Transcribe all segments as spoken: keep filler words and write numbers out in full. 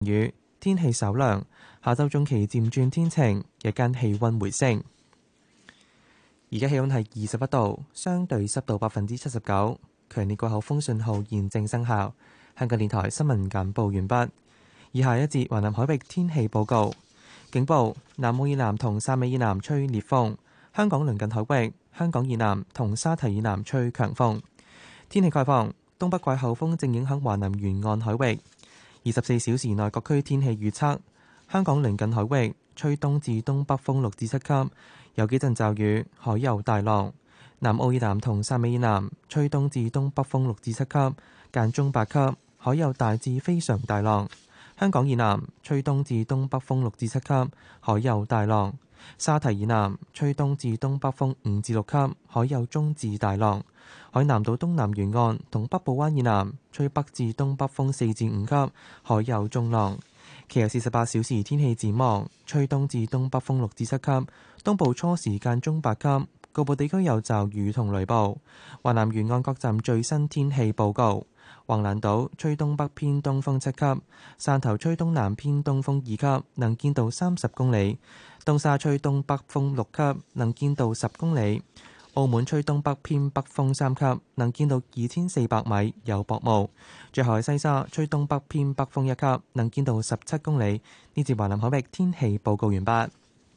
雨，天氣稍涼。下週中期漸轉天晴，日間氣溫回升。而家氣溫係二十一度，相對濕度百分之七十九，強烈季候風信號現正生效。香港電台新聞簡報完畢。以下一節華南海域天氣報告。警報：南澳以南同汕尾以南吹烈風，香港鄰近海域、香港以南同沙堤以南吹強風。天氣概況：東北季候風正影響華南沿岸海域。二十四小時內各區天氣預測：香港鄰近海域吹東至東北風六至七級，有幾陣驟雨，海有大浪。南澳以南同汕尾以南吹東至東北風六至七級，間中八級，海有大至非常大浪。香港以南吹東至東北風六至七級，海有大浪。沙堤以南吹東至東北風五至六級，海有中至大浪。海南島東南沿岸同北部灣以南吹北至東北風四至五級，海有中浪。其後四十八小時天氣展望：吹東至東北風六至七級，東部初時間中八級，局部地區有驟雨同雷暴。華南沿岸各站最新天氣報告：橫瀾島吹東北偏東風七級，汕頭吹東南偏東風二級，能見度三十公里；東沙吹東北風六級，能見度十公里；澳門吹東北偏北風三級，能見度二千四百米，有薄霧。最後係西沙吹東北偏北風一級，能見度十七公里。呢節華南海域天氣報告完畢。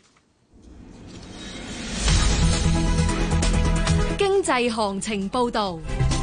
經濟行情報導。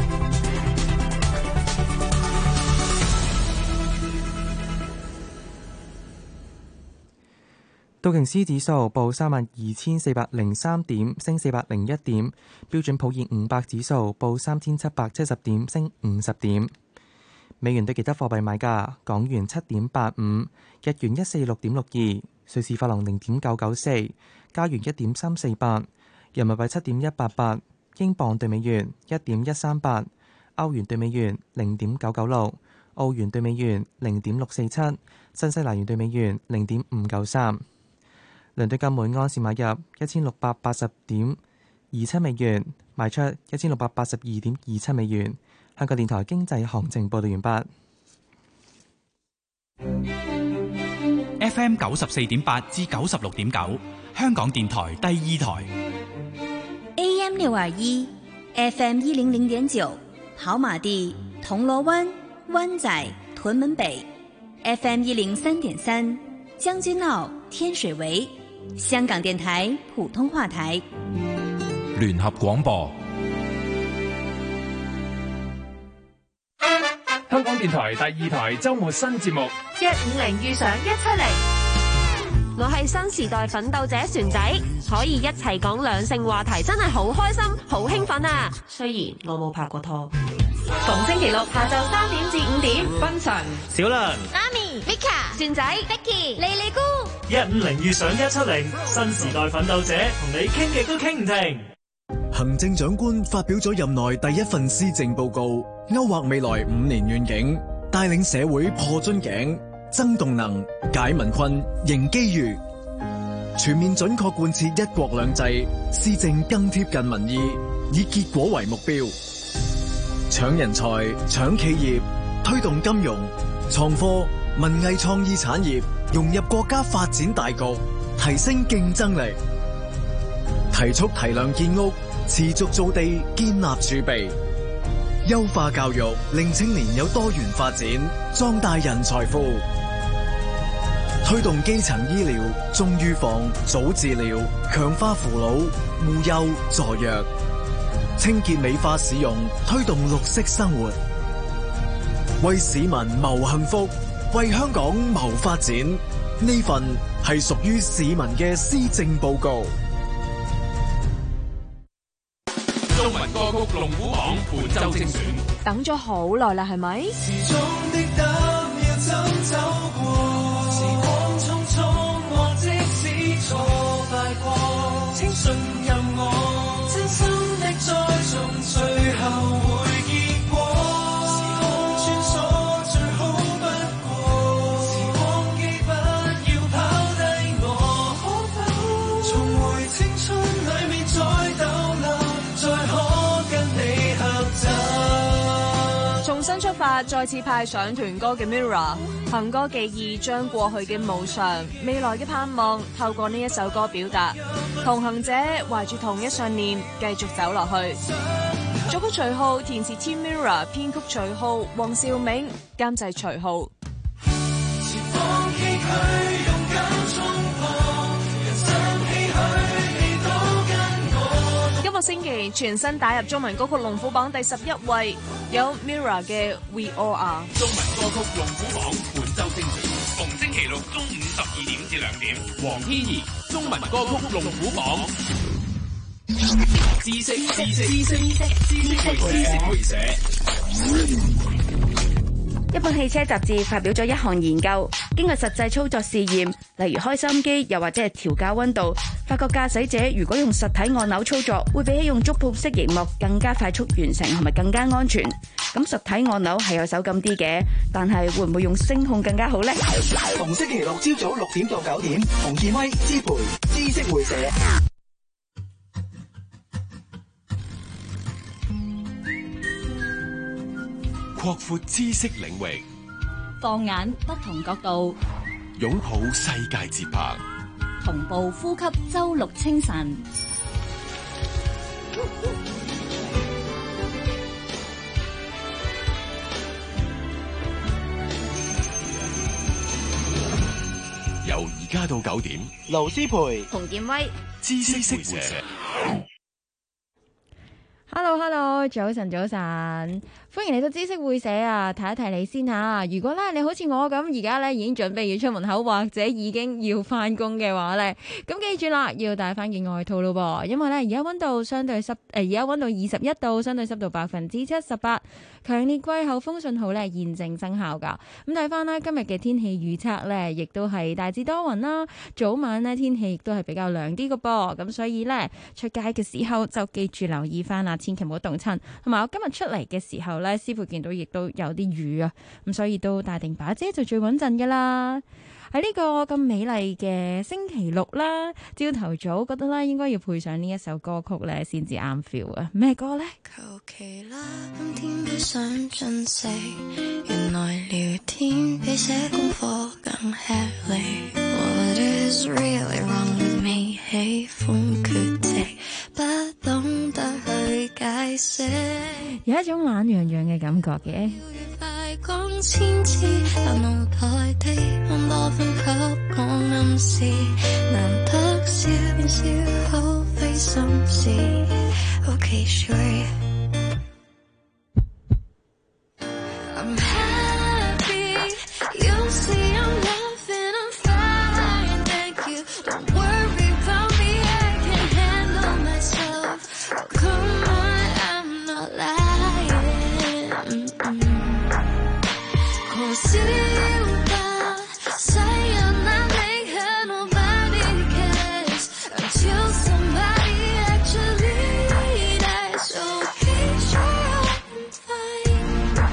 道瓊斯指數報三萬二千四百零三點，升四百零一點。標準普爾五百指數報三千七百七十點，升五十點。美元對其他貨幣買價：港元七點八五，日元一四六點六二，瑞士法郎零點九九四，加元一點三四八，人民幣七點一八八，英鎊對美元一點一三八，歐元對美元零點九九六，澳元對美元零點六四七，新西蘭元對美元零點五九三。倫敦金每安士買入一千六百八十點二七美元，賣出一千六百八十二點二七美元。香港電台經濟行情報道完畢。 F M 九十四點八至九十六點九，香港電台第二台。 A M 六二一 ，F M 一零零點九，跑馬地、銅鑼灣、灣仔、屯門北 ，F M 一零三點三，將軍澳、天水圍。香港電台普通話台聯合廣播。香港電台第二台周末新節目一五零遇上一七零，我係新時代奮鬥者船仔，可以一齊講兩性話題，真係好開心，好興奮啊！雖然我冇拍過拖。逢星期六下晝三點至五點，分場小倫、 媽咪、Mika、船仔、Vicky、莉莉姑， 一五零遇上一七零，新時代奮鬥者同你傾極都傾唔停。 行政長官發表咗任內第一份施政報告，勾畫未來五年願景，帶領社會破樽頸、增動能、解民困、迎機遇，全面準確貫徹一國兩制，施政更貼近民意，以結果為目標。搶人才、搶企業，推動金融、創科、文藝創意產業融入國家發展大局，提升競爭力。提速提量建屋，持續造地，建立儲備。優化教育，令青年有多元發展，壯大人才庫。推動基層醫療，重預防、早治療，強化扶老、護幼、助弱。清潔美化市容，推動綠色生活，為市民謀幸福，為香港謀發展。呢份係屬於市民嘅施政報告。 中文歌曲龍虎榜本周精選， 等咗好耐啦，係咪？ 時鐘的燈要怎走過？時光匆匆，我即使挫敗過，請信任我，真心的栽種，最後會結果。時空穿梭最好不過，時光機不要拋低我，可否重回青春裡面再逗留，再可跟你合奏。 重新出發，再次派上團歌嘅 Mirror， 憑歌寄意，將過去嘅無常、未來嘅盼望，透過呢一首歌表達。同行者懷住同一信念，繼續走落去。作曲徐浩，填詞 Team Mirror， 編曲徐浩，黃兆銘，監製徐浩。今個星期全新打入中文歌曲龍虎榜第十一位，有 Mirror 嘅 We All Are。 中文歌曲龍虎榜本周精選，逢星期六中午十二點至兩點，黃天怡中文歌曲龍虎榜。知識知識知識知識會社。 一本汽車雜誌發表咗一項研究，經過實際操作試驗，例如開收音機又或者係調校溫度，發覺駕駛者如果用實體按鈕操作，會比起用觸碰式螢幕更加快速完成，同埋更加安全。咁實體按鈕係有手感啲嘅，但係會唔會用聲控更加好呢？ 逢星期六朝早六點到九點，洪建威、支培、知識會社。 擴闊知識領域， 放眼不同角度， 擁抱世界節拍， 同步呼吸周六清晨。 由而家到九點， 盧思培、 洪建威， 知識會社。 Hello Hello， 早晨早晨，歡迎嚟到知識會社啊！提一提你先吓，如果咧你好似我咁而家咧已經準備要出門口或者已經要翻工嘅話咧，咁記住啦，要帶翻件外套咯噃，因為咧而家溫度相對濕誒，而家溫度二十一度，相對濕度百分之七十八，強烈季候風信號咧現正生效噶。咁睇翻咧今日嘅天氣預測咧，亦都係大致多雲啦，早晚咧天氣亦都係比較涼啲嘅噃，咁所以咧出街嘅時候就記住留意翻啦，千祈唔好凍親。同埋我今日出嚟嘅時候咧，師傅見到亦都有啲雨啊，咁所以都帶定把遮就最穩陣噶啦。喺呢個咁美麗嘅星期六啦，朝頭早覺得咧應該要配上呢一首歌曲咧先至啱 feel 啊！咩歌呢？ 求其啦，今天不想進食，原來聊天比寫功課更吃力。What is really wrong with me？ 喜歡缺席，不懂得去解釋， 有一種懶洋洋嘅感覺嘅。 講千次，但腦袋的很多呼吸講暗示，難得笑便笑好費心思。Okay, sure. I'm happy. You see I'm laughing, I'm fine. Thank you. Don't worry about me, I can handle myself. Oh, come on, I'm not lying. Mm-mm. 笑吧，世人難離開 Nobody cares until somebody actually dies. So here's your own time.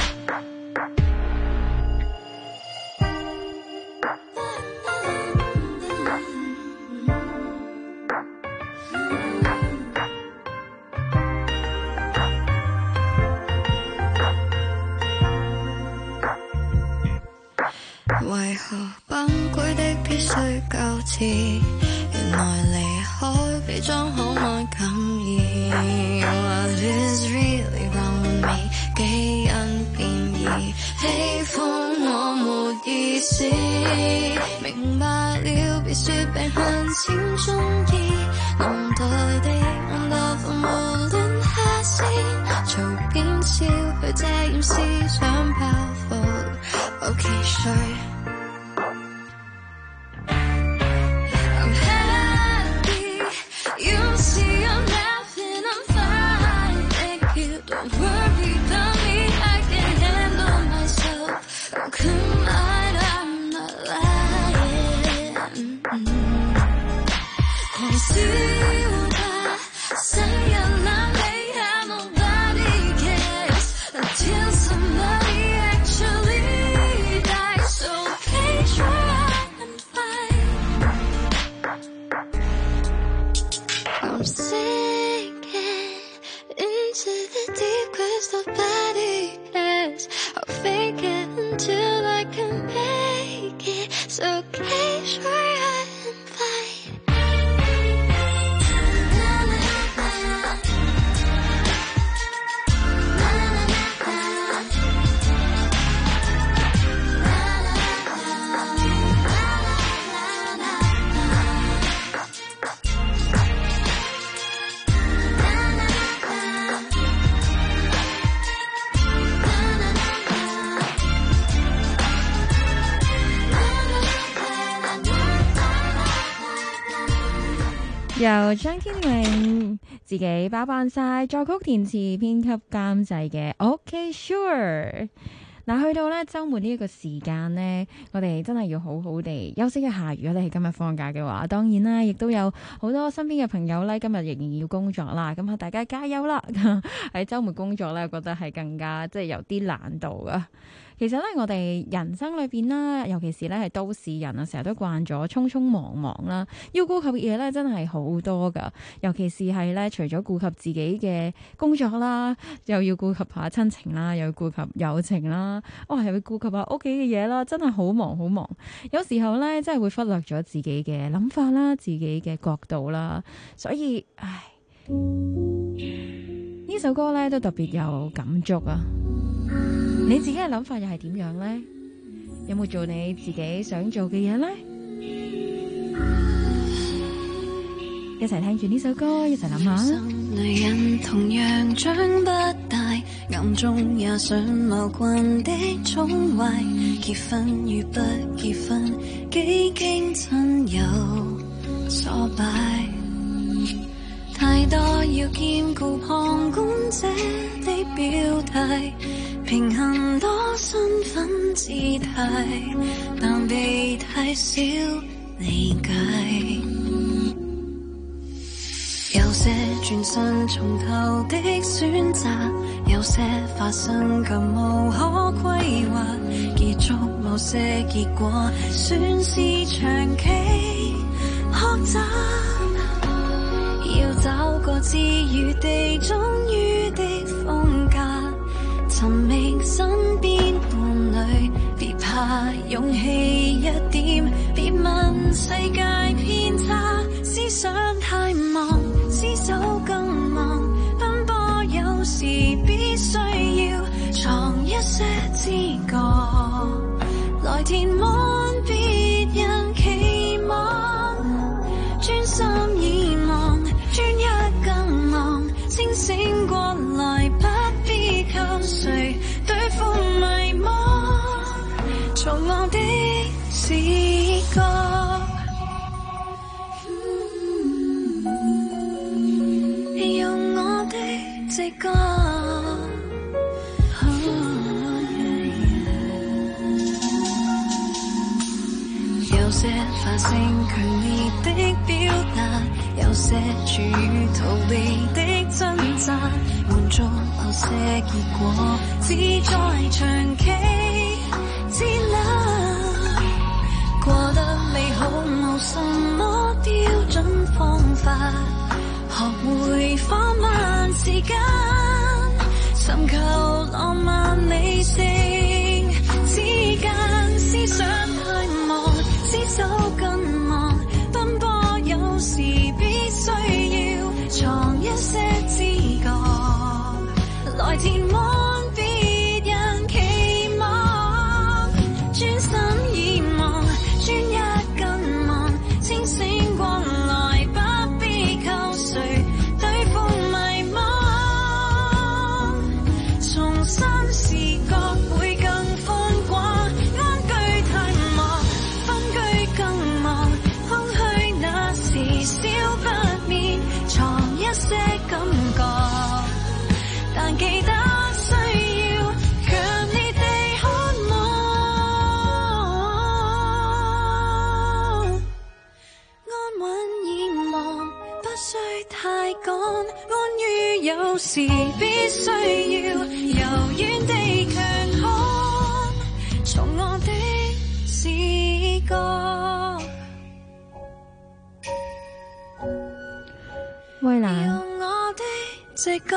為何崩潰的必須糾纏？原來離開比裝可愛感意。What is really wrong with me？ 基因變異，喜歡我沒意思。明白了，別說病恨漸中意。腦袋的暗道無論下線，隨便笑去遮掩思想包袱。Okay, sure。So It's okay, sure I'm fine. 由張天穎自己包辦晒作曲、填詞、編輯、監製嘅 OK Sure。嗱，去到咧週末呢一個時間呢，我哋真係要好好地休息一下。如果你係今日放假嘅話，當然啦，亦都有好多身邊嘅朋友咧，今日仍然要工作啦。咁啊，大家加油啦！喺週末工作咧，我覺得係更加即係有啲難度噶。其實咧，我哋人生裏邊啦，尤其是咧係都市人啊，成日都慣咗匆匆忙忙啦，要顧及嘅嘢咧真係好多噶。尤其是係咧，除咗顧及自己嘅工作啦，又要顧及下親情啦，又要顧及友情啦，哦，係會顧及下屋企嘅嘢啦，真係好忙好忙。有時候咧，真係會忽略咗自己嘅諗法啦，自己嘅角度啦。所以，唉，呢首歌咧都特別有感觸啊！你自己嘅諗法又係點樣呢？有冇做你自己想做嘅嘢呢？一齊聽住呢首歌，一齊諗下。 女人同樣長不大，暗中也想某群的寵壞。結婚與不結婚，幾經親友挫敗。太多要兼顧旁觀者的表態，平衡多身份姿態，但被太少理解。有些轉身從頭的選擇，有些發生卻無可規劃，結束某些結果，算是長期學習。要找個自愈地忠於的風格，尋覓身邊伴侶，別怕勇氣一點，別問世界偏差，思想太忙，廝守更忙，奔波有時必須要藏一些知覺，來填滿別人期望，專心以望，專一更忙，清醒過來不必給誰對付迷惘，從我的視覺，用我的直覺，有些發聲強烈的表達，有些處於逃避的掙扎，滿足某些結果，只在長期煎熬，過得美好無什麼標準方法，學會放慢時間，尋求浪漫理性之間，思想太忙，廝守更忙，奔波有時必須要藏一些知覺，來填滿別人期望，專心以望，專一更忙，清醒過來不必靠誰對付迷惘，重新視覺會更寬廣，安居太忙，分居更忙，空虛那時少不免藏一些感覺，但記得需要強烈地渴望，安穩以望，不需太趕，安於有時必須要柔軟地強悍，從我的視覺， 衛蘭， 用我的直覺，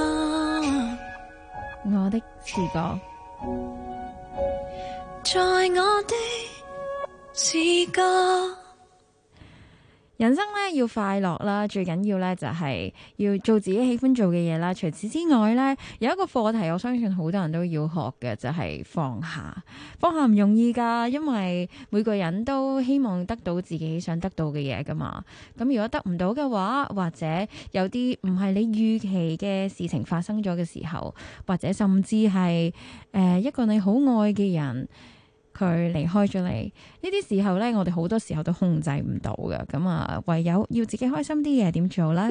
我的視覺， 在我的自覺。 人生咧要快樂啦，最緊要咧就係要做自己喜歡做嘅嘢啦。除此之外咧，有一個課題，我相信好多人都要學嘅，就係放下。放下唔容易噶，因為每個人都希望得到自己想得到嘅嘢噶嘛。咁如果得唔到嘅話，或者有啲唔係你預期嘅事情發生咗嘅時候，或者甚至係誒一個你好愛嘅人，佢離開咗你，呢啲時候呢，我哋好多時候都控制唔到嘅，咁啊，唯有要自己開心啲嘅，點做呢？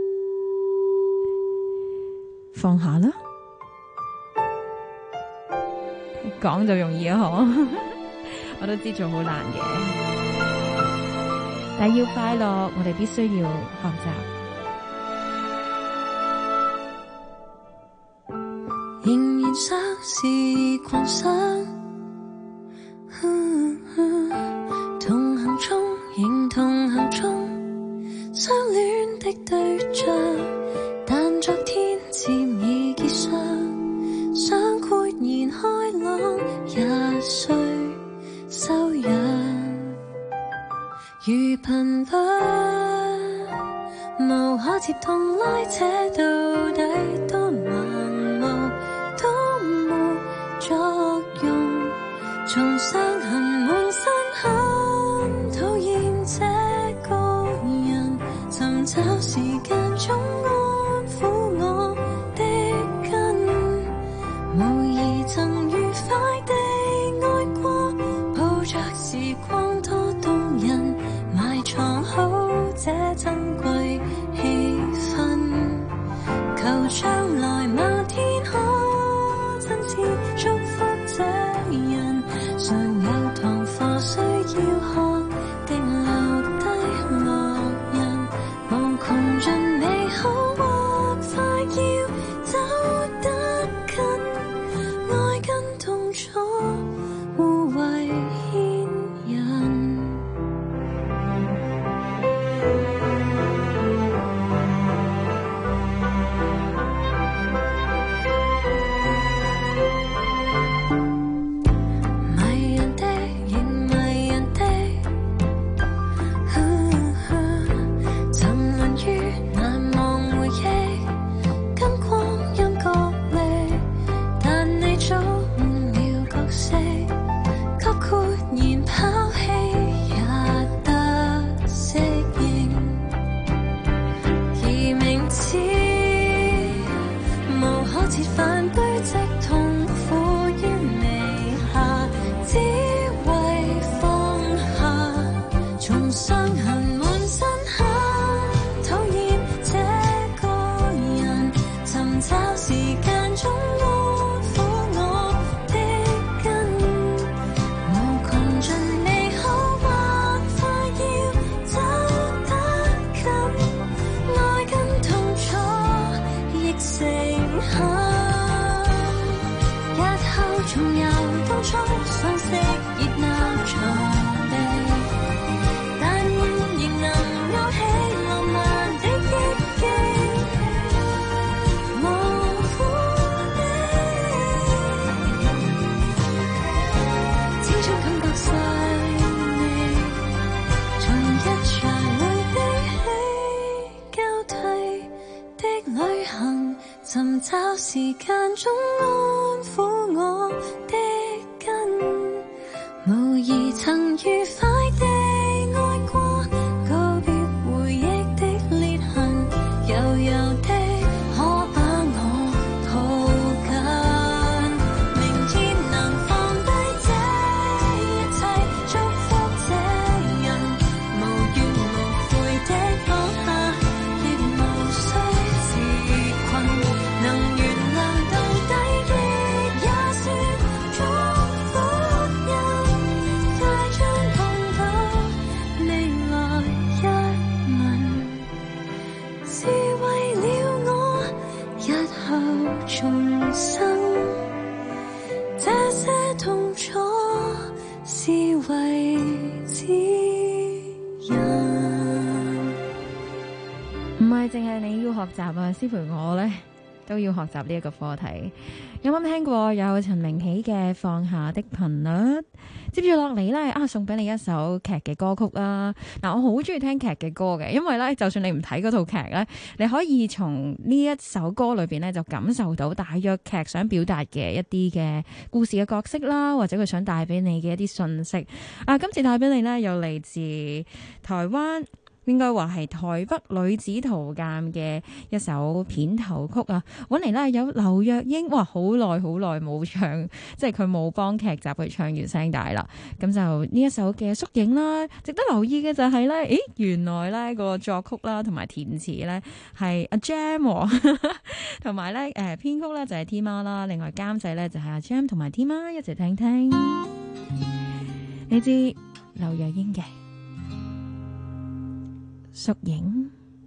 放下啦，講就容易啊，嗬，我都知做好難嘅，但係要快樂，我哋必須要學習，仍然想是狂想。同行中，仍同行中，相戀的對象，但昨天漸已結霜，想豁然開朗，也需修養。如頻率無可接痛拉扯到底，多盲目都沒作用。從傷痕滿身，很討厭這個人，尋找時間中安撫我的根，無疑曾愉快地愛過，抱着時光多動人，埋藏好這珍貴氣氛，求將來那天可親切祝福這人。常有堂課需要學的留低烙印，無窮盡美好或快要走得近，愛跟痛楚互為牽引。尋找時間中安撫我的根，無疑曾愉快地愛過，告別回憶的裂痕，柔柔的可把我抱緊，明天能放低這一切，祝福這人，無怨無悔的講下，亦無需自困，能原諒到底亦也算祝福人，快將碰到未來一吻，是為了我日後重生，這些痛楚是為指引。 唔係淨係你要學習啊，師陪我呢都要學習呢一個課題。 啱啱聽過有陳明喜嘅《放下的頻率》，接住落嚟呢，啊，送俾你一首劇嘅歌曲啦。嗱，我好中意聽劇嘅歌嘅，因為呢，就算你唔睇嗰套劇呢，你可以從呢一首歌裏邊呢，就感受到大約劇想表達嘅一啲嘅故事嘅角色啦，或者佢想帶俾你嘅一啲信息。啊，今次帶俾你呢，又嚟自台灣。應該話係台北女子圖鑑嘅一首片頭曲啊，揾嚟咧有劉若英，哇，好耐好耐冇唱，即係佢冇幫劇集去唱原聲帶啦。咁就呢一首嘅縮影啦，值得留意嘅就係咧，誒，原來咧個作曲啦同埋填詞咧係阿 Jam， 同埋咧誒編曲咧就係 T 媽啦，另外監製咧就係阿 Jam 同埋 T 媽，一齊聽聽。你知劉若英嘅縮影。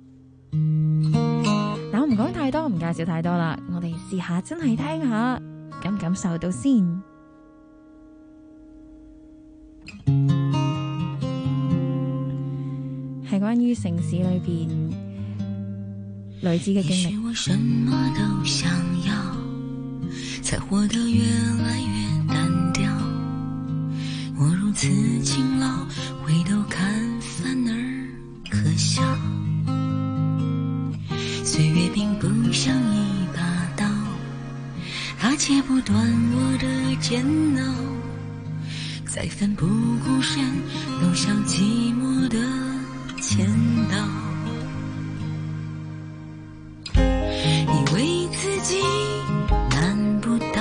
嗱，我唔講太多，唔介紹太多啦，我哋試下真係聽下，感唔感受到先？係關於城市裏邊女子嘅經歷。 我什麼都想要，才活得越來越單調。我如此勤勞，回頭看反而可笑。歲月並不像一把刀，它切不斷我的煎熬，在奮不顧身走向寂寞的前道。以為自己難不倒，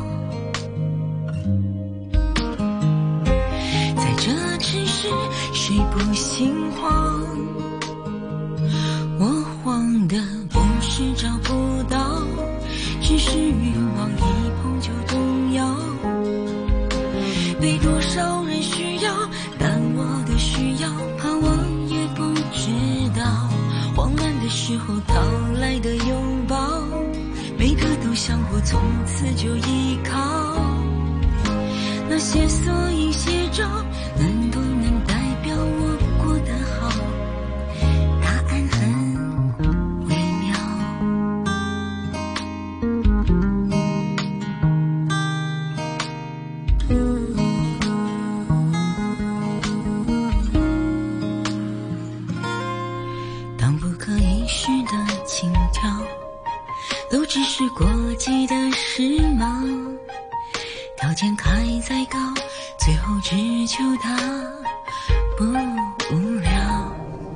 在這城市誰不心慌？我慌的不是找不到，只是慾望一碰就動搖。被多少人需要，但我的需要怕我也不知道。慌亂的時候討來的擁抱，每個都想過從此就依靠。那些索引寫照能不能代表我過得好？答案很微妙。當不可一世的情調都只是過季的時髦，條件開再高，最後只求它不無聊。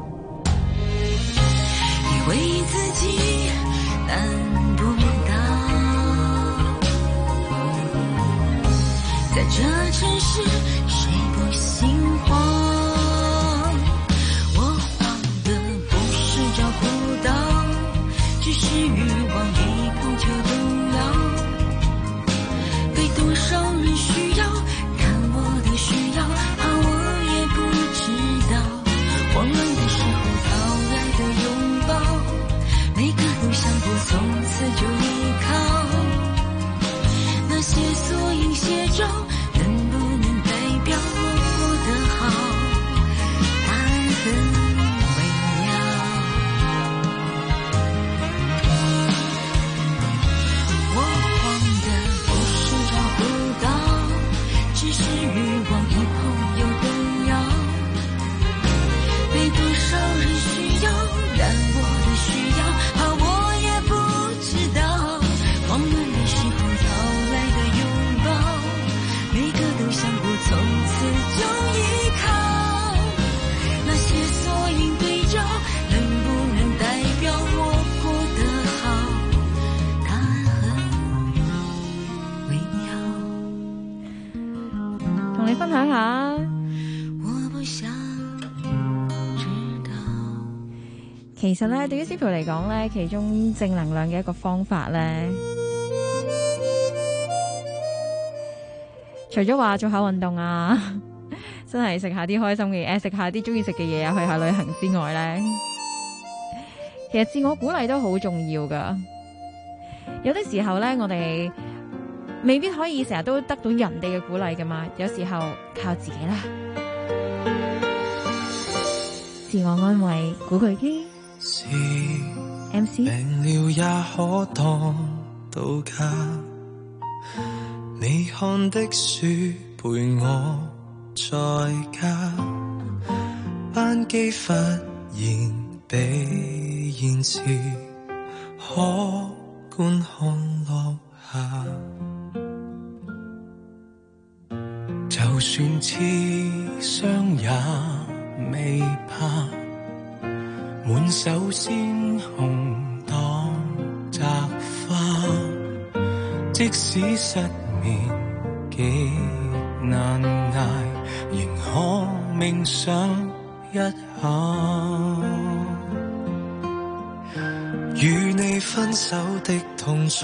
以為自己難不倒，在這城市誰不心慌？我慌的不是找不到，只是慾望一碰就動搖。被多少人需要，但我的需要怕我也不知道。慌亂的時候討來的擁抱，每個都想過從此就依靠。那些索引寫照能不能代表我過得好？答案很微妙。我慌的不是找不到，只是慾望一碰又動搖。被多少人需要，但我的需要怕我也不知道。慌亂的時候討來的擁抱，每個都想過從此就依靠。那些索引對照能不能代表我過得好？答案很微妙。 同你分享下， 我不想其實咧，對於師傅嚟講咧，其中正能量嘅一個方法咧，除咗話做下運動啊，真係食下啲開心嘅嘢，食下啲中意食嘅嘢啊，去下旅行之外咧，其實自我鼓勵都好重要噶。有啲時候咧，我哋未必可以成日都得到人哋嘅鼓勵噶嘛，有時候靠自己啦，自我安慰，古巨基。 M C 病了也可當到家， 你看的書陪我在家，班機忽然被延遲，可觀看落下。就算刺傷也未怕，滿手鮮紅當摘花。即使失眠極難捱，仍可冥想一下。與你分手的痛楚，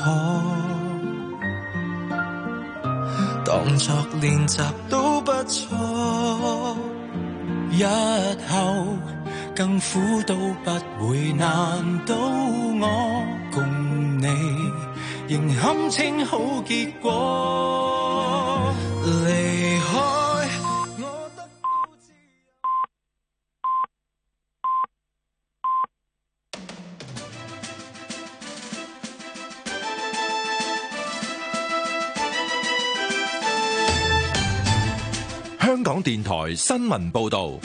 當作練習都不錯，日後更苦都不會難倒我，共你仍堪稱好結果。離開我得到自由。香港電台新聞報導。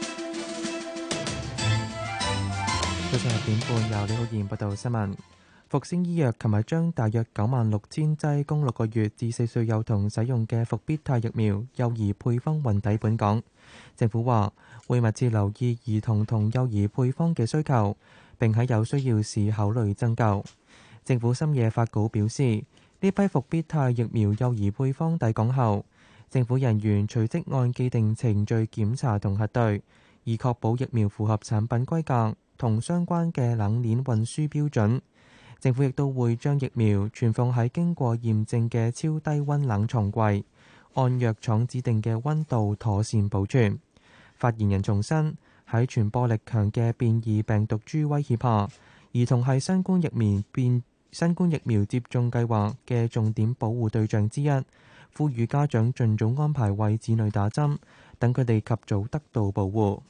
早上六點半，由李浩然報道新聞。復星醫藥琴日將大約九萬六千劑供六個月至四歲幼童使用嘅復必泰疫苗幼兒配方運抵本港。政府話會密切留意兒童同幼兒配方嘅需求，並喺有需要時考慮增購。政府深夜發稿表示，呢批復必泰疫苗幼兒配方抵港後，政府人員隨即按既定程序檢查同核對，以確保疫苗符合產品規格同相關嘅冷鏈運輸標準。政府亦都會將疫苗存放喺經過驗證嘅超低溫冷藏櫃，按藥廠指定嘅溫度妥善保存。發言人重申，喺傳播力強嘅變異病毒株威脅下，兒童係新冠疫苗變新冠疫苗接種計劃嘅重點保護對象之一，呼籲家長盡早安排為子女打針，等佢哋及早得到保護。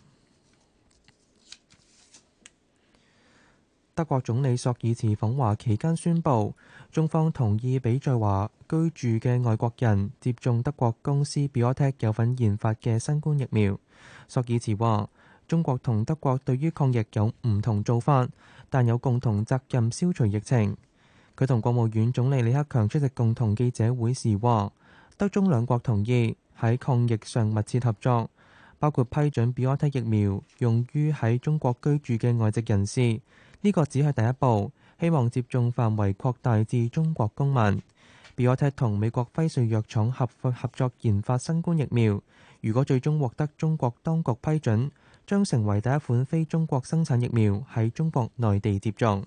德國總理朔爾茨訪華期間宣布，中方同意俾在華居住嘅外國人接種德國公司 BioNTech 有份研發嘅新冠疫苗。朔爾茨話：中國同德國對於抗疫有唔同做法，但有共同責任消除疫情。佢同國務院總理李克強出席共同記者會時話：德中兩國同意喺抗疫上密切合作，包括批准 BioNTech 疫苗用於喺中國居住嘅外籍人士。呢個只係第一步，希望接種範圍擴大至中國公民。BioNTech 同美國輝瑞藥廠合合作研發新冠疫苗，如果最終獲得中國當局批准，將成為第一款非中國生產疫苗喺中國內地接種。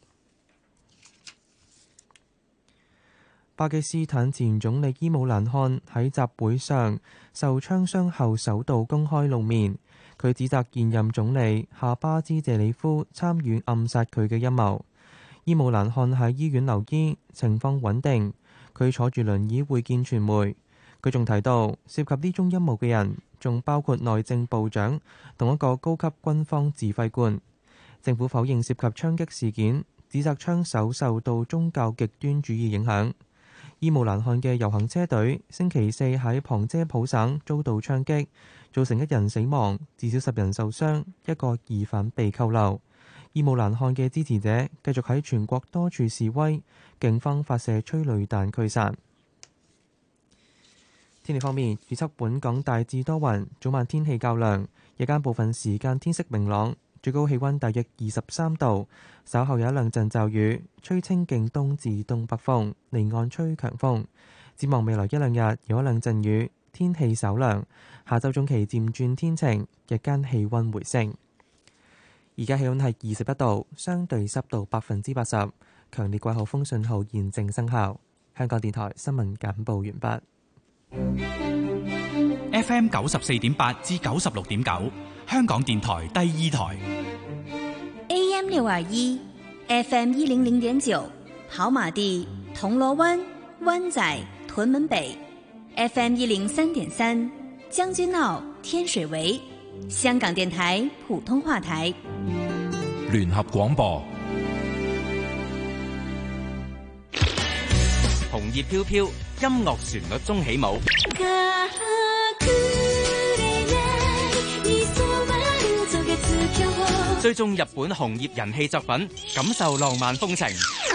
巴基斯坦前總理伊姆蘭汗喺集會上受槍傷後首度公開露面。佢指責現任總理夏巴茲謝里夫參與暗殺佢嘅陰謀。伊姆蘭汗喺醫院留醫，情況穩定。佢坐住輪椅會見傳媒。佢仲提到，涉及呢宗陰謀嘅人，仲包括內政部長同一個高級軍方指揮官。政府否認涉及槍擊事件，指責槍手受到宗教極端主義影響。伊姆蘭汗嘅遊行車隊星期四喺旁遮普省遭到槍擊，造成一人死亡，至少十人受傷，一個疑犯被扣留。伊姆蘭汗嘅支持者繼續喺全國多處示威，警方發射催淚彈驅散。天氣方面，預測本港大致多雲，早晚天氣較涼，日間部分時間天色明朗，最高氣溫大約二十三度，稍後有一兩陣驟雨，吹清勁東至東北風，離岸吹強風。展望未來一兩日有一兩陣雨，天氣稍涼，下週中期漸轉天晴，日間氣溫回升。而家氣溫係二十一度，相對濕度百分之八十，強烈季候風信號現正生效。香港電台新聞簡報完畢。 F M 九十四點八至九十六點九，香港電台第二台。 A M 六二一 ，F M 一零零點九，跑馬地、銅鑼灣、灣仔、屯門北 ，F M 一零三點三，將軍澳、天水圍，香港電台普通話台。 聯合廣播。 紅葉飄飄， 音樂旋律中起舞。追蹤日本紅葉人氣作品，感受浪漫風情。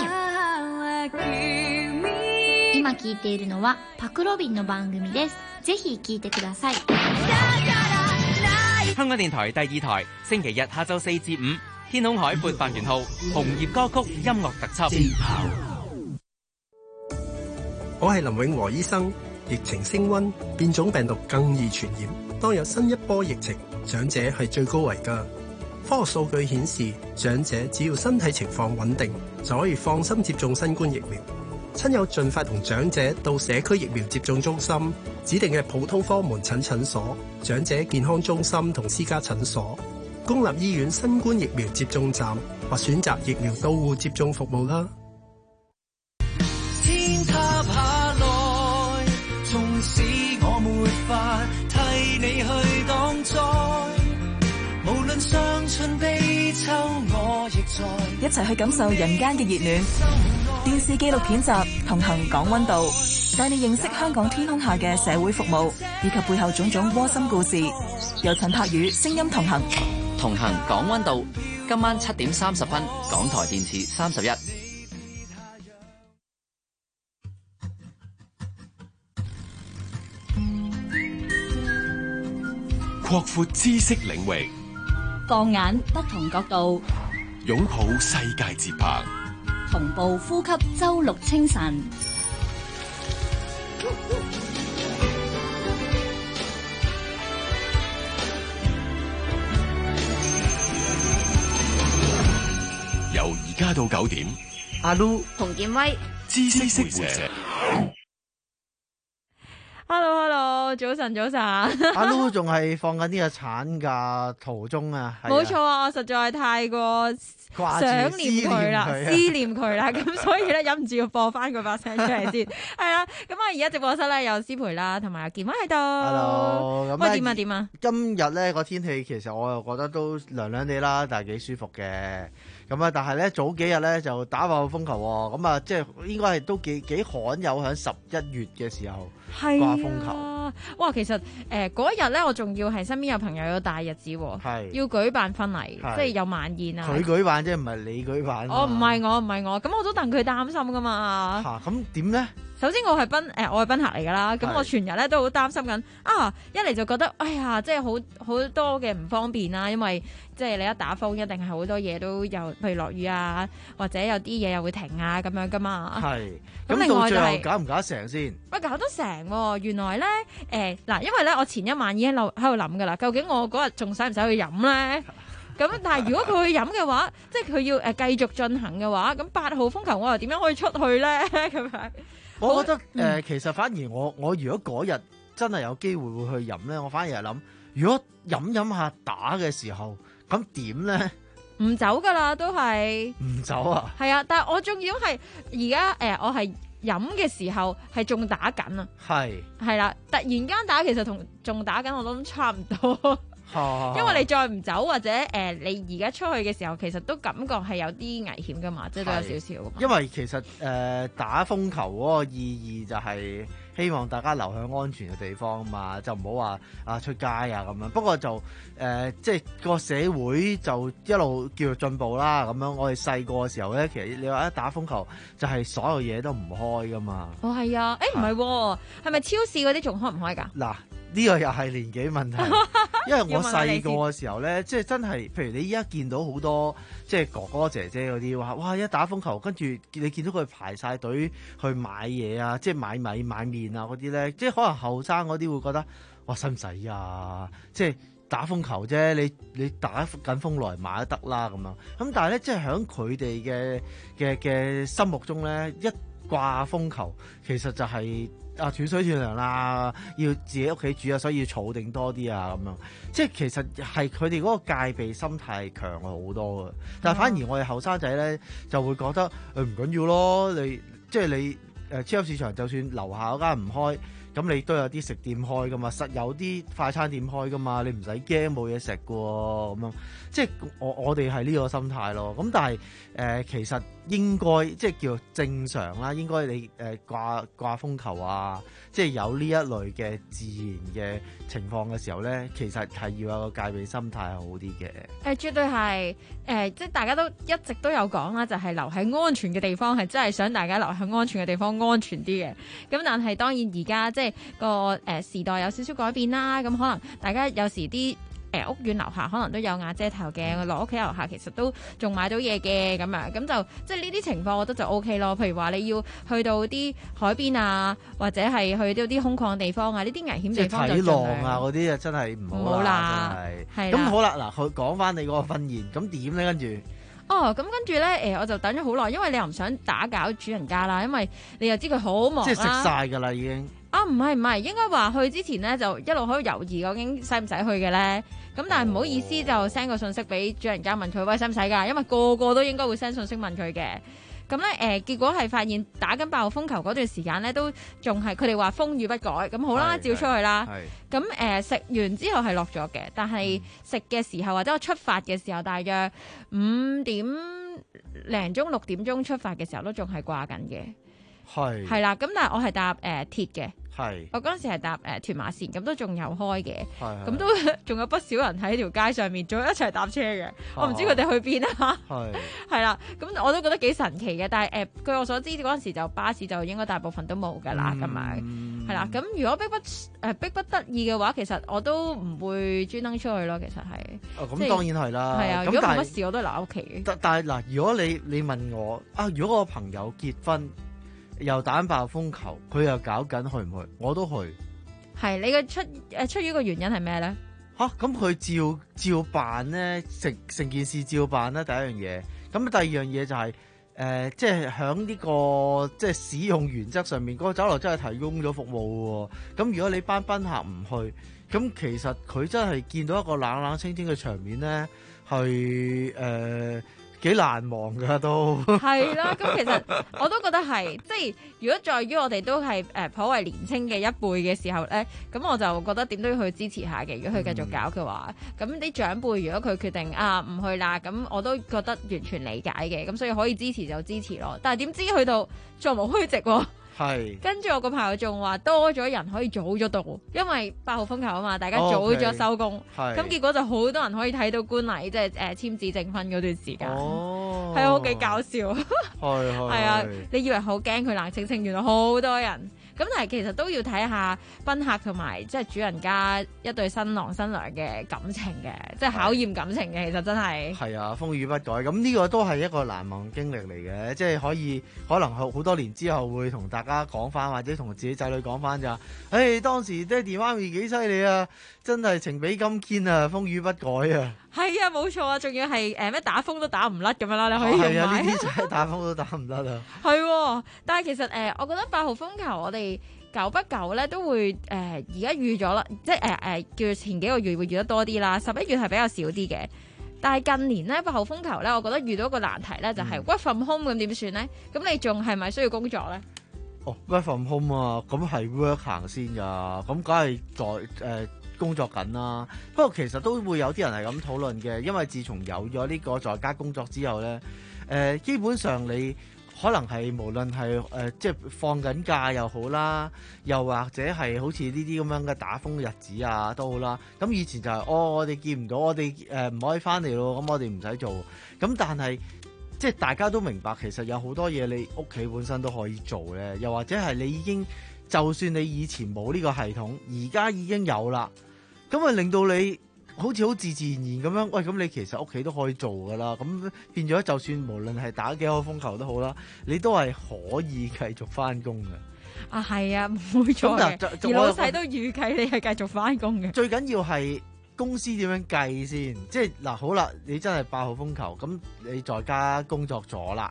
今聞いているのはパクロビンの番組です。ぜひ聞いてください。 香港電台第二台，星期日下晝四至五，天空海闊發源號紅葉歌曲音樂特輯。 我係林永和醫生。疫情升溫，變種病毒更易傳染。當有新一波疫情，長者係最高危㗎。科學數據顯示，長者只要身體情況穩定，就可以放心接種新冠疫苗。親友盡快同長者到社區疫苗接種中心、指定嘅普通科門診診所、長者健康中心同私家診所、公立醫院新冠疫苗接種站或選擇疫苗到戶接種服務啦。 天塌下來，縱使我沒法替你去擋災，無論傷春悲秋，我亦在。 一齊去感受人間嘅熱暖。電視紀錄片集《同行講溫度》，帶你認識香港天空下嘅社會服務，以及背後種種窩心故事。由陳柏宇聲音同行。 同行講溫度，今晚七點三十分，港台電視三十一。 擴闊知識領域， 放眼不同角度， 擁抱世界節拍， 同步呼吸周六清晨。 由而家到九點， 阿 Lu 洪建威， 知識會社。 Hello Hello，早晨早晨。 阿 Lu 仲係放緊呢個產假途中啊， 冇錯啊，我實在太過想念佢啦，思念佢啦，咁所以咧忍唔住要播翻佢把聲出嚟先。係啦，咁啊而家直播室咧有師培啦，同埋阿健威喺度。 Hello， 喂，點啊點啊？ 今日咧個天氣其實我又覺得都涼涼地啦，但係幾舒服嘅。咁啊，但係咧早幾日咧就打爆風球喎，咁啊即係應該係都幾幾罕有喺十一月嘅時候掛風球。 哇，其實誒嗰一日咧，我仲要係身邊有朋友有大日子喎，要舉辦婚禮，即係有晚宴啊。 佢舉辦啫，唔係你舉辦。 我唔係我唔係我，咁我都戥佢擔心噶嘛。 嚇，咁點咧？ 首先我係賓誒，我係賓客嚟㗎啦，咁我全日咧都好擔心緊啊！一嚟就覺得哎呀，即係好好多嘅唔方便啦，因為即係你一打風，一定係好多嘢都有，譬如落雨啊，或者有啲嘢又會停啊咁樣㗎嘛。 係。 咁另外就係搞唔搞得成先？ 喂，搞得成喎！原來咧誒嗱，因為咧我前一晚已經喺度喺度諗㗎啦，究竟我嗰日仲使唔使去飲咧？咁但係如果佢去飲嘅話，即係佢要誒繼續進行嘅話，咁八號風球我又點樣可以出去咧？咁樣。 我覺得誒、嗯呃，其實反而我我如果嗰日真係有機會會去飲咧，我反而係諗，如果飲飲下打嘅時候，咁點咧？ 唔走噶啦，都係唔走啊！ 係啊，但係我仲要係而家誒，我係飲嘅時候係仲打緊啊！係係啦，突然間打其實同仲打緊我都差唔多。因為你再唔走或者誒、呃，你而家出去嘅時候，其實都感覺係有啲危險噶嘛，即係都有少少。 因為其實誒、呃、打風球嗰個意義就係希望大家留喺安全嘅地方嘛，就唔好話啊出街啊咁樣。不過就誒、呃、即係個社會就一路叫做進步啦。咁樣我哋細個嘅時候咧，其實你話一打風球就係所有嘢都唔開噶嘛。 哦，係啊，誒唔係，係咪超市嗰啲仲開唔開㗎？ 嗱。呢個又係年紀問題，因為我細個嘅時候咧，即係真係，譬如你依家見到好多即係哥哥姐姐嗰啲話，哇！一打風球，跟住你見到佢排晒隊去買嘢啊，即係買米買麵啊嗰啲咧，即係可能後生嗰啲會覺得，哇！使唔使啊？即係打風球啫，你你打緊風來買都得啦咁樣。咁但係咧，即係喺佢哋嘅嘅嘅心目中咧，一掛風球其實就係、是。啊斷水斷糧啦，要自己屋企煮啊，所以要儲定多啲啊咁樣，即係其實係佢哋嗰個戒備心態強好多嘅。但係反而我哋後生仔咧就會覺得誒唔緊要咯，你即係你誒超級市場就算樓下嗰間唔開， 咁你都有啲食店開噶嘛，實有啲快餐店開噶嘛，你唔使驚冇嘢食嘅喎，咁樣即係我我哋係呢個心態咯。咁但係誒、呃、其實應該即係叫正常啦，應該你誒、呃、掛掛風球啊，即係有呢一類嘅自然嘅情況嘅時候咧，其實係要有個戒備心態係好啲嘅。誒、 呃、絕對係誒、呃，即係大家都一直都有講啦，就係、是、留喺安全嘅地方，係真係想大家留喺安全嘅地方安全啲嘅。咁但係當然而家即係個誒、呃、時代有少少改變啦，咁可能大家有時啲誒、呃、屋苑樓下可能都有瓦遮頭嘅，落屋企樓下其實都仲買到嘢嘅咁樣，咁就即係呢啲情況，我覺得就 O K 咯。譬如話你要去到啲海邊啊，或者係去到啲空曠地方啊，呢啲危險地方就睇浪啊嗰啲啊，真係唔好啦，真係。咁好啦，嗱，佢講翻你嗰個婚宴，咁點咧？跟住哦，咁跟住咧，誒，我就等咗好耐，因為你又唔想打攪主人家啦，因為你又知佢好忙啦。 即係食晒㗎啦，已經。 啊，唔係唔係，應該話去之前咧就一路喺度猶豫究竟使唔使去嘅咧。咁但係唔好意思，就 send 個信息俾主人家問佢喂，使唔使㗎？因為個個都應該會 send 信息問佢嘅。咁咧誒，結果係發現打緊爆風球嗰段時間咧，都仲係佢哋話風雨不改。咁好啦，照出去啦。咁誒食完之後係落咗嘅，但係食嘅時候或者我出發嘅時候，大約五點零鐘六點鐘出發嘅時候都仲係掛緊嘅。 係係啦，咁但係我係搭誒、呃、鐵嘅。 係， 我嗰陣時係搭誒、呃、屯馬線，咁都仲有開嘅，咁係都仲有不少人喺條街上面，仲一齊搭車嘅。我唔知佢哋去邊啊。 係係啦，咁我都覺得幾神奇嘅。但係誒、呃，據我所知嗰陣時就巴士就應該大部分都冇㗎啦，咁樣係啦。咁如果逼不誒、呃、逼不得已嘅話，其實我都唔會專登出去咯。其實係， 哦咁當然係啦。 係啊， 咁如果冇但係乜事，我都留喺屋企。 但但係嗱，如果你你問我啊，如果我朋友結婚又打爆風球，佢又搞緊去唔去？我都去。 係你嘅出誒出於個原因係咩咧？ 吓，咁佢照照辦咧，成成件事照辦啦。第一樣嘢，咁第二樣嘢就係、是、誒、呃，即係喺呢個即係使用原則上面，嗰、那個酒樓真係提供咗服務喎。咁如果你班賓客唔去，咁其實佢真係見到一個冷冷清清嘅場面咧，係誒。呃幾難忘噶都係啦，咁其實我都覺得係，即係如果在於我哋都係誒頗為年青嘅一輩嘅時候咧，咁我就覺得點都要去支持下嘅。如果佢繼續搞嘅話，咁啲、嗯、長輩如果佢決定啊唔去啦，咁我都覺得完全理解嘅，咁所以可以支持就支持咯。但係點知去到座無虛席喎。 係， 跟住我個朋友仲話多咗人可以早咗到，因為八號風球啊嘛，大家早咗收工，咁、okay. 結果就好多人可以睇到觀禮，即係誒簽字證婚嗰段時間，係啊，好幾搞笑，係係啊，你以為好驚佢冷清清，原來好多人。咁但係其實都要睇下賓客同埋即係主人家一對新郎新娘嘅感情嘅，即係考驗感情嘅。其實真係係啊，風雨不改。咁呢個都係一個難忘經歷嚟嘅，即係可以可能好好多年之後會同大家講翻，或者同自己仔女講翻咋。誒當時爹哋媽咪幾犀利啊，真係情比金堅啊，風雨不改啊。 係啊，冇錯啊，仲要係誒咩打風都打唔甩咁樣啦，你可以用埋。係啊， 呢啲真係打風都打唔甩啊。 係、啊，但係其實誒、呃，我覺得八號風球我哋久不久咧都會誒，而家預咗啦，即係誒誒，叫前幾個月會預得多啲啦。十一月係比較少啲嘅，但係近年咧八號風球咧，我覺得遇到一個難題咧，就係 work from home 咁點算咧？咁你仲係咪需要工作咧？ 哦 work from home 啊，咁係 work 行先噶，咁梗係在誒。呃工作緊啦，不過其實都會有啲人係咁討論嘅，因為自從有咗呢個在家工作之後咧，誒、呃、基本上你可能係無論係誒、呃、即係放緊假又好啦，又或者係好似呢啲咁樣嘅打風日子啊都好啦。咁以前就係、是、哦，我哋見唔到，我哋誒唔可以翻嚟咯，咁我哋唔使做。咁但係即係大家都明白，其實有好多嘢你屋企本身都可以做咧，又或者係你已經就算你以前冇呢個系統，而家已經有啦。咁啊，令到你好似好自自然然咁樣，喂，咁你其實屋企都可以做噶啦，咁變咗就算無論係打幾號風球都好啦，你都係可以繼續翻工嘅。 啊，係啊，冇錯嘅，而老細都預計你係繼續翻工嘅。 最緊要係公司點樣計先，即係嗱，好啦，你真係八號風球，咁你在家工作咗啦，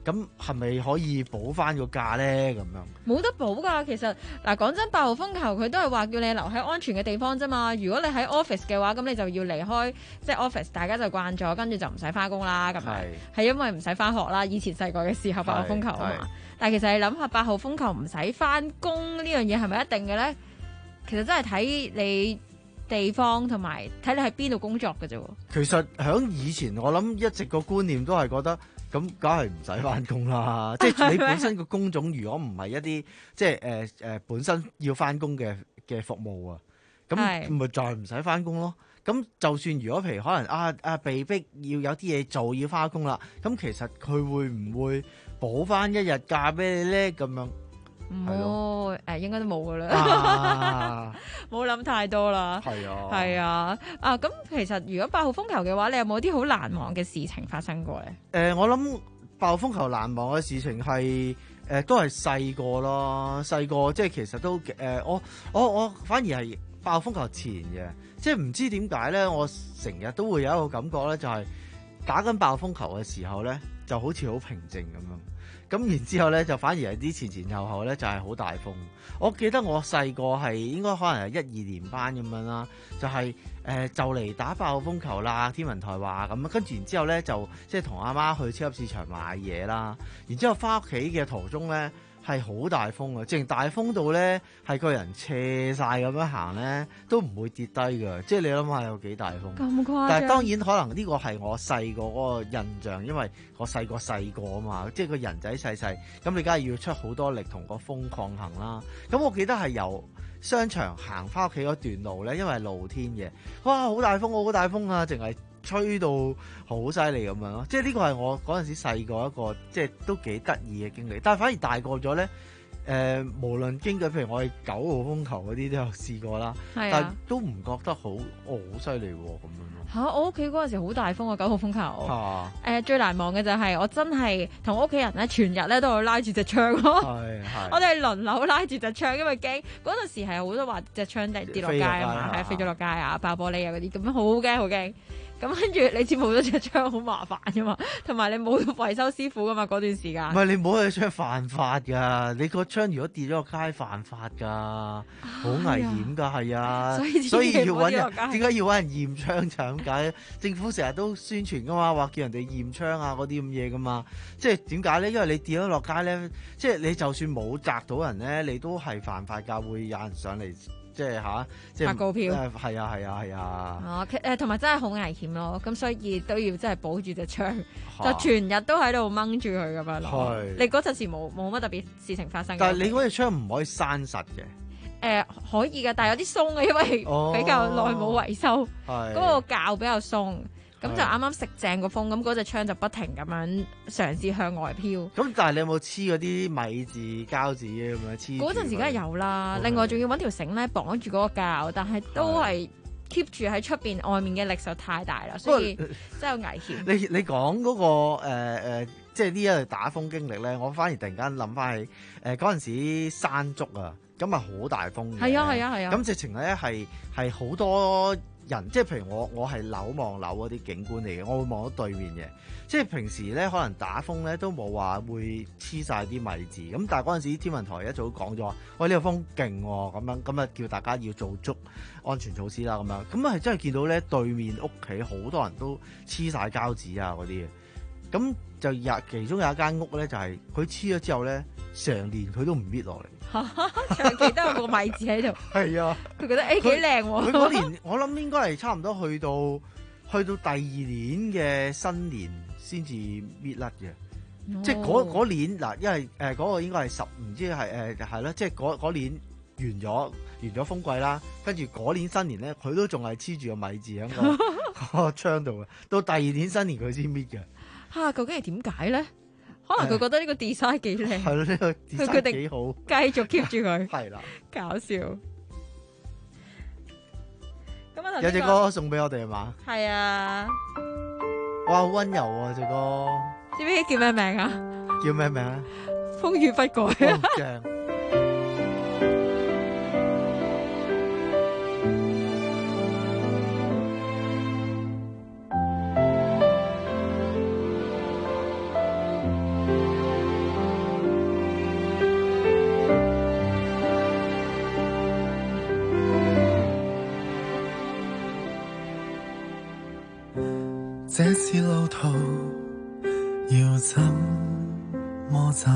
咁係咪可以補翻個價咧？咁樣冇得補㗎。其實嗱，講真，八號風球佢都係話叫你留喺安全嘅地方啫嘛。如果你喺 office 嘅話，咁你就要離開即係 office，大家就慣咗，跟住就唔使翻工啦。咁樣係因為唔使翻學啦。以前細個嘅時候八號風球啊嘛。但係其實你諗下，八號風球唔使翻工呢樣嘢係咪一定嘅咧？其實真係睇你地方同埋睇你喺邊度工作嘅啫。 其實喺以前，我諗一直個觀念都係覺得。咁梗係唔使翻工啦，即係你本身個工種如果唔係一啲即係誒誒本身要翻工嘅嘅服務啊，咁咪就係唔使翻工咯。咁就算如果譬如可能啊啊被逼要有啲嘢做要翻工啦，咁其實佢會唔會補翻一日假俾你咧？咁樣唔會誒，應該都冇噶啦，冇諗太多啦。 係啊， 係啊，啊咁其實如果八號風球嘅話，你有冇啲好難忘嘅事情發生過咧？誒、 呃，我諗八號風球難忘嘅事情係誒、呃、都係細個咯，細個即係其實都誒、呃、我我我反而係八號風球前嘅，即係唔知點解咧，我成日都會有一個感覺咧，就係打緊八號風球嘅時候咧，就好似好平靜咁樣。咁然之後咧，就反而係啲前前後後咧，就係好大風。我記得我細個係應該可能係一二年班咁樣啦，就係誒就嚟打八號風球啦。天文台話咁，跟住然之後咧就即係同阿媽去超級市場買嘢啦。然之後翻屋企嘅途中咧係好大風啊，淨大風到咧係個人斜晒咁樣行咧都唔會跌低㗎。即係你諗下有幾大風？ 咁誇張？ 但係當然可能呢個係我細個嗰個印象，因為我細個細個啊嘛，即係個人仔細細，咁你梗係要出好多力同個風抗衡啦。咁我記得係由商場行翻屋企嗰段路咧，因為係露天嘅，哇好大風，好大風啊，淨係吹到好犀利咁樣咯。即係呢個係我嗰陣時細個一個即係都幾得意嘅經歷。但係反而大個咗咧，誒、呃、無論經過譬如我係九號風球嗰啲都有試過啦， 係啊、 但係都唔覺得好哦好犀利喎咁樣。 嚇、啊！我屋企嗰陣時好大風啊，九號風球。誒、 啊呃、最難忘嘅就係我真係同屋企人咧，全日咧都有拉住隻窗咯。 係係。 我哋係輪流拉住隻窗，因為驚嗰陣時係好多話隻窗跌跌落街啊嘛，係飛咗落街啊，爆玻璃啊嗰啲，咁樣好驚好驚。咁跟住你知冇咗隻窗好麻煩噶嘛，同埋你冇維修師傅噶嘛嗰段時間。 唔係你冇隻窗犯法㗎，你個窗如果跌咗落街犯法㗎，好危險㗎，係啊。所以所以要揾人，點解要揾人驗窗就咁解？政府成日都宣傳㗎嘛，話叫人哋驗窗啊嗰啲咁嘢㗎嘛。即係點解咧？因為你跌咗落街咧，即係你就算冇砸到人咧，你都係犯法㗎，會有人上嚟。即係吓，即係發告票， 係啊係啊係啊。 哦，誒同埋真係好危險咯，咁所以都要真係保住隻窗，就全日都喺度掹住佢咁樣咯。你嗰陣時冇冇乜特別事情發生？ 但係你嗰隻窗唔可以閂實嘅。誒、 呃、可以嘅，但係有啲鬆嘅，因為比較耐冇維修，嗰、哦、個鉸比較鬆。咁就啱啱食正個風，咁嗰隻窗就不停咁樣嘗試向外飄。 咁但係你有冇黐嗰啲米字膠紙咁樣黐？ 嗰陣時梗係有啦，另外仲要揾條繩咧綁住嗰個鉸，但係都係 keep 住喺出邊，外面嘅力就太大啦，所以真係有危險。 你你講嗰、嗰個誒、呃、即係呢一類打風經歷咧，我反而突然間諗翻起誒嗰陣時山竹啊，咁啊好大風嘅。 係啊係啊係啊！ 咁直情咧係係好多。人即係譬如我我係樓望樓嗰啲景觀嚟嘅，我會望到對面嘅。即係平時咧可能打風咧都冇話會黐晒啲米字，咁但係嗰陣時天文台一早講咗話，喂呢個風勁喎，咁樣咁啊叫大家要做足安全措施啦，咁樣咁啊係真係見到咧對面屋企好多人都黐晒膠紙啊嗰啲嘅，咁就有其中有一間屋咧就係佢黐咗之後咧成年佢都唔搣落嚟。 長期都有個米字喺度， 係啊， 佢覺得誒幾靚喎。 佢嗰年我諗應該係差唔多去到去到第二年嘅新年先至搣甩嘅，哦、即係嗰嗰年嗱，因為誒嗰、呃嗰個應該係十唔知係誒係啦，即係嗰嗰年完咗完咗風季啦，跟住嗰年新年咧，佢都仲係黐住個米字喺個個窗度嘅，到第二年新年佢先搣嘅。 嚇、啊，究竟係點解咧？可能佢覺得呢個 design 幾靚， 係咯，呢個 design 幾好， 繼續 keep 住佢， 係啦， 搞笑。咁啊， 有隻歌送俾我哋係嘛？ 係啊， 哇，好溫柔啊隻歌， 知唔知叫咩名啊？ 叫咩名啊？ 風雨不改啊！ 正。 這次路途要怎麼走？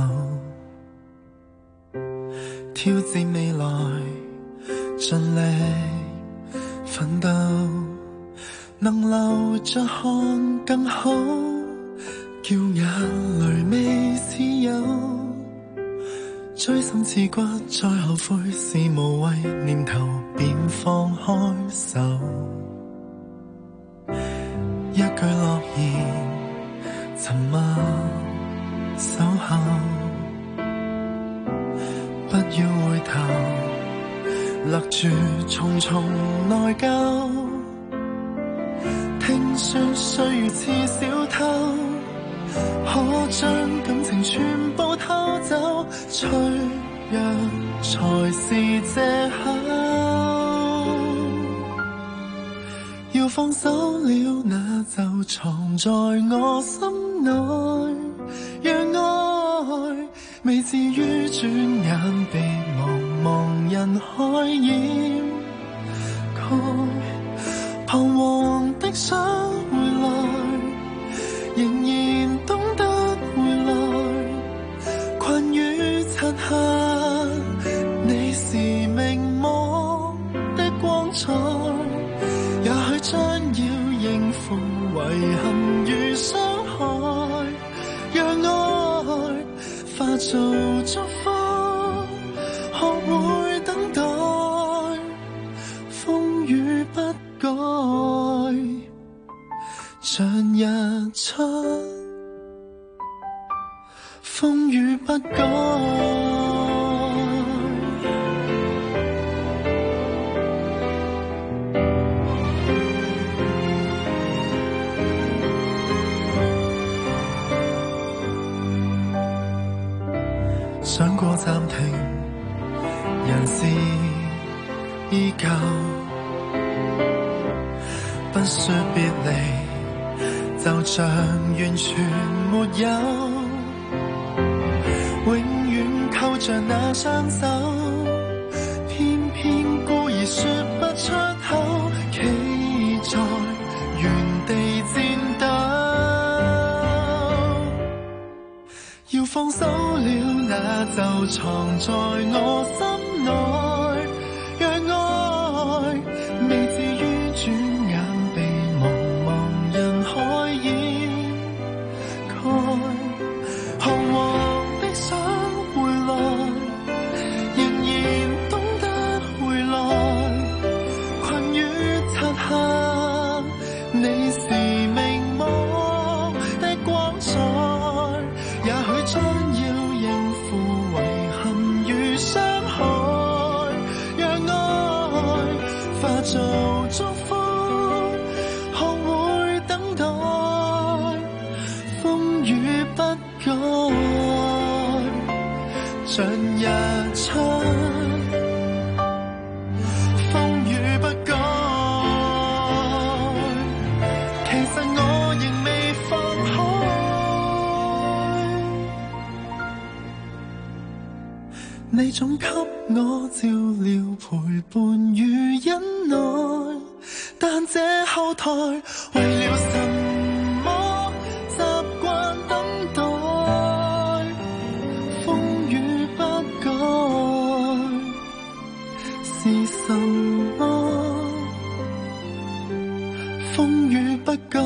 挑戰未來，盡力奮鬥，能留着看更好，叫眼淚未似有，錐心刺骨，再後悔是無謂念頭，便放開手。一句諾言，沉默守候，不要回頭，勒住重重內疚。聽說歲月似小偷，可將感情全部偷走，脆弱才是藉口。要放手了，那就藏在我心內，讓愛未至於轉眼被茫茫人海掩蓋。彷徨的想回來，仍然懂得回來，困於漆黑，你是明眸的光彩，也許將要應付遺憾與傷害，讓愛化做祝福，學會等待，風雨不改，像日出，風雨不改。想過暫停，人事依舊，不說別離，就像完全沒有，永遠扣着那雙手，偏偏故意說不出口，企在原地戰鬥。要放手了，那就藏在我心內，讓愛未至於轉眼被茫茫人海掩蓋。彷徨的想回來，仍然懂得回來，困於漆黑，你是明眸的光彩，也許將要應付遺憾與傷害，讓愛化做祝福，學會等待，風雨不改，像日出，風雨不改。其實我仍未放開，你總給我照料陪伴與忍耐，但這後台為了什麼習慣等待，風雨不改是什麼？風雨不改。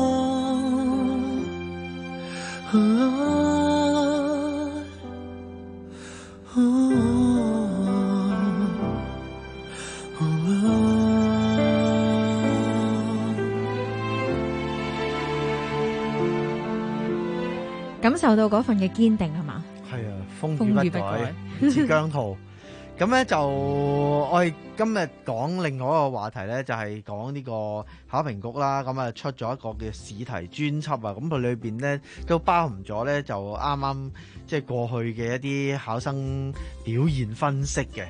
感受到嗰份嘅堅定係嘛？ 係啊，風雨不改，似姜濤。咁咧就我哋今日講另外一個話題咧，就係講呢個考評局啦。咁啊出咗一個嘅試題專輯啊，咁佢裏邊咧都包含咗咧就啱啱即係過去嘅一啲考生表現分析嘅。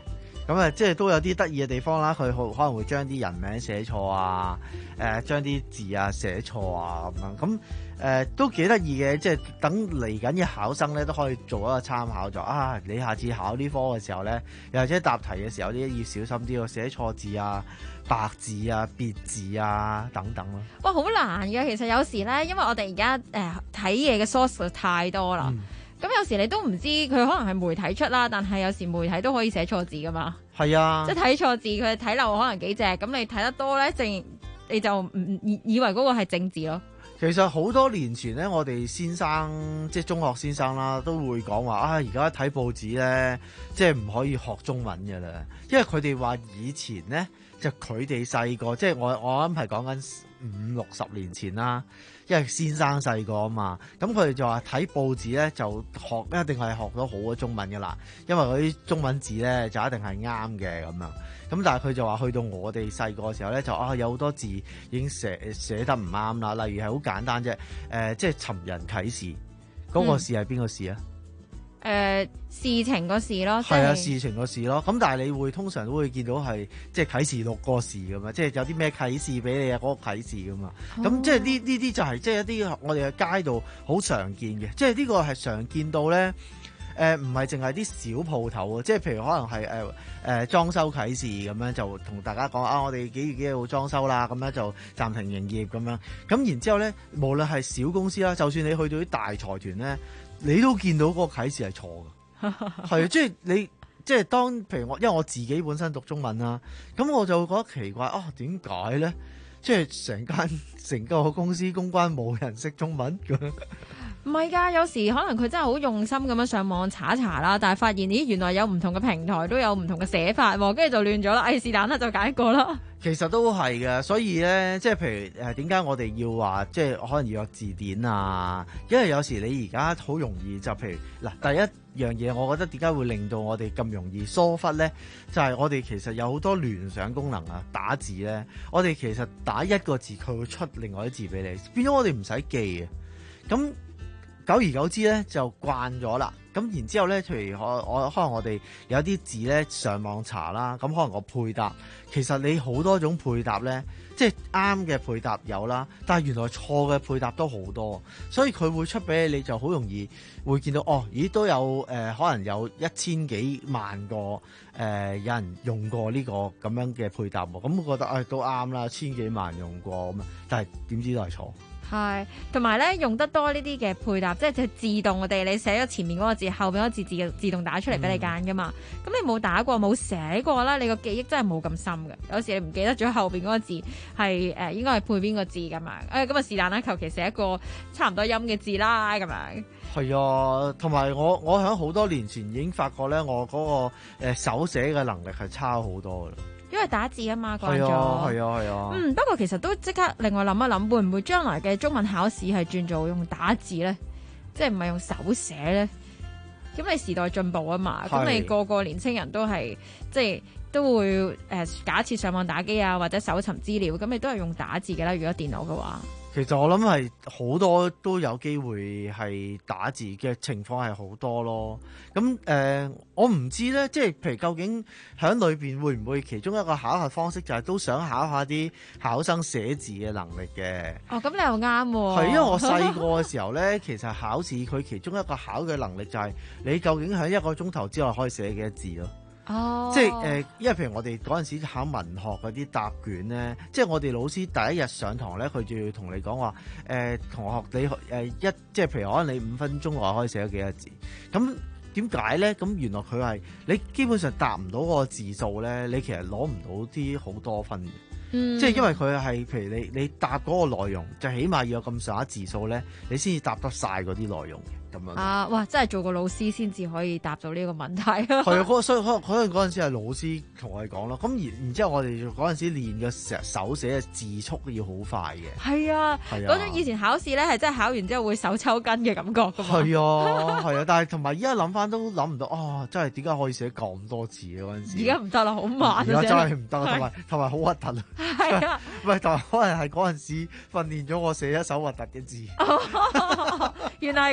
咁啊，即係都有啲得意嘅地方啦。佢可可能會將啲人名寫錯啊，誒將啲字啊寫錯啊咁樣。咁誒、呃、都幾得意嘅，即係等嚟緊嘅考生咧都可以做一個參考，就啊你下次考呢科嘅時候咧，又或者答題嘅時候啲要小心啲喎，寫錯字啊、白字啊、別字啊等等咯。 哇，好難嘅，其實有時咧，因為我哋而家誒睇嘢嘅 source 太多啦。咁、嗯、有時你都唔知佢可能係媒體出啦，但係有時媒體都可以寫錯字噶嘛。係啊，即係睇錯字，佢睇漏可能幾隻，咁你睇得多咧，正你就唔以以為嗰個係正字咯。 其實好多年前咧，我哋先生即係中學先生啦，都會講話啊，而家睇報紙咧，即係唔可以學中文嘅啦，因為佢哋話以前咧就佢哋細個，即係我我諗係講緊五六十年前啦，因為先生細個啊嘛，咁佢哋就話睇報紙咧就學一定係學到好嘅中文嘅啦，因為嗰啲中文字咧就一定係啱嘅咁樣。咁但係佢就話去到我哋細個嘅時候咧，就啊有好多字已經寫寫得唔啱啦，例如係好簡單啫，誒、呃、即係尋人啟事嗰、那個事係邊個事啊？誒、 呃、事情個事咯， 係啊，事情個事咯。咁但係你會通常都會見到係即係啟示錄個事咁嘛，即係有啲咩啟示俾你啊？嗰、那個啟示咁嘛。咁、哦、即係呢呢啲就係、是、即係一啲我哋嘅街道好常見嘅，即係呢個係常見到咧。誒唔係淨係啲小鋪頭啊，即係譬如可能係誒誒裝修啟事咁樣，就同大家講啊，我哋幾月幾號裝修啦，咁樣就暫停營業咁樣。咁然之後咧，無論係小公司啦，就算你去到啲大財團咧，你都見到嗰個啟事係錯嘅，係即係你即係當譬如我，因為我自己本身讀中文啦，咁我就覺得奇怪啊，點解咧？即係成間成個公司公關冇人識中文咁樣。 唔係㗎，有時可能佢真係好用心咁樣上網查一查啦，但係發現咦原來有唔同嘅平台都有唔同嘅寫法喎，跟住就亂咗啦。哎，是但啦，就揀一個啦。 其實都係嘅，所以咧，即係譬如誒點解我哋要話即係可能要有字典啊？因為有時你而家好容易就譬如嗱，第一樣嘢，我覺得點解會令到我哋咁容易疏忽咧？就係、是、我哋其實有好多聯想功能啊，打字咧，我哋其實打一個字佢會出另外啲字俾你，變咗我哋唔使記啊。咁久而久之咧就慣咗啦，咁然之後咧，譬如我我可能我哋有啲字咧上網查啦，咁可能個配搭，其實你好多種配搭咧，即係啱嘅配搭有啦，但係原來錯嘅配搭都好多，所以佢會出俾你，你就好容易會見到哦，咦都有誒、呃，可能有一千幾萬個誒、呃、有人用過呢個咁樣嘅配搭喎，咁我覺得誒、哎、都啱啦，千幾萬用過咁啊，但係點知都係錯。 係，同埋咧用得多呢啲嘅配搭，即係就自動地你寫咗前面嗰個字，後邊嗰個字自自動打出嚟俾你揀噶嘛。咁、嗯、你冇打過冇寫過啦，你個記憶真係冇咁深嘅。有時你唔記得咗後邊嗰個字係誒、呃、應該係配邊個字咁樣。誒咁啊是但啦，求其寫一個差唔多音嘅字啦咁樣。係啊，同埋我我喺好多年前已經發覺咧，我嗰、那個、呃、手寫嘅能力係差好多噶啦。因為打字啊嘛，慣咗。係啊，係啊，係啊。嗯，不過其實都即刻令我諗一諗，會唔會將來嘅中文考試係轉做用打字咧？即係唔係用手寫咧？咁你時代進步啊嘛，咁你個個年青人都係即係都會誒、呃，假設上網打機啊，或者搜尋資料，咁你都係用打字嘅啦。如果電腦嘅話。其實我諗係好多都有機會係打字嘅情況係好多咯。咁誒、呃，我唔知咧，即係譬如究竟喺裏邊會唔會其中一個考核方式就係都想考下啲考生寫字嘅能力嘅。哦，咁你又啱喎。係因為我細個嘅時候咧，其實考試佢其中一個考嘅能力就係你究竟喺一個鐘頭之內可以寫幾多字咯。哦，即係誒、呃，因為譬如我哋嗰陣時考文學嗰啲答卷咧，即係我哋老師第一日上堂咧，佢就要同你講話，誒、呃，同學你誒、呃、一，即係譬如可能你五分鐘內可以寫咗幾多字，咁點解咧？咁原來佢係你基本上答唔到嗰個字數咧，你其實攞唔到啲好多分嘅。嗯、即係因為佢係譬如你你答嗰個內容，就起碼要有咁上下字數咧，你先至答得晒嗰啲內容嘅咁樣。啊，哇！真係做個老師先至可以答到呢個問題。係啊，嗰所以可能可能嗰陣時係老師同我哋講咯。咁然然之後我哋嗰陣時練嘅成手寫嘅字速要好快嘅。係啊，係啊。嗰種以前考試咧係真係考完之後會手抽筋嘅感覺㗎嘛。係啊，係啊，但係同埋依家諗翻都諗唔到啊！真係點解可以寫咁多字嘅嗰陣時？而家唔得啦，好慢啊！而家真係唔得，同埋同埋好核突啊！係啊，唔係，但係可能係嗰陣時訓練咗我寫一手核突嘅字。原來係咁樣，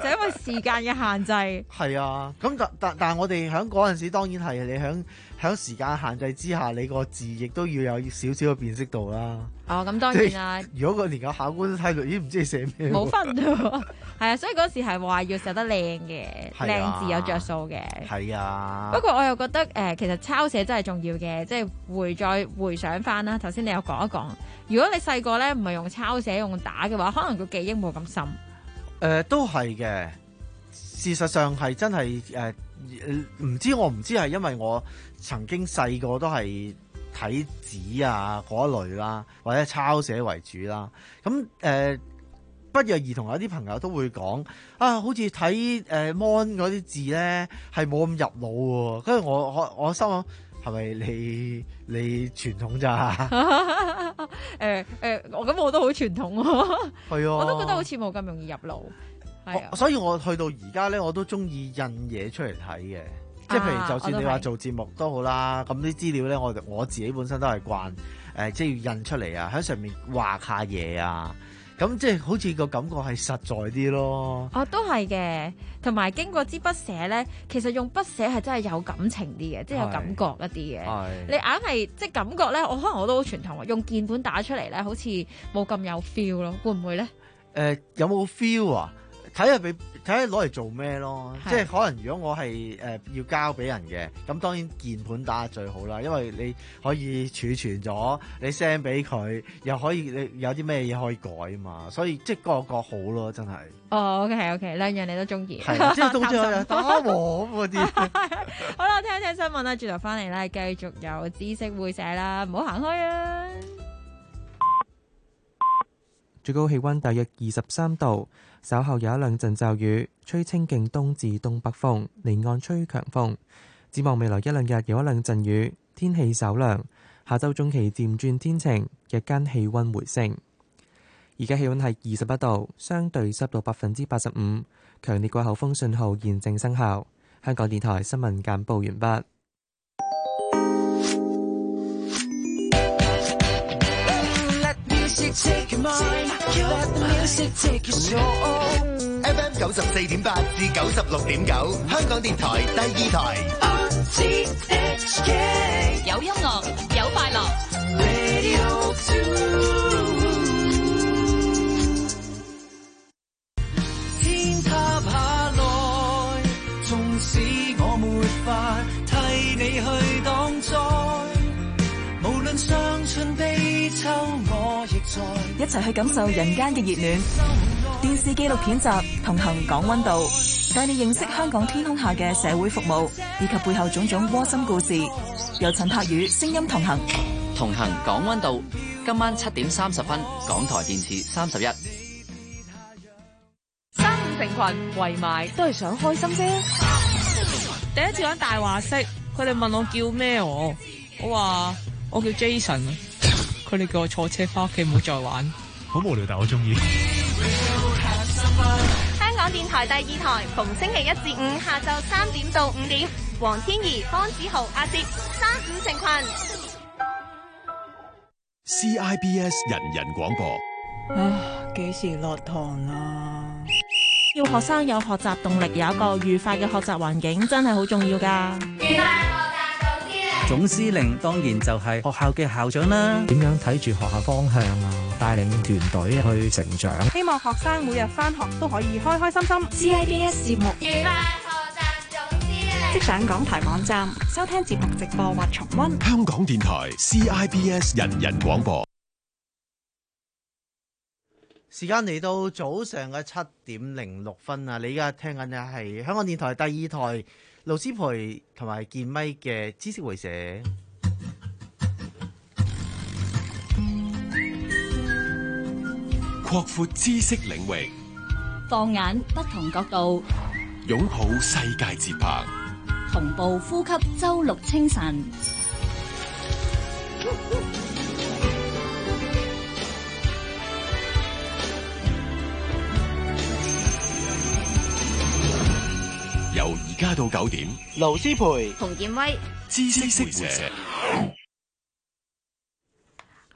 就因為時間嘅限制。 係啊，咁但但但係我哋喺嗰陣時，當然係你喺喺時間限制之下，你個字亦都要有少少嘅辨識度啦。 哦，咁當然啦。 如果個連個考官都睇到，咦唔知你寫咩？ 冇分喎。係啊，所以嗰時係話要寫得靚嘅，靚、啊、字有着數嘅。 係啊。 不過我又覺得誒、呃，其實抄寫真係重要嘅，即係回再回想翻啦。頭先你有講一講，如果你細個咧唔係用抄寫用打嘅話，可能個記憶冇咁深。誒、 呃，都係嘅。事實上係真係誒，唔、呃、知我唔知係因為我曾經細個都係睇紙啊嗰類啦，或者抄寫為主啦。咁誒。呃不約而同有啲朋友都會講啊，好似睇誒 mon 嗰啲字咧係冇咁入腦喎。跟住我我我心諗係咪你你傳統咋？誒誒、欸欸，我咁我都好傳統喎。係啊，我都覺得好似冇咁容易入腦。係啊， 所以我去到而家咧，我都中意印嘢出嚟睇嘅。即係譬如就算你話做節目都好啦，咁啲資料咧，我我自己本身都係慣誒、呃，即係要印出嚟啊，喺上面畫下嘢啊。咁即係好似個感覺係實在啲咯。 哦，都係嘅，同埋經過支筆寫咧，其實用筆寫係真係有感情啲嘅，即係有感覺一啲嘅。你硬係即係感覺咧，我可能我都好傳統，用鍵盤打出嚟咧，好似冇咁有 feel 咯，會唔會咧？誒、 呃，有冇 feel 啊？睇下俾睇下攞嚟做咩咯，即係可能如果我係誒、呃、要交俾人嘅，咁當然鍵盤打最好啦，因為你可以儲存咗，你 send 俾佢，又可以你有啲咩嘢可以改啊嘛，所以即係個個好咯，真係。 哦 ，OK OK，兩樣你都中意， 係即係到最後打和咁嗰啲。 好啦，聽一聽新聞啦，轉頭翻嚟咧，繼續有知識會社啦，唔好行開啊！ 最高氣溫大約二十三度。稍後有一兩陣驟雨，吹清勁東至東北風，離岸吹強風。展望未來一兩日有一兩陣雨，天氣稍涼。下週中期漸轉天晴，日間氣溫回升。而家氣溫係二十一度，相對濕度百分之八十五，強烈季候風信號現正生效。香港電台新聞簡報完畢。 F M 九十四點八至九十六點九，香港電台第二台。 有音樂，有快樂。 天塌下來，縱使我沒法替你去擋災，無論傷春悲秋，我亦在。 一齊去感受人間嘅熱暖。電視紀錄片集《同行講溫度》，帶你認識香港天空下嘅社會服務以及背後種種窩心故事。由陳柏宇聲音同行。 同行講溫度，今晚七點三十分，港台電視三十一。 三五成群圍埋都係想開心啫。第一次玩大話識，佢哋問我叫咩我，我話我叫 Jason， 佢哋叫我坐車翻屋企唔好再玩。 好無聊，但我中意。 香港電台第二台，逢星期一至五下晝三點到五點，黃天怡、方子豪、阿哲，三五成群。 C I B S 人人廣播。 啊，幾時落堂啊？ 要學生有學習動力，有一個愉快嘅學習環境，真係好重要㗎。 愉快學習總司令當然就係學校嘅校長啦。 點樣睇住學校方向啊？帶領團隊去成長。 希望學生每日返學都可以開開心心。 C I B S 節目愉快學習總司令， 即上港台網站收聽節目直播或重溫。 香港電台 C I B S 人人廣播。 時間嚟到早上嘅七點零六分啊！你而家聽緊嘅係香港電台第二台盧思培同埋健咪嘅知識會社。 擴闊知識領域， 放眼不同角度， 擁抱世界節拍， 同步呼吸周六清晨。 由而家到九點， 盧思培、 洪建威， 知識會社。 好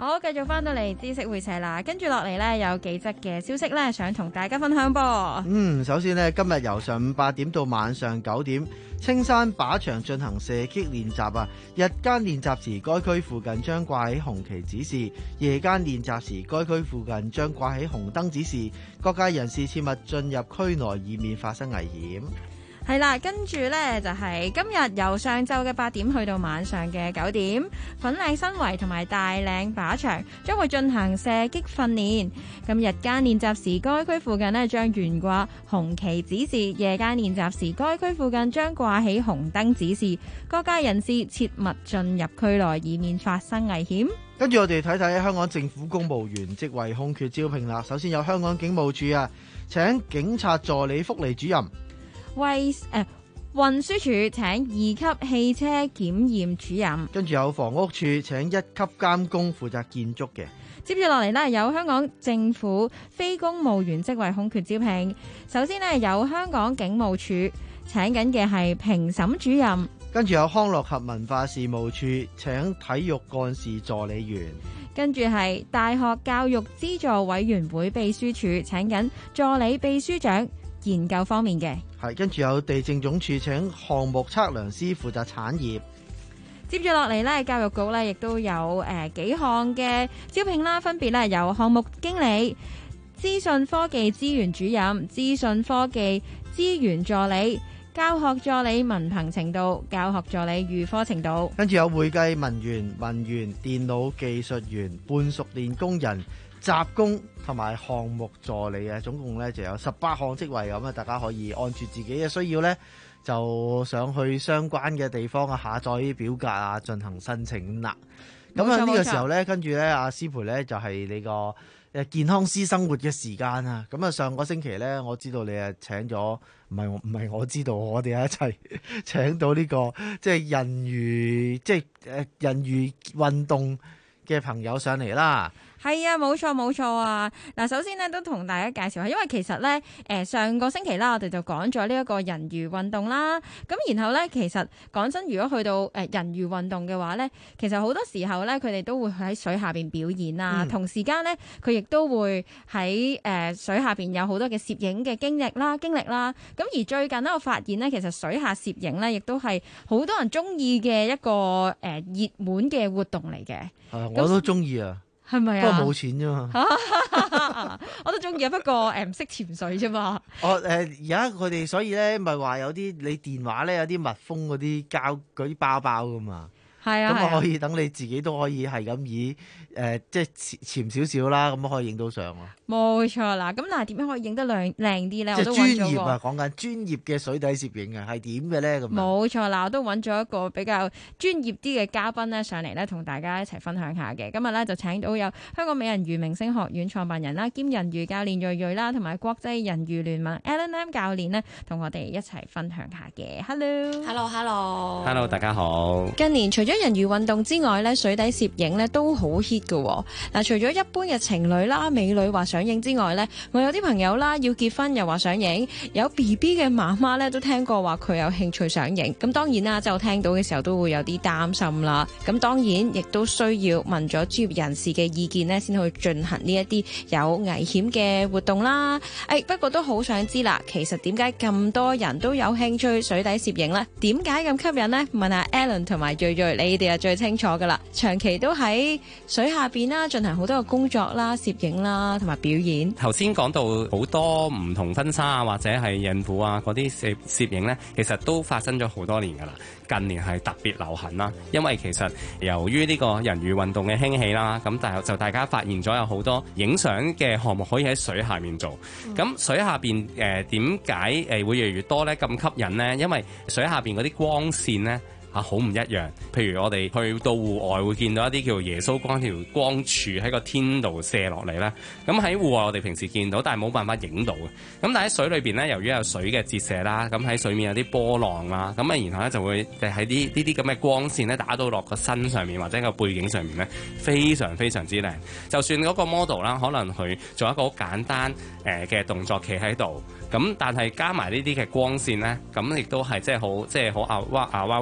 好，繼續翻到嚟知識會社啦，跟住落嚟呢，有幾則嘅消息呢，想同大家分享噃。 嗯，首先呢，今日由上午八點到晚上九點，青山靶場進行射擊練習啊。日間練習時，該區附近將掛起紅旗指示；夜間練習時，該區附近將掛起紅燈指示。各界人士切勿進入區內，以免發生危險。 係啦，跟住呢就係今日由上晝嘅八點去到晚上嘅九點，粉嶺新圍同埋大嶺靶場將會進行射擊訓練。咁日間練習時，該區附近呢將懸掛紅旗指示；夜間練習時，該區附近將掛起紅燈指示。各界人士切勿進入區內，以免發生危險。 跟住我哋睇睇香港政府公務員職位空缺招聘啦。首先有香港警務處啊，請警察助理福利主任。 為誒、呃、運輸署請二級汽車檢驗主任， 跟住有房屋處請一級監工負責建築嘅。 接住落嚟呢，有香港政府非公務員職位空缺招聘。首先呢，有香港警務處請緊嘅係評審主任， 跟住有康樂及文化事務處請體育幹事助理員， 跟住係大學教育資助委員會秘書處請緊助理秘書長研究方面嘅。 係，跟住有地政總署請項目測量師負責產業。 接住落嚟呢，教育局呢亦都有誒、呃、幾項嘅招聘啦，分別呢有項目經理、資訊科技資源主任、資訊科技資源助理、教學助理文憑程度、教學助理預科程度。 跟住有會計文員、文員、電腦技術員、半熟練工人、雜工同埋項目助理啊，總共咧就有十八項職位咁啊，大家可以按住自己嘅需要咧，就上去相關嘅地方啊，下載啲表格啊，進行申請啦。咁啊，呢個時候咧，跟住咧，阿師培咧就係你個誒健康師生活嘅時間啊。咁啊，上個星期咧，我知道你啊請咗，唔係我唔係我知道，我哋一齊請到呢個即係人魚，即係誒人魚運動嘅朋友上嚟啦。 係啊，冇錯冇錯啊！嗱，首先咧都同大家介紹下，因為其實咧，誒上個星期啦，我哋就講咗呢一個人魚運動啦。咁然後咧，其實講真，如果去到誒人魚運動嘅話咧，其實好多時候咧，佢哋都會喺水下邊表演啊。嗯、同時間咧，佢亦都會喺誒水下邊有好多嘅攝影嘅經歷啦、經歷啦。咁而最近咧，我發現咧，其實水下攝影咧，亦都係好多人中意嘅一個誒熱門嘅活動嚟嘅。 係，我都中意啊！ 係咪啊？ 不過冇錢啫嘛。 我都中意啊，不過誒唔識潛水啫嘛。 哦誒，而家佢哋所以咧，咪話有啲你電話咧有啲密封嗰啲膠嗰啲包包噶嘛。係啊。咁啊可以等你自己都可以係咁以誒、呃、即係潛少少啦，咁可以影到相啊。 冇錯啦，咁但係點樣可以影得靚靚啲咧？ 即係專業啊，講緊專業嘅水底攝影啊，係點嘅咧？咁冇錯啦，我都揾咗一個比較專業啲嘅嘉賓咧上嚟咧，同大家一齊分享下嘅。今日咧就請到有香港美人魚明星學院創辦人啦，兼人魚教練瑞瑞啦，同埋國際人魚聯盟 L N M 教練呢，同我哋一齊分享下嘅。Hello，Hello，Hello，Hello， 大家好。 近年除咗人魚運動之外咧，水底攝影咧都好 hit 嘅。嗱，除咗一般嘅情侶啦、美女話想影之外咧，我有啲朋友啦要結婚又話想影，有 B B 嘅媽媽咧都聽過話佢有興趣想影。咁當然啦，即係我聽到嘅時候都會有啲擔心啦。咁當然亦都需要問咗專業人士嘅意見咧，先去進行呢一啲有危險嘅活動啦。誒，不過都好想知啦，其實點解咁多人都有興趣水底攝影呢？點解咁吸引呢？問下 Alan 同埋瑞瑞，你哋係最清楚噶啦。長期都喺水下邊啦，進行好多嘅工作啦、攝影啦同埋表演。 頭先講到好多唔同婚紗啊，或者係孕婦啊嗰啲攝攝影呢，其實都發生咗好多年噶啦。近年係特別流行啦，因為其實由於呢個人魚運動嘅興起啦，咁但係就大家發現咗有好多影相嘅項目可以喺水下面做。咁、嗯、水下邊誒點解誒會越嚟越多呢？咁吸引呢？因為水下邊嗰啲光線呢，啊，好唔一樣。譬如我哋去到戶外會見到一啲叫做耶穌光條光柱喺個天度射落嚟啦。咁喺戶外我哋平時見到，但係冇辦法影到嘅。咁但係喺水裏邊咧，由於有水嘅折射啦，咁喺水面有啲波浪啦，咁啊然後咧就會喺啲呢啲咁嘅光線咧打到落個身上面或者個背景上面咧，非常非常之靚。就算嗰個 model 啦，可能佢做一個好簡單誒嘅動作企喺度。咁但係加埋呢啲嘅光線咧，咁亦都係即係好即係好 arouse 到大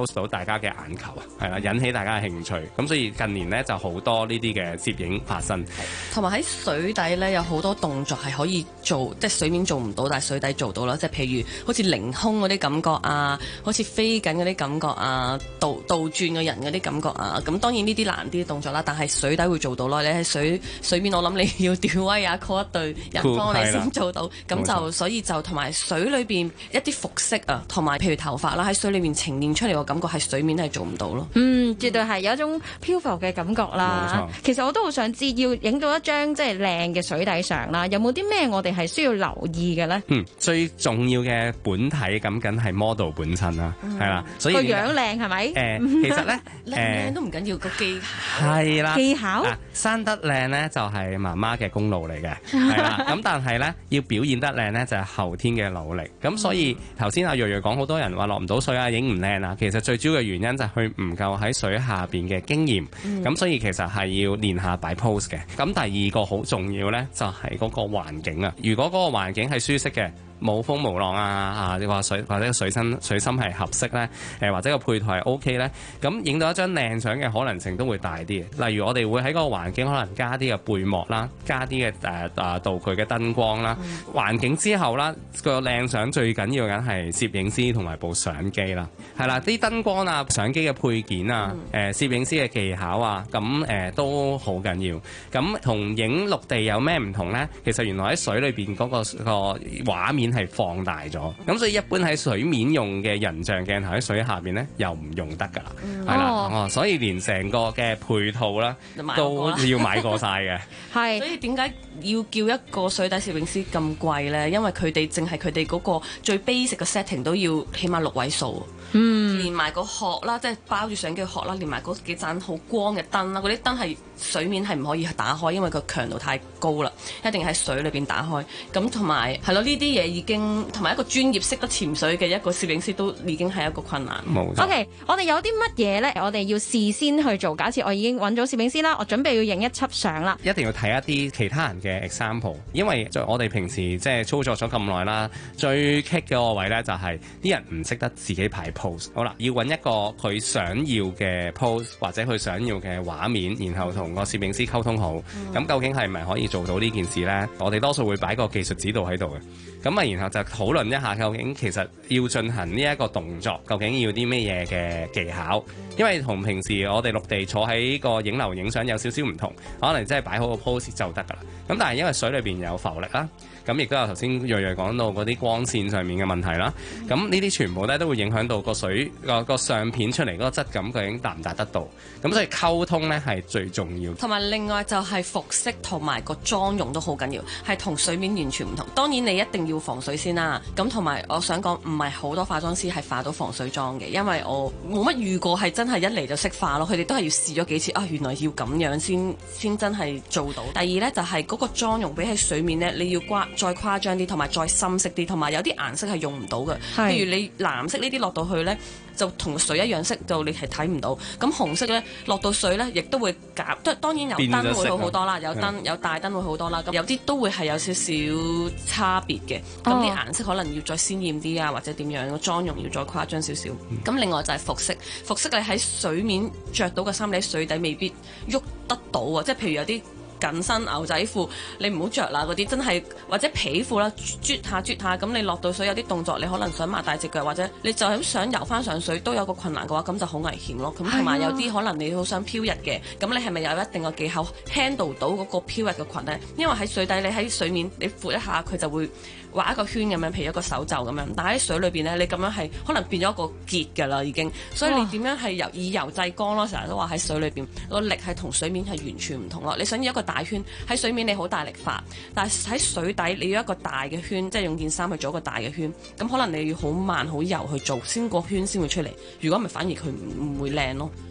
家嘅眼球啊，係啦，引起大家嘅興趣。咁所以近年呢，就好多呢啲嘅攝影發生。 同埋喺水底咧有好多動作係可以做，即係水面做唔到，但係水底做到啦。即係譬如好似凌空嗰啲感覺啊，好似飛緊嗰啲感覺啊，倒倒轉嘅人嗰啲感覺啊。咁當然呢啲難啲嘅動作啦，但係水底會做到咯。你喺水水面，我諗你要吊威啊 call 一隊人幫你先做到。咁就所以就同埋水裏邊一啲服飾啊，同埋譬如頭髮啦，喺水裏面呈現出嚟個感覺係水面係做唔到咯。 嗯，絕對係有一種漂浮嘅感覺啦。其實我都好想知，要影到一張即係靚嘅水底相啦，有冇啲咩我哋係需要留意嘅咧？ 嗯，最重要嘅本體咁梗係 model 本身啦，係啦、嗯，所以個樣靚係咪？誒、 呃，其實咧靚靚都唔緊要，個技巧係啦， 技巧、 啊、生得靚咧就係媽媽嘅功勞嚟嘅，係啦。咁但係咧要表現得靚咧就係後天嘅努力。咁所以頭先阿睿睿講，好多人話落唔到水啊，影唔靚啊，其實最主要嘅原因就係佢唔夠喺水下邊嘅經驗。咁、嗯、所以其實係要練下擺 pose 嘅。咁第二個好重要咧就係嗰個環境啊。如果嗰個環境係舒適嘅，冇風冇浪啊，啊你話水或者水深水深係合適咧，誒或者個配套係 O K 咧，咁影到一張靚相嘅可能性都會大啲。例如我哋會喺嗰個環境可能加啲嘅背幕啦，加啲嘅誒誒道具嘅燈光啦，嗯、環境之後啦，個靚相最緊要緊係攝影師同埋部相機啦，係啦，啲燈光啊、相機嘅配件啊、誒、嗯、攝影師嘅技巧啊，咁誒、呃、都好緊要。咁同影陸地有咩唔同咧？其實原來喺水裏邊嗰個個畫面係放大咗，咁所以一般喺水面用嘅人像鏡頭喺水下邊咧又唔用得㗎啦，係啦、嗯，哦，所以連成個嘅配套啦都要買過晒嘅。 係，所以點解要叫一個水底攝影師咁貴咧？因為佢哋淨係佢哋嗰個最 basic 嘅 setting 都要起碼六位數，嗯，連埋個殼啦，即係包住相機嘅殼啦，連埋嗰幾盞好光嘅燈啦，嗰啲燈係水面係唔可以打開，因為個強度太高啦，一定喺水裏邊打開。咁同埋係咯，呢啲嘢已經同埋一個專業識得潛水嘅一個攝影師都已經係一個困難。 冇錯。 OK， 我哋有啲乜嘢咧？我哋要事先去做。假設我已經揾咗攝影師啦，我準備要影一輯相啦。 一定要睇一啲其他人嘅 example， 因為我哋平時即係操作咗咁耐啦，最棘嘅個位咧就係啲人唔識得自己排 pose。好啦，要揾一個佢想要嘅 pose 或者佢想要嘅畫面，然後同個攝影師溝通好。咁、嗯、究竟係咪可以做到呢件事咧？我哋多數會擺個技術指導喺度嘅。咁啊，然後就討論一下究竟其實要進行呢一個動作，究竟要啲咩嘢嘅技巧？因為同平時我哋陸地坐喺個影樓影相有少少唔同，可能真係擺好個 pose 就得㗎啦。咁但係因為水裏邊有浮力啦，咁亦都有頭先睿睿講到嗰啲光線上面嘅問題啦。咁呢啲全部咧都會影響到個水個個相片出嚟嗰個質感究竟達唔達得到？咁所以溝通咧係最重要。 同埋另外就係服飾同埋個妝容都好緊要，係同水面完全唔同。當然你一定要防水先啦。咁同埋我想講，唔係好多化妝師係化到防水妝嘅，因為我冇乜遇過係真係一嚟就識化咯。佢哋都係要試咗幾次啊，原來要咁樣先先真係做到。第二呢，就係、是、嗰個妝容比起水面呢，你要誇再誇張啲，同埋再深色啲，同埋有啲顏色係用唔到嘅。譬如你藍色呢啲落到去呢，就同水一樣色，就你係睇唔到。咁紅色呢，落到水呢，亦都會夾。當然有燈會好好多啦，有燈有大燈會好多啦。咁有啲都會係有少少差別嘅。咁啲顏色可能要再鮮豔啲啊，或者點樣個妝容要再誇張少少。咁、嗯、另外就係服飾，服飾你喺水面着到嘅衫，你喺水底未必喐得到啊。即係譬如有啲緊身牛仔褲，你唔好着啦，嗰啲真係或者皮褲啦，啜下啜下，咁你落到水有啲動作，你可能想擘大隻腳，或者你就係想游翻上水都有個困難嘅話，咁就好危險咯。咁同埋有啲可能你好想飄逸嘅，咁你係咪有一定嘅技巧 handle 到嗰個飄逸嘅裙呢？因為喺水底你喺水面你闊一下佢就會畫一個圈咁樣，譬如一個手袖咁樣，但喺水裏邊呢，你咁樣係可能變咗一個結㗎啦已經。所以你點樣係游以柔制剛咯？成日都話喺水裏邊個力係同水面係完全唔同咯。你想要一個大圈喺水面你好大力發，但係喺水底你要一個大嘅圈，即係用件衫去做一個大嘅圈，咁可能你要好慢好柔去做先個圈先會出嚟。如果唔係反而佢唔唔會靚咯。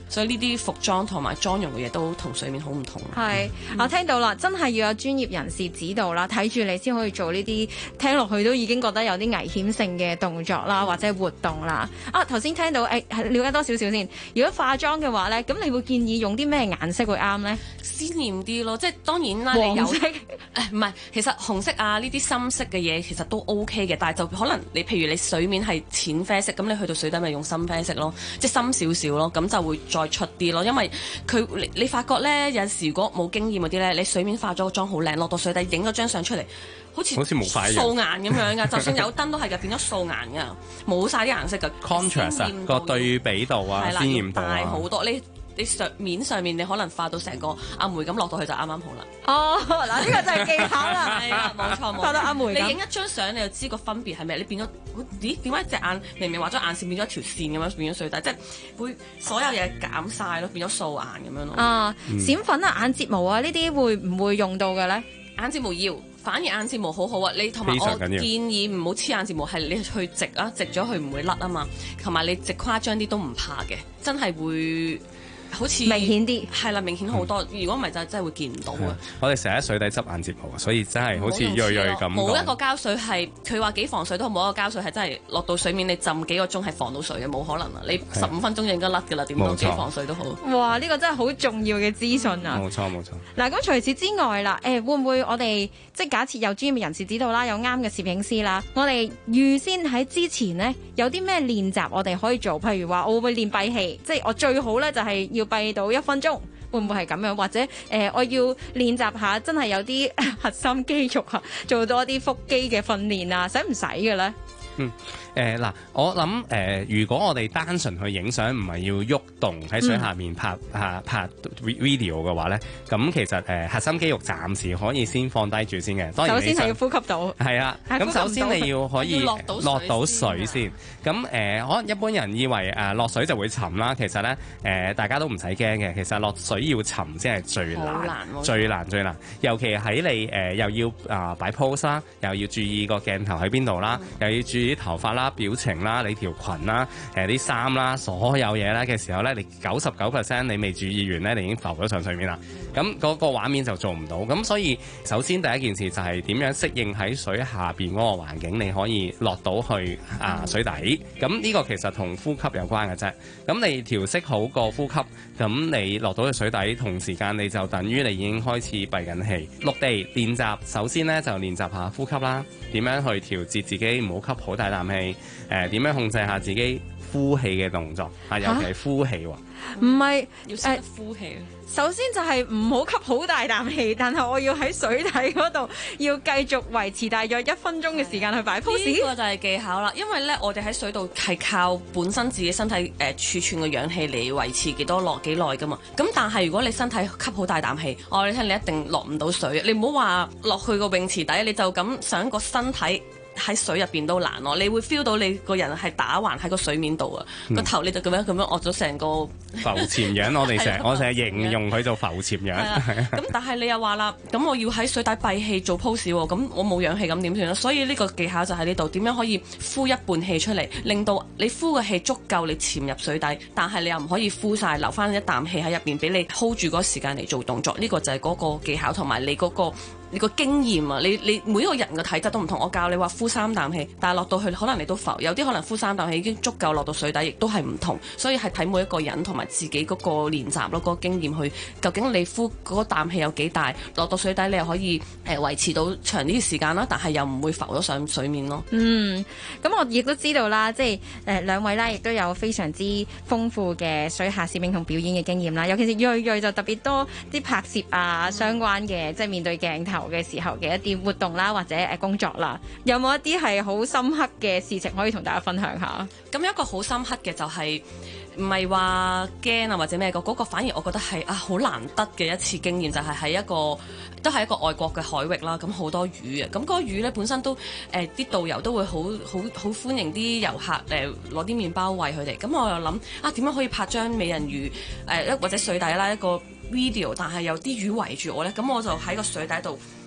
所以呢啲服裝同埋妝容嘅嘢都同水面好唔同。 係，我聽到啦，真係要有專業人士指導啦，睇住你先可以做呢啲聽落去都已經覺得有啲危險性嘅動作啦，或者活動啦。啊，頭先聽到誒，係了解多少少先。如果化妝嘅話咧，咁你會建議用啲咩顏色會啱咧？ 鮮豔啲咯，即係當然啦，你有黃色誒唔係，其實紅色啊呢啲深色嘅嘢其實都 OK 嘅，但係就可能你譬如你水面係淺啡色，咁你去到水底咪用深啡色咯，即係深少少咯，咁就會再出啲咯。因為佢你你發覺咧，有時如果冇經驗嗰啲咧，你水面化咗個妝好靚，落到水底影咗張相出嚟，好似好似冇塊素顏咁樣噶，就算有燈都係噶，變咗素顏噶，冇晒啲顏色噶 contrast 啊個對比度啊，鮮豔度大好啊。 多。你你上面上面你可能化到成個阿梅咁，落到去就啱啱好啦。 哦，嗱呢個就係技巧啦， 係啦，冇錯冇錯。 化到阿梅咁你影一張相，你就知個分別係咩？你變咗，咦？點解隻眼明明畫咗眼線變咗一條線咁樣變咗水底？即係會所有嘢減晒咯，變咗素顏咁樣咯。 啊，閃粉啊、眼睫毛啊呢啲會唔會用到嘅咧？ 眼睫毛要，反而眼睫毛好好啊！你同埋我建議唔好黐眼睫毛，係你去直啊，直咗佢唔會甩啊嘛。同埋你直誇張啲都唔怕嘅，真係會。好似明顯啲， 係啦，明顯好多。如果唔係就真係會見唔到啊！ 我哋成日喺水底執眼睫毛，所以真係好似鋭鋭咁。 冇一個膠水係佢話幾防水都好，冇一個膠水係真係落到水面你浸幾個鐘係防到水嘅，冇可能啊！你十五分鐘就應該甩㗎啦，點講幾防水都好。 哇！呢個真係好重要嘅資訊啊！ 冇錯冇錯。 嗱，咁除此之外啦，誒會唔會我哋即係假設有專業人士指導啦，有啱嘅攝影師啦，我哋預先喺之前呢，有啲咩練習我哋可以做？譬如話我會練閉氣，即係我最好咧就係要閉到一分鐘，會唔會係咁樣？或者誒、呃，我要練習下真係有啲核心肌肉啊，做多啲腹肌嘅訓練啊，使唔使嘅咧？ 嗯，誒、呃、嗱，我諗誒、呃，如果我哋單純去影相，唔係要喐動喺水下面拍嚇、嗯、拍 video 嘅話咧，咁其實誒、呃、核心肌肉暫時可以先放低住先嘅。當然，首先係要呼吸到。 係啊，咁首先你要可以落到水落到水先。咁誒、呃，可能一般人以為誒、呃、落水就會沉啦，其實咧誒、呃、大家都唔使驚嘅。其實落水要沉先係最難， 難最難最難。尤其喺你誒、呃、又要啊、呃、擺 pose 啦，又要注意個鏡頭喺邊度啦，嗯、又要注意啲頭髮啦、表情啦、你條裙啦、誒啲衫啦，所有嘢咧嘅時候咧，你九十九 percent 你未注意完咧，你已經浮咗上水面啦。咁嗰個畫面就做唔到。咁所以首先第一件事就係點樣適應喺水下邊嗰個環境，你可以落到去啊水底。咁呢個其實同呼吸有關嘅啫。咁你調適好個呼吸，咁你落到去水底，同時間你就等於你已經開始閉緊氣。陸地練習，首先咧就練習下呼吸啦，點樣去調節自己唔好吸好大啖氣，誒、呃、點樣控制下自己呼氣嘅動作啊，尤其係呼氣喎。 唔係要識得呼氣。 首先就係唔好吸好大啖氣，但係我要喺水底嗰度要繼續維持大約一分鐘嘅時間去擺 pose。 呢個就係技巧啦，因為咧我哋喺水度係靠本身自己身體誒、呃、儲存嘅氧氣嚟維持幾多落幾耐噶嘛。咁但係如果你身體吸好大啖氣，我話你聽你一定落唔到水。你唔好話落去個泳池底，你就咁想個身體喺水入邊都難咯，你會 feel 到你個人係打橫喺個水面度啊，個、嗯、頭你就咁樣咁樣惡咗成個浮潛樣。我哋成我成日形容佢做浮潛樣。 咁但係你又話啦，咁我要喺水底閉氣做 pose 喎，咁我冇氧氣咁點算咧？所以呢個技巧就喺呢度，點樣可以呼一半氣出嚟，令到你呼嘅氣足夠你潛入水底，但係你又唔可以呼晒，留翻一啖氣喺入邊俾你 hold 住嗰個時間嚟做動作。呢、呢個就係嗰個技巧同埋你嗰、嗰個。你個經驗啊，你你每一個人嘅體質都唔同。我教你話呼三啖氣，但係落到去可能你都浮，有啲可能呼三啖氣已經足夠落到水底，亦都係唔同。所以係睇每一個人同埋自己嗰個練習咯，嗰、嗰個經驗去究竟你呼嗰啖氣有幾大，落到水底你又可以誒、呃、維持到長啲時間啦，但係又唔會浮咗上水面咯。 嗯，咁我亦都知道啦，即係誒、呃、兩位啦，亦都有非常之豐富嘅水下攝影同表演嘅經驗啦。尤其是鋭鋭就特別多啲拍攝啊相關嘅，即係面對鏡頭嘅時候嘅一啲活動啦，或者誒工作啦，有冇一啲係好深刻嘅事情可以同大家分享下？ 咁有一個好深刻嘅就係唔係話驚啊或者咩個，嗰個反而我覺得係啊好難得嘅一次經驗，就係喺一個都係一個外國嘅海域啦，咁好多魚啊，咁嗰個魚咧本身都誒啲導遊都會好好好歡迎啲遊客誒攞啲麵包餵佢哋，咁我又諗啊點樣可以拍張美人魚誒一或者水底啦一個 video， 但係有啲魚圍住我咧，咁我就喺個水底度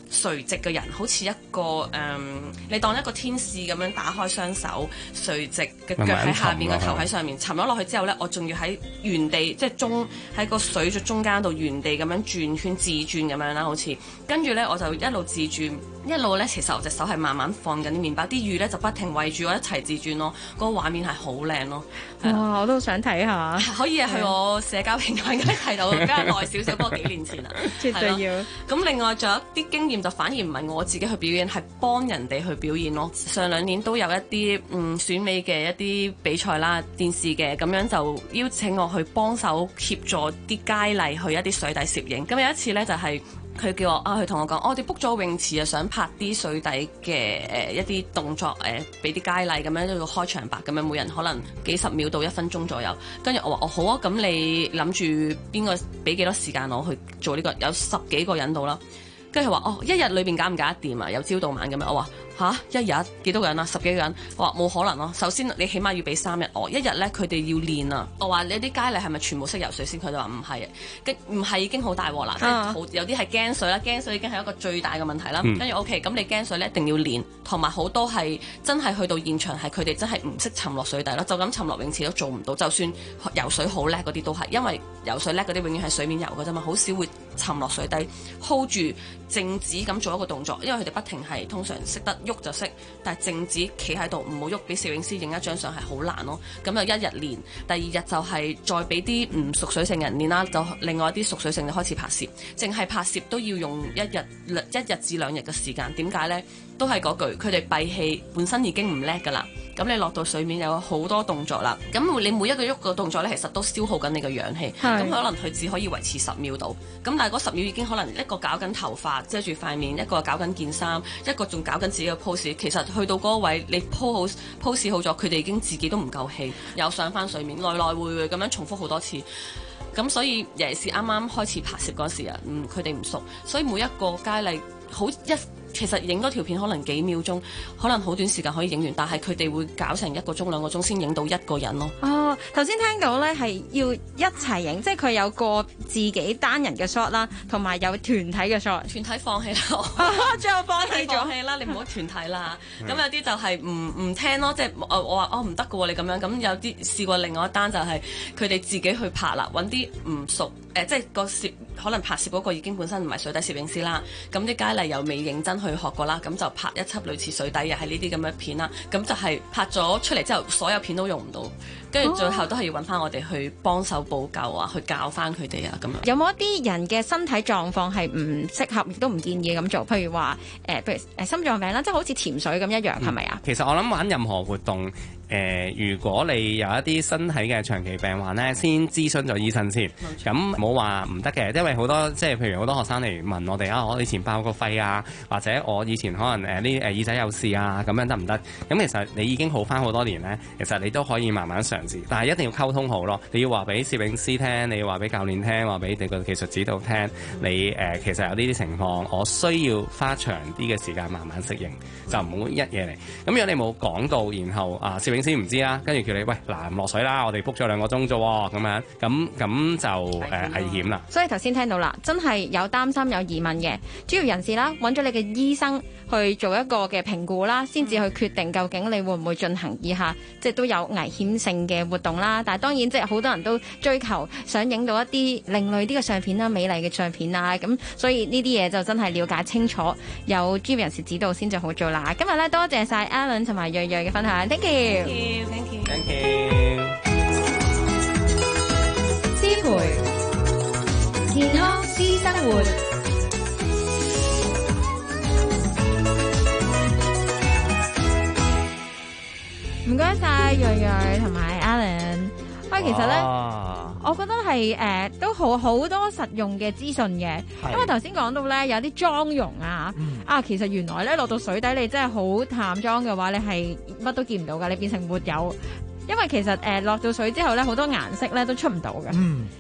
垂直嘅人，好似一個誒、嗯，你當一個天使咁樣打開雙手，垂直嘅腳喺下邊，個頭喺上面，沉咗落去之後呢，我仲要喺原地，即係中喺個水嘅中間度原地咁樣轉圈自轉咁樣啦，好似跟住呢，我就一路自轉，一路呢，其實我隻手係慢慢放緊啲麵包，啲魚呢就不停圍住我一齊自轉咯，嗰、那個畫面係好靚咯。 哇！我都想睇下， 可以去我社交平台應該睇到，梗係耐少少，不過幾年前啦， 絕對要。 咁另外仲有一啲經驗，就反而唔係我自己去表演，係幫人哋去表演咯。上兩年都有一啲嗯選美嘅一啲比賽啦，電視嘅，咁樣就邀請我去幫手協助啲佳麗去一啲水底攝影。咁有一次呢，就係、是。佢叫我啊，佢同我講，我哋 book 咗泳池啊，想拍啲水底嘅誒、呃、一啲動作誒，俾啲佳麗咁樣都要開場白咁樣，每人可能幾十秒到一分鐘左右。跟住我話哦好啊，咁你諗住邊個俾幾多時間我去做呢、這個？有十幾個人到啦。跟住佢話哦，一日裏邊搞唔搞得掂啊？由朝到晚咁樣。我話吓，一日幾多個人啊？十幾個人。我話冇可能咯。首先你起碼要俾三日我，一日咧佢哋要練啊。我話你啲佳麗係咪全部識游水先？佢就話唔係，跟唔係已經好大鑊啦。即係好有啲係驚水啦，驚水已經係一個最大嘅問題啦。跟住、嗯、OK，咁你驚水咧一定要練，同埋好多係真係去到現場係佢哋真係唔識沉落水底咯，就咁沉落泳池都做唔到。就算游水好叻嗰啲都係，因為游水叻嗰啲永遠係水面游嘅啫嘛，好少會沉落水底 hold 住靜止咁做一個動作，因為佢哋不停係通常識得喐就識，但係靜止企喺度唔好喐，俾攝影師影一張相係好難咯。咁就一日練，第二日就係再俾啲唔熟水性人練啦，就另外一啲熟水性就開始拍攝，淨係拍攝都要用一日一日至兩日嘅時間。點解呢？都係嗰句，佢哋閉氣本身已經唔叻㗎啦。咁你落到水面有好多動作啦，咁你每一個喐個動作咧，其實都消耗緊你個氧氣。咁可能佢只可以維持十秒度，咁但係嗰十秒已經可能一個搞緊頭髮遮住塊面，一個搞緊件衫，一個仲搞緊自己嘅 pose。其實去到嗰個位，你 pose 好 pose 好咗，佢哋已經自己都唔夠氣，又上翻水面，來來回回咁樣重複好多次。咁所以尤其是啱啱開始拍攝嗰時啊，嗯，佢哋唔熟，所以每一個佳麗好一。其實影嗰條片可能幾秒鐘，可能好短時間可以影完，但係佢哋會搞成一個鐘兩個鐘先影到一個人咯。 哦，頭先聽到咧係要一齊影，即係佢有個自己單人嘅 shot 啦，同埋有團體嘅 shot。 團體放棄啦， 最後放棄咗， 放棄啦，你唔好團體啦。咁有啲就係唔唔聽咯，即係我我話哦唔得㗎喎，你咁樣。咁有啲試過另外一單就係佢哋自己去拍啦，揾啲唔熟誒、呃，即係個攝可能拍攝嗰個已經本身唔係水底攝影師啦，咁啲佳麗又未認真去學過啦，咁就拍一輯類似水底嘅係呢啲咁嘅片啦，咁就係拍咗出嚟之後，所有片都用唔到，跟住最後都係要揾翻我哋去幫手補救啊，去教翻佢哋啊咁樣。 有冇一啲人嘅身體狀況係唔適合，亦都唔建議咁做？譬如話誒、呃，譬如誒心臟病啦，即係好似潛水咁一樣，係咪啊？ 其實我諗玩任何活動。誒、呃，如果你有一啲身體嘅長期病患咧，先諮詢咗醫生先。咁冇話唔得嘅，因為好多即係譬如好多學生嚟問我哋啊，我以前爆過肺啊，或者我以前可能誒呢誒耳仔有事啊，咁樣得唔得？咁其實你已經好翻好多年咧，其實你都可以慢慢嘗試，但係一定要溝通好咯。你要話俾攝影師聽，你要話俾教練聽，話俾你個技術指導聽。你誒、呃、其實有呢啲情況，我需要花長啲嘅時間慢慢適應，就唔好一嘢嚟。咁如果你冇講到，然後啊攝影先唔知啦，跟住叫你喂嗱唔落水啦，我哋 book 咗兩個鐘啫喎，咁樣咁咁就誒、呃、危險啦。 所以頭先聽到啦，真係有擔心有疑問嘅專業人士啦，揾咗你嘅醫生去做一個嘅評估啦，先至去決定究竟你會唔會進行以下即係都有危險性嘅活動啦。但係當然即係好多人都追求想影到一啲另類啲嘅相片啦、美麗嘅相片啦，咁所以呢啲嘢就真係了解清楚，有專業人士指導先至好做啦。今日咧多謝晒 Alan 同埋睿睿嘅分享 ，thank you。 Thank you. Thank you. 思培健康私生活， 唔該晒睿睿同埋 Alan。啊，其實咧，我覺得係誒、呃、都好好多實用嘅資訊嘅，因為頭先講到咧有啲妝容啊，嗯、啊其實原來咧落到水底你真係好淡妝嘅話，你係乜都見唔到噶，你變成沒有。因為其實誒落到水之後咧，好多顏色咧都出唔到嘅。嗯，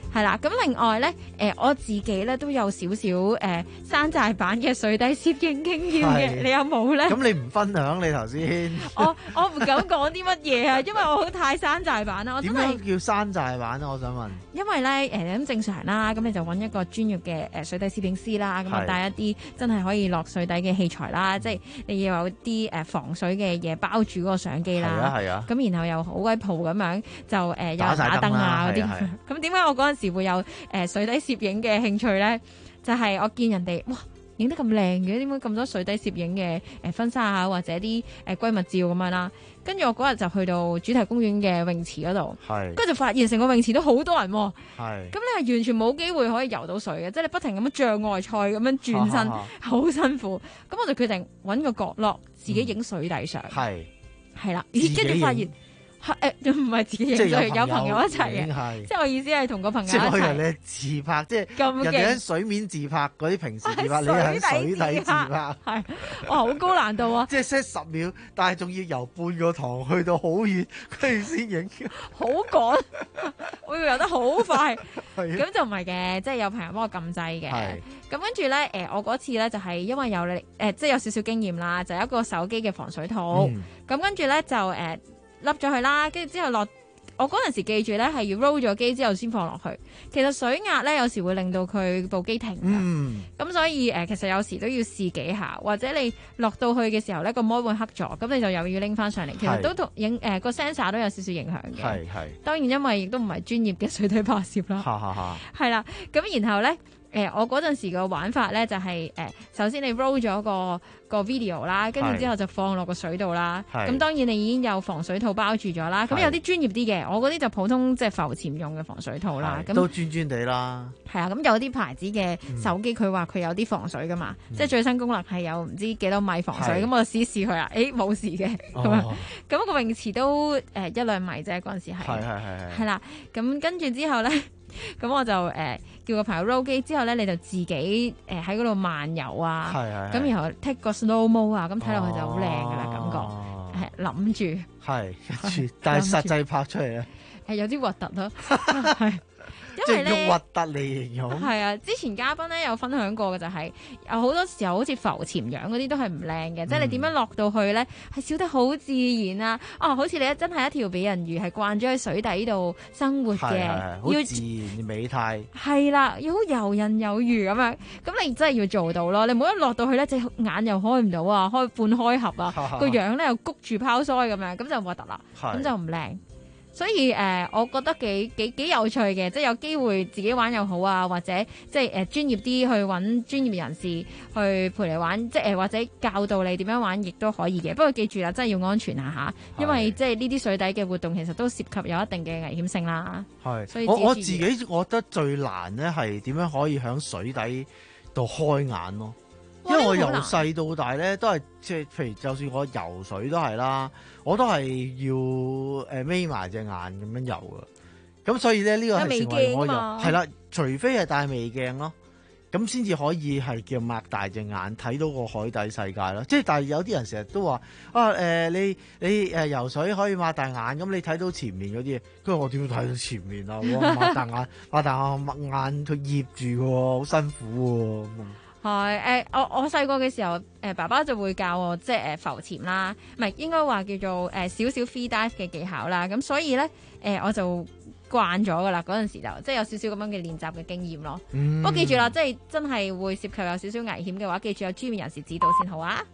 係啦，咁另外咧，誒、呃、我自己咧都有少少誒山寨版嘅水底攝影經驗嘅，你有冇咧？ 咁你唔分享你頭先？ 我我唔敢講啲乜嘢啊，因為我好太山寨版啦。我真係點樣叫山寨版啊？我想問。 因為咧誒咁正常啦，咁你就揾一個專業嘅誒水底攝影師啦，咁啊帶一啲真係可以落水底嘅器材啦，即係你要有啲誒防水嘅嘢包住嗰個相機啦。係啊係啊。咁然後又好鬼蒲咁樣就誒、呃、有打燈啊嗰啲。咁點解我嗰陣時會有誒、呃、水底攝影嘅興趣咧？就係、是、我見人哋哇影得咁靚嘅，點解咁多水底攝影嘅誒婚紗啊或者啲誒閨蜜照咁樣啦？跟住我嗰日就去到主題公園嘅泳池嗰度，跟住就發現成個泳池都好多人喎。咁你係完全冇機會可以游到水嘅，即係你不停咁樣障礙賽咁樣轉身，好辛苦。咁我就決定揾個角落自己影水底相。係係啦，跟住發現。誒唔係自己影，即係有朋友一齊嘅，即係我意思係同個朋友一齊。即係我以為你自拍，即係人哋喺水面自拍嗰啲平時自拍，你喺水底自拍，係哇好高難度啊！即係 set 十秒，但係仲要由半個塘去到好遠，跟住先影。好趕，我要游得好快，咁就唔係嘅，即係有朋友幫我撳掣嘅。咁跟住咧，誒我嗰次咧就係因為有你誒，即係有少少經驗啦，就有一個手機嘅防水套。咁跟住咧就誒。笠咗佢啦，跟住之後落，我嗰陣時記住咧係要 roll 咗機之後先放落去。其實水壓咧有時會令到佢部機停嘅，咁、嗯、所以誒、呃、其實有時都要試幾下，或者你落到去嘅時候咧個膜會黑咗，咁你就又要拎翻上嚟。其實都同影誒個 sensor 都有少少影響嘅。係係。當然因為亦都唔係專業嘅水底拍攝啦。哈哈哈。係啦，咁然後咧。誒、呃，我嗰陣時個玩法咧就係、是、誒、呃，首先你 roll 咗個個 video 啦，跟住之後就放落個水度啦。咁當然你已經有防水套包住咗啦。咁有啲專業啲嘅，我嗰啲就普通即係浮潛用嘅防水套啦。咁都專專地啦。係啊，咁有啲牌子嘅手機佢話佢有啲防水噶嘛，嗯、即係最新功能係有唔知幾多米防水。咁我就試試佢啊，誒冇事嘅咁樣。咁、哦、個泳池都誒、呃、一兩米啫，嗰陣時係。係係係係啦，咁跟住之後咧。咁我就誒、呃、叫個朋友 roll 機之後咧，你就自己誒喺嗰度漫遊啊，咁然後 take 個 slow mo 啊，咁睇落去就好靚噶啦，感覺係諗住係，跟住但係實際拍出嚟咧，係有啲核突咯，係。因為咧，用核突嚟形容係啊！之前嘉賓咧有分享過嘅就係、是、有好多時候好似浮潛樣嗰啲都係唔靚嘅，嗯、即係你點樣落到去咧係笑得好自然啊！哦，好似你真係一條美人魚係慣咗喺水底度生活嘅，好自然美態係啦，要好游刃有餘咁樣，咁你真係要做到咯！你唔好一落到去咧隻眼又開唔到啊，開半開合啊，個樣咧又谷住拋腮咁樣，咁就核突啦，咁就唔靚。所以誒、呃，我覺得幾幾幾有趣嘅，即係有機會自己玩又好啊，或者即係誒、呃、專業啲去揾專業人士去陪你玩，即係誒或者教導你點樣玩，亦都可以嘅。不過記住啦，真係要安全下嚇，因為即係呢啲水底嘅活動其實都涉及有一定嘅危險性啦。係，所以我我自己覺得最難咧係點樣可以喺水底度開眼咯。因為我由細到大咧都係即係，譬如就算我游水都係啦，我都係要誒眯埋隻眼咁樣游噶。咁所以咧呢、呢個係成為我游係啦，除非係戴微鏡咯，咁先至可以係叫擘大隻眼睇到個海底世界咯。即係但係有啲人成日都話啊誒、呃，你你誒游水可以擘大眼，咁你睇到前面嗰啲嘢。跟住我點樣睇到前面啊？我擘大眼擘大眼擘眼佢醃住嘅喎，好辛苦喎。係誒、呃，我我細個嘅時候，誒、呃、爸爸就會教我即係誒浮潛啦，唔係應該話叫做誒少少 free dive 嘅技巧啦。咁所以咧，誒、呃、我就慣咗噶啦。嗰陣時就即係有少少咁樣嘅練習嘅經驗咯。嗯、不過記住啦，即係真係會涉及有少少危險嘅話，記住有專業人士指導先好啊。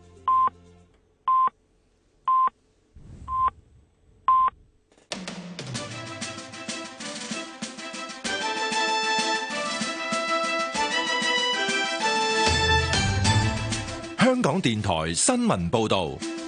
香港電台新聞報道，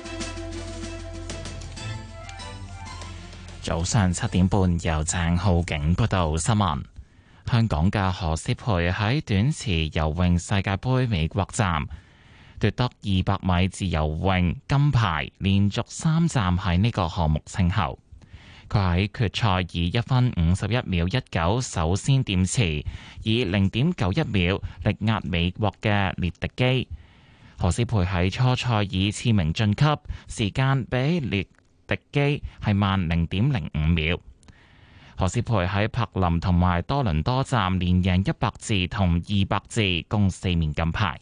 早上七點半由鄭浩景報道新聞。香港嘅何詩蓓喺短池游泳世界盃美國站奪得二百米自由泳金牌，連續三站喺呢個項目稱后。佢喺決賽以一分五十一秒一九首先掂池，以零點九一秒力壓美國嘅列迪基。何詩蓓喺初賽以次名晉級，時間比列迪基係慢零點零五秒。 何詩蓓喺柏林同埋多倫多站連贏一百字同二百字，共四面金牌。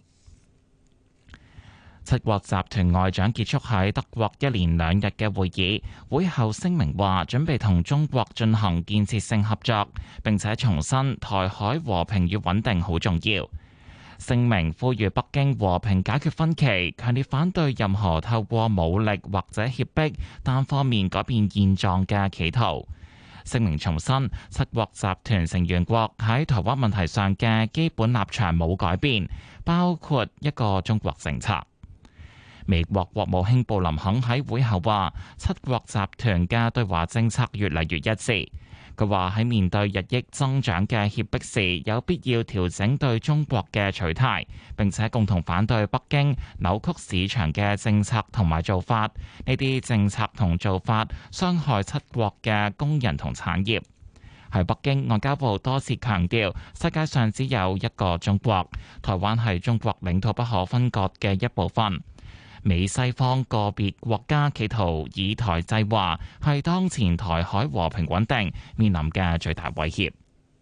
七國集團外長結束喺德國一連兩日嘅會議，會後聲明話準備同中國進行建設性合作，並且重申台海和平與穩定好重要。聲明呼籲北京和平解決分歧，強烈反對任何透過武力或者脅迫單方面改變現狀嘅企圖。聲明重申七國集團成員國喺台灣問題上嘅基本立場冇改變，包括一個中國政策。美國國務卿布林肯喺會後話，七國集團嘅對華政策越嚟越一致。佢話喺面對日益增長嘅脅迫時，有必要調整對中國嘅取態，並且共同反對北京扭曲市場嘅政策同埋做法。呢啲政策同做法傷害七國嘅工人同產業。喺北京，外交部多次強調，世界上只有一個中國，台灣係中國領土不可分割嘅一部分。美西方個別國家企圖以台制華，係當前台海和平穩定面臨嘅最大威脅。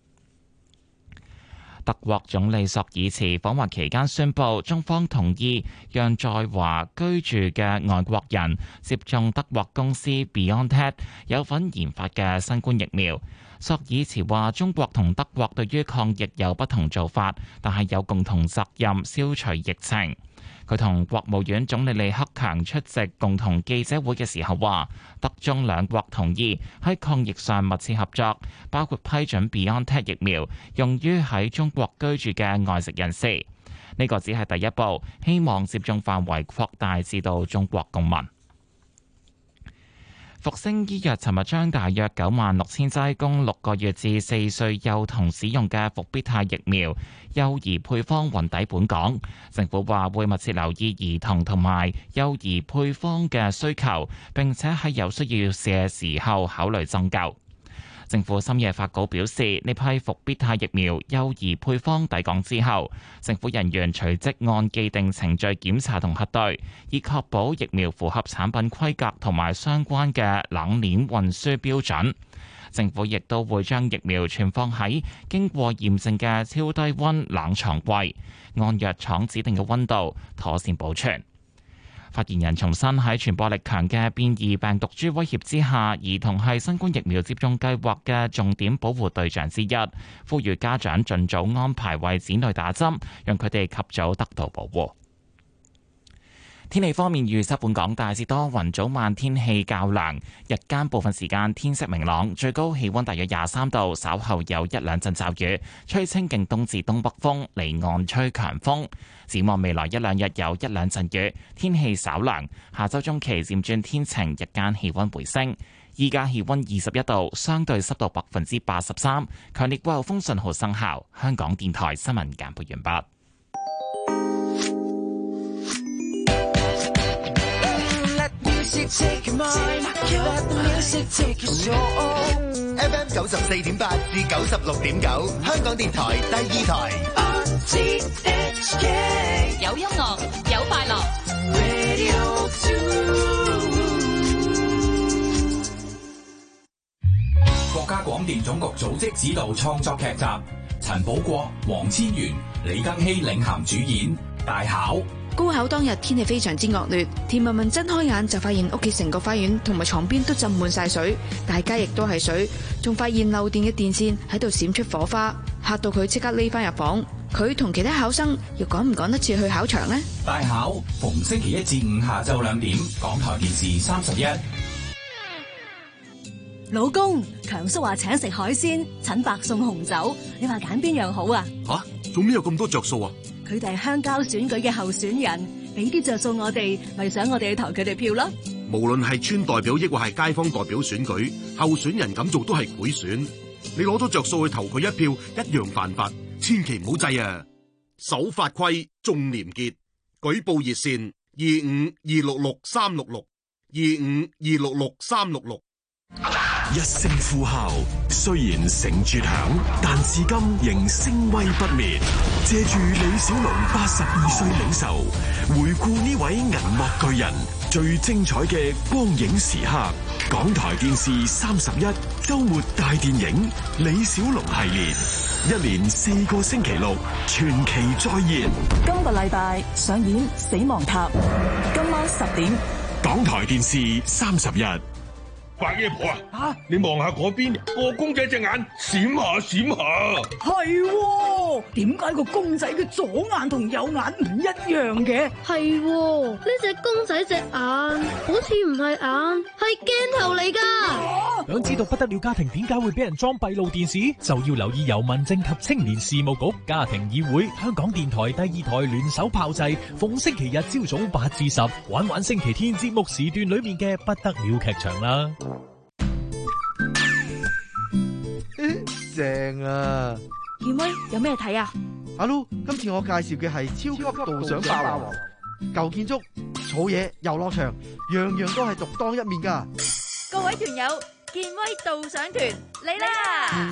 德國總理朔爾茨訪華期間宣布，中方同意讓在華居住嘅外國人接種德國公司 BioNTech 有份研發嘅新冠疫苗。朔爾茨話：中國同德國對於抗疫有不同做法，但係有共同責任消除疫情。佢同國務院總理李克強出席共同記者會嘅時候話，德中兩國同意喺抗疫上密切合作，包括批准 BioNTech 疫苗用於喺中國居住嘅外籍人士。呢個只係第一步，希望接種範圍擴大至到中國公民。復星醫藥尋日將大約九萬六千劑供六個月至四歲幼童使用嘅復必泰疫苗幼兒配方運抵本港。政府話會密切留意兒童同埋幼兒配方嘅需求，並且喺有需要嘅時候考慮增購。政府深夜發稿表示，呢批復必泰疫苗幼兒配方抵港之後，政府人員隨即按既定程序檢查同核對，以確保疫苗符合產品櫃格同埋相關嘅冷鏈運輸標準。政府亦都會將疫苗存放喺經過驗證嘅超低溫冷藏櫃，按藥廠指定嘅溫度妥善保存。發言人重申，喺傳播力強嘅變異病毒株威脅之下，兒童係新冠疫苗接種計劃嘅重點保護對象之一，呼籲家長盡早安排為子女打針，讓佢哋及早得到保護。天氣方面，預測本港大致多雲，早晚天氣較涼，日間部分時間天色明朗，最高氣溫大約廿三度，稍後有一兩陣驟雨，吹清勁東至東北風，離岸吹強風。展望未來一兩日有一兩陣雨，天氣稍涼，下周中期漸轉天晴，日間氣溫回升。依家氣溫二十一度，相對濕度百分之八十三，強烈季候風信號生效。香港電台新聞簡報完畢。 Take mine, let the music take control. F M 九十四點八至九十六點九，香港電台第二台。R T H K 有音樂，有快樂。 Radio two。 國家廣電總局組織指導創作劇集，陳寶國、黃千源、李庚希領銜主演。大考。 高考當日天氣非常之惡劣，田文文睜開眼就發現屋企成個花園同埋床邊都浸滿晒水，大家亦都係水，仲發現漏電嘅電線喺度閃出火花，嚇到佢即刻匿翻入房。佢同其他考生又趕唔趕得切去考場呢？ 大考逢星期一至五下晝兩點，港台電視三十一。 老公，強叔話請食海鮮，陳伯送紅酒，你話揀邊樣好啊？ 吓，做咩有咁多着數啊？ 佢哋係鄉郊選舉嘅候選人，俾啲着數我哋，咪想我哋去投佢哋票咯。 無論係村代表抑或係街坊代表選舉，候選人咁做都係賄選。你攞咗着數去投佢一票，一樣犯法，千祈唔好制啊！守法規，重廉潔，舉報熱線二五二六六三六六二五二六六三六六。 一聲呼哮，雖然成絕響，但至今仍聲威不滅。借住李小龍八十二歲領袖，回顧呢位銀幕巨人最精彩嘅光影時刻。港台電視三十一周末大電影李小龍系列，一連四個星期六全期再現。 今個禮拜上演《死亡塔》，今晚十點， 港台電視三十一。 白爺婆啊，啊你望下嗰邊個公仔隻眼閃下閃下， 係點解個公仔嘅左眼同右眼唔一樣嘅？ 係呢隻公仔隻眼好似唔係眼，係鏡頭嚟噶。 想知道不得了家庭點解會俾人裝閉路電視，就要留意由民政及青年事務局、家庭議會、香港電台第二台聯手炮製，逢星期日朝早八至十，玩玩星期天節目時段裏面嘅不得了劇場啦。 正啊！ 健威有咩睇啊？ 阿 Lu，今次我介紹嘅係超級導賞霸王，舊建築、草野、遊樂場，樣樣都係獨當一面噶。 各位團友，健威導賞團嚟啦！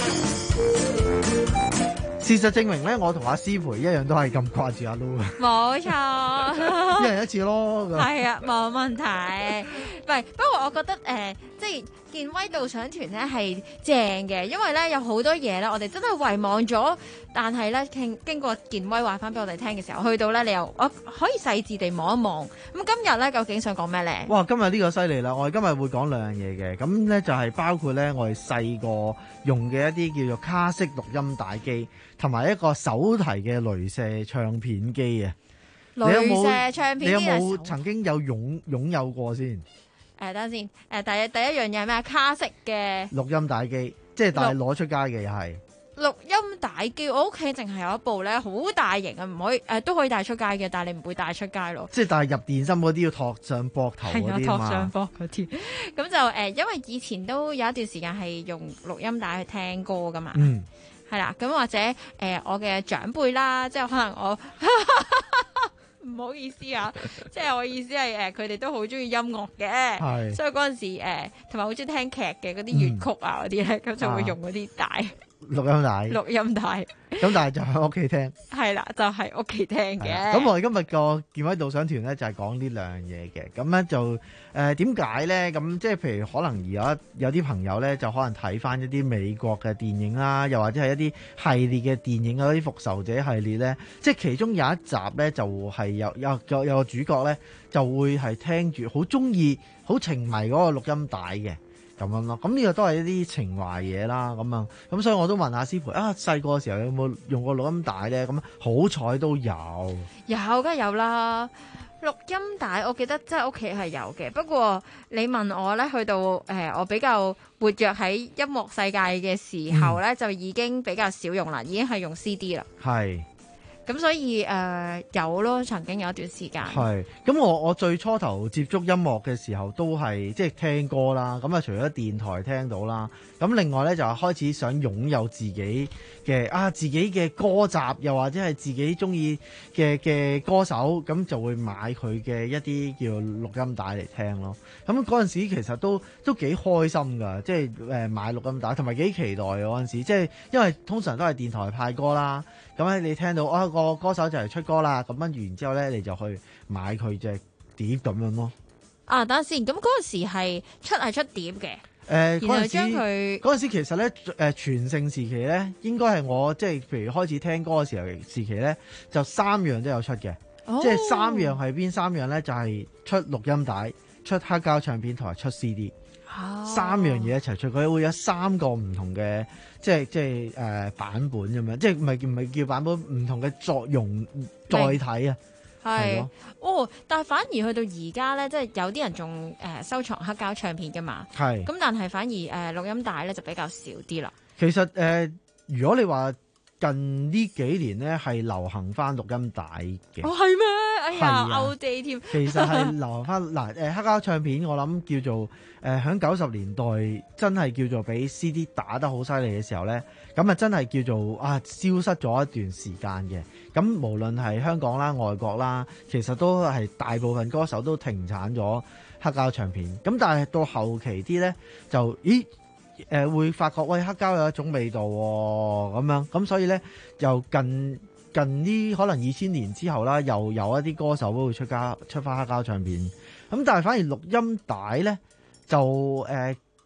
事實證明咧，我同阿思培一樣都係咁掛住阿 Lu 啊！ 冇錯， 一人一次咯。 係啊，冇問題。唔係，不過我覺得誒、呃，即係健威導賞團咧係正嘅，因為咧有好多嘢咧，我哋真係遺忘咗。但係咧，經經過健威話翻俾我哋聽嘅時候，去到咧你又我可以細緻地望一望。咁今日咧究竟想講咩咧？ 哇！今日呢個犀利啦！我哋今日會講兩樣嘢嘅，咁咧就係包括咧我哋細個用嘅一啲叫做卡式錄音帶機，同埋一個手提嘅雷射唱片機啊！ 雷射唱片機， 你有冇曾經有擁擁有過先？ 誒、呃，等陣先。誒、呃，第一第一樣嘢係咩？卡式嘅錄音帶機，即係但係攞出街嘅又係。 錄音帶機，我屋企淨係有一部咧，好大型啊，唔可以誒、呃、都可以帶出街嘅，但係你唔會帶出街咯。 即係但係入電芯嗰啲要托上膊頭嗰啲嘛。 托上膊嗰啲。咁就誒、呃，因為以前都有一段時間係用錄音帶去聽歌噶嘛。 嗯。 係啦，咁或者誒、呃、我嘅長輩啦，即係可能我唔好意思啊，即係我意思係誒佢哋都好中意音樂嘅，所以嗰陣時誒同埋好中意聽劇嘅嗰啲粵曲啊嗰啲咧，咁、嗯、就會用嗰啲帶。錄音帶， 錄音帶， 咁但係就喺屋企聽， 係啦，就喺屋企聽嘅。 咁我哋今日個健威導賞團咧就係講呢兩樣嘢嘅。咁咧就誒點解咧？咁即係譬如可能有一有啲朋友咧就可能睇翻一啲美國嘅電影啦，又或者係一啲系列嘅電影啊，啲復仇者系列咧，即係其中有一集咧就係有有有有個主角咧就會係聽住好中意、好情迷嗰個錄音帶嘅。咁樣咯，咁呢個都係一啲情懷嘢啦，咁啊，咁所以我都問下師傅啊，細個嘅時候有冇用過錄音帶咧？咁好彩都有， 有梗係有啦。錄音帶我記得即係屋企係有嘅，不過你問我咧，去到誒、呃、我比較活躍喺音樂世界嘅時候咧、嗯，就已經比較少用啦，已經係用 C D 啦。係。咁所以誒、呃、有咯，曾經有一段時間。係， 咁我我最初頭接觸音樂嘅時候都係即係聽歌啦，咁啊除咗電台聽到啦，咁另外咧就係開始想擁有自己嘅啊自己嘅歌集，又或者係自己中意嘅嘅歌手，咁就會買佢嘅一啲叫錄音帶嚟聽咯。咁嗰陣時其實都都幾開心㗎，即係誒買錄音帶，同埋幾期待嗰陣時，即係因為通常都係電台派歌啦。咁咧，你聽到啊個歌手就嚟出歌啦，咁跟住然之後咧，你就去買佢隻碟咁樣咯。 啊，等陣先，咁嗰陣時係出係出碟嘅。誒、 呃， 然後將佢嗰陣時其實咧，誒、呃、全盛時期咧，應該係我即係譬如開始聽歌嘅時候時期咧，就三樣都有出嘅、哦。即係三樣係邊三樣咧？就係、是、出錄音帶、出黑膠唱片同埋出 C D。哦、三樣嘢一齊出，佢會有三個唔同嘅，即係即係誒、呃、版本咁樣，即係唔係唔係叫版本，唔同嘅作用載體啊。係哦，但係反而去到而家咧，即係有啲人仲誒收藏黑膠唱片噶嘛。係。咁但係反而誒、呃、錄音帶咧就比較少啲啦。其實誒、呃，如果你話近呢幾年咧係流行翻錄音帶嘅。哦，係咩？哎呀，歐地添。其實係流行翻嗱誒黑膠唱片，我諗叫做誒喺九十年代真係叫做俾 C D 打得好犀利嘅時候咧，咁啊真係叫做啊消失咗一段時間嘅。咁無論係香港啦、外國啦，其實都係大部分歌手都停產咗黑膠唱片。咁但係到後期啲咧，就咦誒、呃、會發覺喂黑膠有一種味道喎、哦，咁樣咁所以咧又近。近呢可能二千年之後啦，又有一啲歌手都會出家出翻黑膠唱片，咁但係反而錄音帶咧就誒、呃、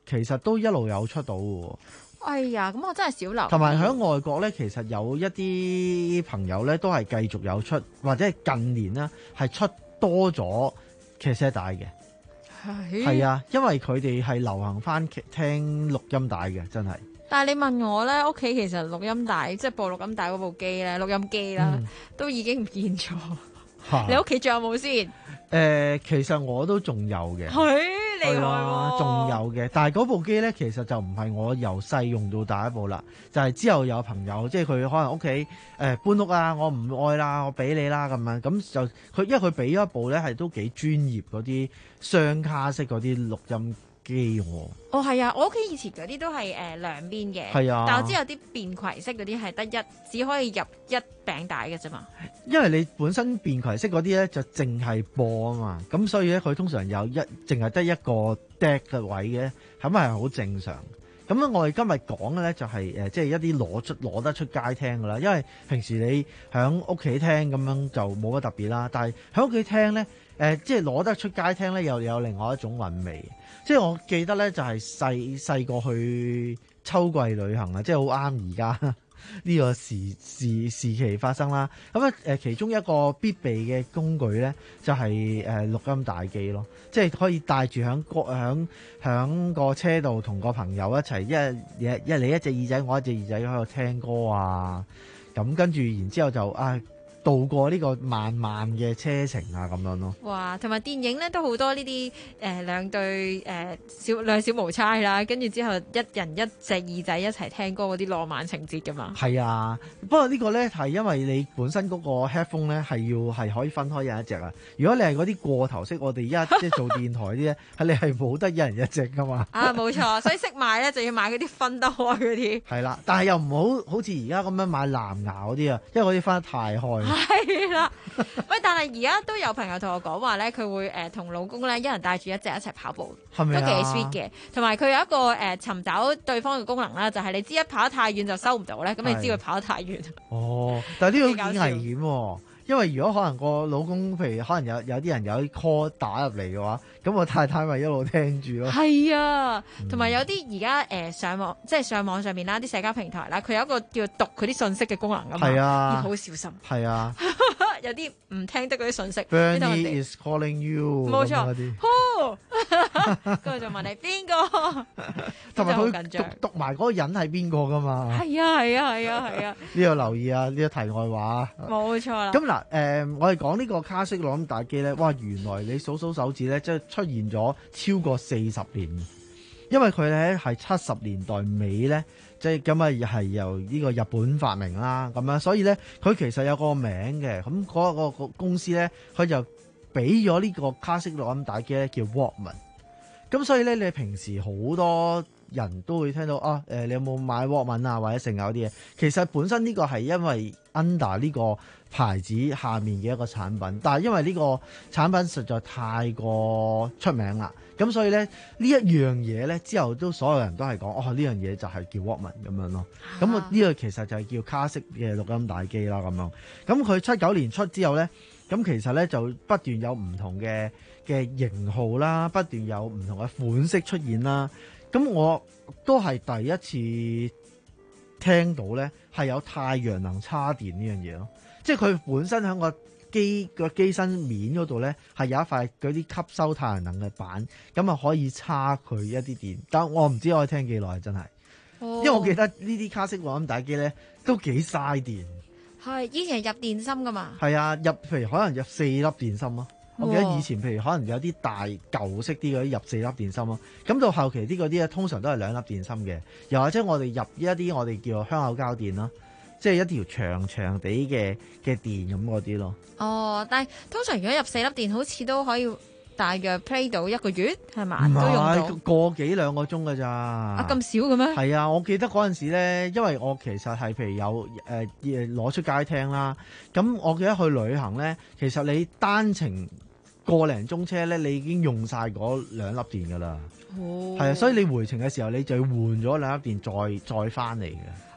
其實都一路有出到嘅。 哎呀，咁我真係少留意。 同埋喺外國咧，其實有一啲朋友咧都係繼續有出，或者係近年啦係出多咗卡式帶嘅。係係啊，因為佢哋係流行翻聽錄音帶嘅，真係。 但係你問我咧，屋企其實錄音帶即係播錄音帶嗰部機咧，錄音機啦，嗯、都已經唔見咗。你屋企仲有冇先？誒、 呃，其實我都仲有嘅。 係厲害喎， 仲有嘅。但係嗰部機咧，其實就唔係我由細用到大一部啦。就係、是、之後有朋友，即係佢可能屋企誒搬屋啊，我唔愛啦，我俾你啦咁樣。咁就佢，因為佢俾咗一部咧，係都幾專業嗰啲雙卡式嗰啲錄音機喎。 哦，係啊，我屋企以前嗰啲都係誒、呃、兩邊嘅， 係啊， 但我知有啲便攜式嗰啲係得一，只可以入一餅帶嘅啫嘛。 因為你本身便攜式嗰啲咧就淨係播啊嘛，咁所以咧佢通常有一淨係得一個 deck 嘅位嘅，咁係好正常。咁我哋今日講嘅咧就係、是、誒，即係一啲攞出攞得出街聽噶啦。因為平時你喺屋企聽咁樣就冇乜特別啦，但係喺屋企聽咧。誒、呃，即係攞得出街聽咧，又有另外一種韻味。即係我記得咧，就係細細個去秋季旅行啊，即係好啱而家呢個時時時期發生啦。咁咧誒，其中一個必備嘅工具咧，就係、是、誒、呃、錄音帶機咯，即係可以帶住響個響響個車度同個朋友一齊，一一一你一隻耳仔，我一隻耳仔喺度聽歌啊。咁跟住然之後就啊〜度過呢個漫漫嘅車程啊，咁樣咯。 哇，同埋電影咧都好多呢啲誒兩對誒、呃、小兩小無猜啦，跟住之後一人一隻耳仔一齊聽歌嗰啲浪漫情節噶嘛。係啊，不過呢個咧係因為你本身嗰個 headphone 咧係要係可以分開一人一隻啊。如果你係嗰啲過頭式，我哋而家即係做電台啲咧，係你係冇得一人一隻噶嘛。 啊，冇錯，所以識買咧就要買嗰啲分得開嗰啲。 係啦，但係又唔好好似而家咁樣買藍牙嗰啲啊，因為嗰啲分得太開。 係啦，喂！但係而家都有朋友同我講話咧，佢會誒同、呃、老公咧一人帶住一隻一齊跑步， 係咪啊？ 都幾 sweet 嘅。同埋佢有一個誒尋、呃、找對方嘅功能啦，就係、是、你知一跑得太遠就收唔到咧，咁你知佢跑得太遠。 哦，但係呢個幾危險喎。因為如果可能個老公，譬如可能有有啲人有啲 call 打入嚟嘅話，咁我太太咪一路聽住咯。係啊，同埋有啲而家誒上網，即係上網上面啦，啲社交平台啦，佢有一個叫讀佢啲信息嘅功能㗎嘛， 係啊， 要好小心。係啊， 有啲唔聽得嗰啲信息。 Bernie is calling you。冇錯。 跟住就問你邊個？ 同埋佢讀讀埋嗰個人係邊個㗎嘛？ 係啊係啊係啊係啊！ 呢個留意啊，呢個題外話。 冇錯啦。 咁嗱，誒、呃，我哋講呢個卡式錄音帶機咧，哇，原來你數數手指咧，即係出現咗超過四十年，因為佢咧係七十年代尾咧，即係咁啊，係由呢個日本發明啦，咁樣，所以咧佢其實有個名嘅，咁嗰個個公司咧，佢就俾咗呢個卡式錄音帶機咧叫 Walkman，咁所以咧你平時好多人都會聽到啊，誒、呃，你有冇買 Walkman 啊，或者剩有啲嘢？其實本身呢個係因為 under 呢個牌子下面嘅一個產品，但係因為呢個產品實在太過出名啦，咁所以咧呢一樣嘢咧之後都所有人都係講，哦，呢樣嘢就係叫 Walkman 咁樣咯。咁我呢個其實就係叫卡式嘅錄音帶機啦咁樣。咁佢七九年出之後咧，咁其實咧就不斷有唔同嘅嘅型號啦，不斷有唔同嘅款式出現啦。咁我都係第一次聽到咧，係有太陽能叉電呢樣嘢咯。即係佢本身喺個機個機身面嗰度咧，係有一塊嗰啲吸收太陽能嘅板，咁啊可以叉佢一啲電。但我唔知可以聽幾耐，真係，哦、因為我記得呢啲卡式錄音帶機咧都幾嘥電。係以前係入電芯噶嘛？ 係啊，入譬如可能入四粒電芯咯。我記得以前譬如可能有啲大舊式啲嗰啲入四粒電芯咯，咁到後期啲嗰啲咧通常都係兩粒電芯嘅，又或者我哋入一啲我哋叫香口膠電咯，即係一條長長地嘅嘅電咁嗰啲咯。哦，但係通常如果入四粒電，好似都可以大約 play 到一個月係嘛？都用到個幾兩個鐘㗎咋？啊，咁少嘅咩？係啊，我記得嗰陣時咧，因為我其實係譬如有誒攞、呃、出街聽啦，咁我記得去旅行咧，其實你單程個零鐘車咧，你已經用晒嗰兩粒電㗎啦。哦，係啊，所以你回程嘅時候，你就要換咗兩粒電再再翻嚟嘅。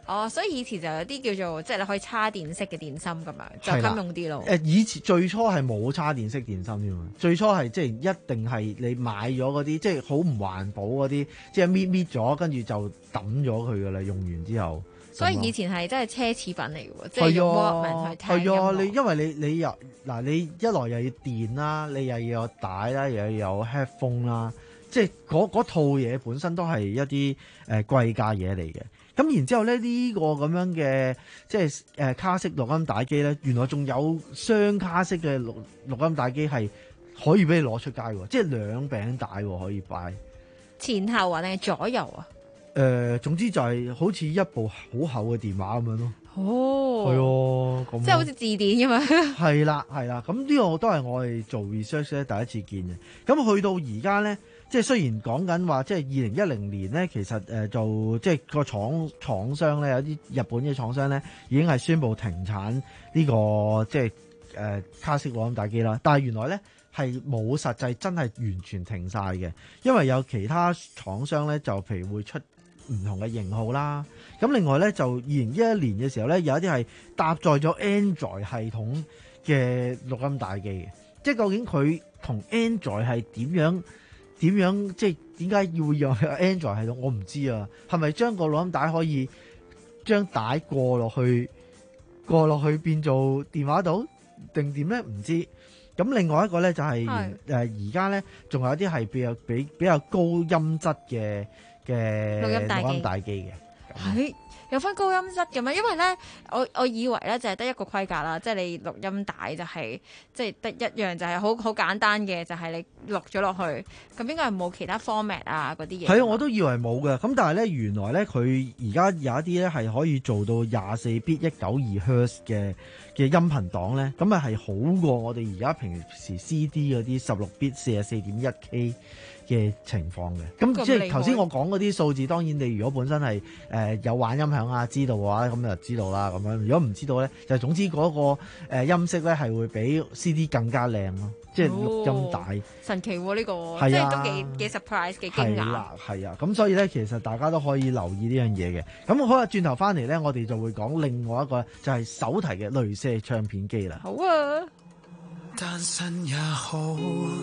哦，所以以前就有啲叫做即係你可以叉電式嘅電芯咁樣，就襟用啲咯。 誒，以前最初係冇叉電式電芯添嘛，最初係即係一定係你買咗嗰啲即係好唔環保嗰啲，即係搣搣咗跟住就抌咗佢噶啦，用完之後。 所以以前係真係奢侈品嚟嘅喎，即係用 Walkman 去聽音樂。 係啊，你因為你你又嗱，你一來又要電啦，你又要有帶啦，又要有 headphone 啦，即係嗰套嘢本身都係一啲誒貴價嘢嚟嘅。咁然之後咧，呢、這個咁樣嘅即係誒卡式錄音帶機咧，原來仲有雙卡式嘅錄錄音帶機係可以俾你攞出街喎，即係兩餅帶可以擺前後啊定係左右啊？ 誒、呃，總之就係好似一部好厚嘅電話咁樣咯。 哦， 係啊，咁即係好似字典咁樣。係啦，係啦，咁呢個都係我哋做 research 咧第一次見嘅。咁去到而家咧，即係雖然講緊話，即係二零一零年咧，其實誒就即係個廠廠商咧，有啲日本嘅廠商咧，已經係宣布停產呢、這個即係誒、呃、卡式錄音帶機啦。但係原來咧係冇實際真係完全停晒嘅，因為有其他廠商咧就譬如會出唔同嘅型號啦，咁另外咧就二零一一年嘅時候咧，有一啲係搭載咗 Android 系統嘅錄音帶機嘅，即係究竟佢同 Android 係點樣點樣，即係點解要用 Android 系統？我唔知啊，係咪將個錄音帶可以將帶過落去過落去變做電話度定點咧？唔知。咁另外一個咧就係誒而家咧仲有一啲係比較比比較高音質嘅。嘅錄音帶機嘅， 係有分高音質嘅咩？因為咧，我我以為咧就係得一個規格啦，即係你錄音帶就係即係得一樣，就係好好簡單嘅，就係你錄咗落去，咁應該係冇其他 format 啊嗰啲嘢。 係啊，我都以為冇嘅，咁但係咧原來咧佢而家有一啲咧係可以做到廿四 bit 一九二赫茲嘅嘅音頻檔咧，咁啊係好過我哋而家平時 C D 嗰啲十六 bit 四十四點一 K。嘅情況嘅，咁即係頭先我講嗰啲數字，當然你如果本身係誒、呃、有玩音響啊，知道嘅話，咁就知道啦。咁樣如果唔知道咧，就總之嗰、那個、呃、音色咧係會比 C D 更加靚咯，即係錄音帶、哦、 神奇喎、啊、呢、這個， 啊、 即係都幾幾 surprise 幾驚訝。係啦， 係啊，咁所以咧其實大家都可以留意呢樣嘢嘅。咁好啦，轉頭翻嚟咧，我哋就會講另外一個就係手提嘅鐳射唱片機啦。 好啊， 單身也好。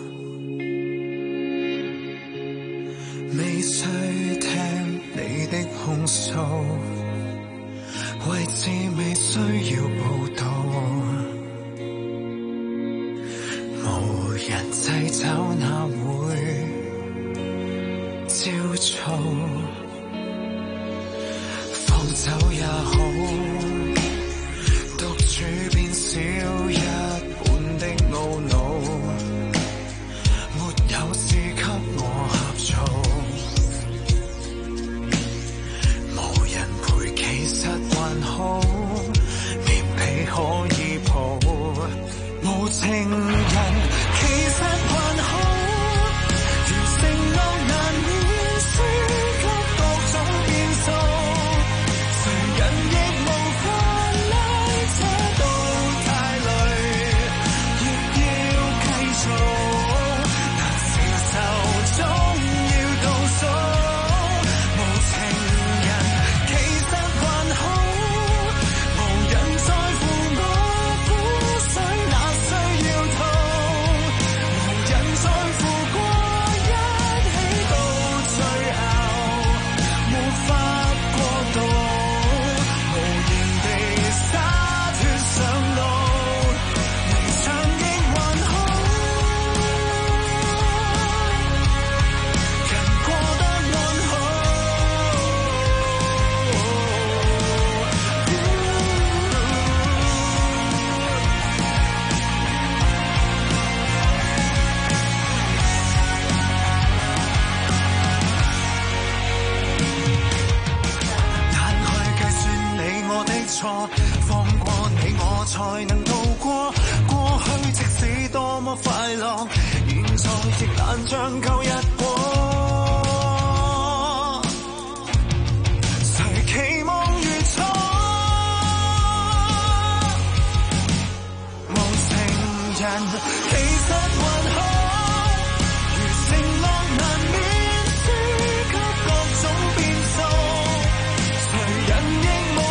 未需聽你的控訴，位置未需要報道，無人掣肘哪會焦躁，放走也好，獨處變少一半的懊惱，沒有事給我呷醋。其實還好，棉被可以抱，無情人其實還好，如承諾難免輸給各種變數，誰人亦無法拉扯到太累，亦要繼續，但承受總要倒數。放過你我才能渡過過去，即使多麼快樂，現在亦難將舊日過。誰期望如初，無情人其實還好，如承諾難免輸給各種變數，誰人亦無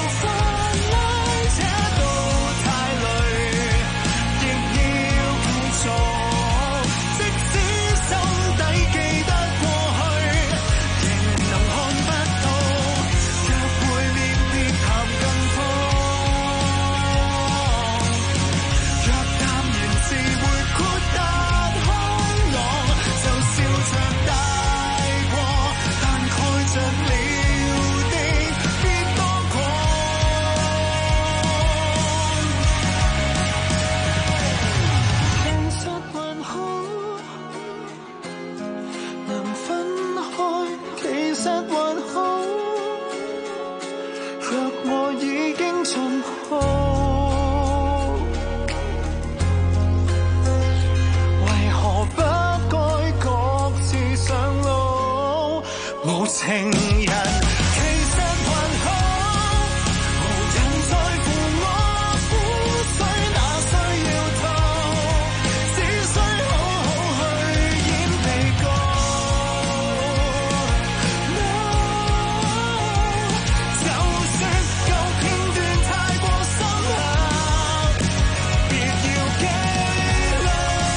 情人，其實還好，無人在乎我苦水，哪需要吐，只需好好去演被告。No， 就算舊片段太過深刻，別要記錄，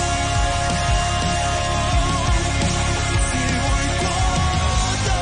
只會過多。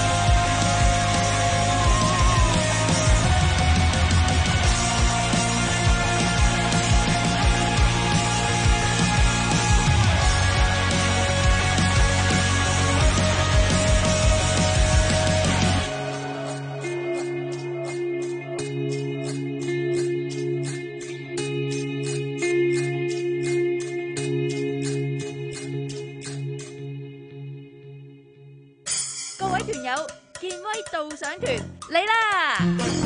各位團友，健威導賞團嚟啦！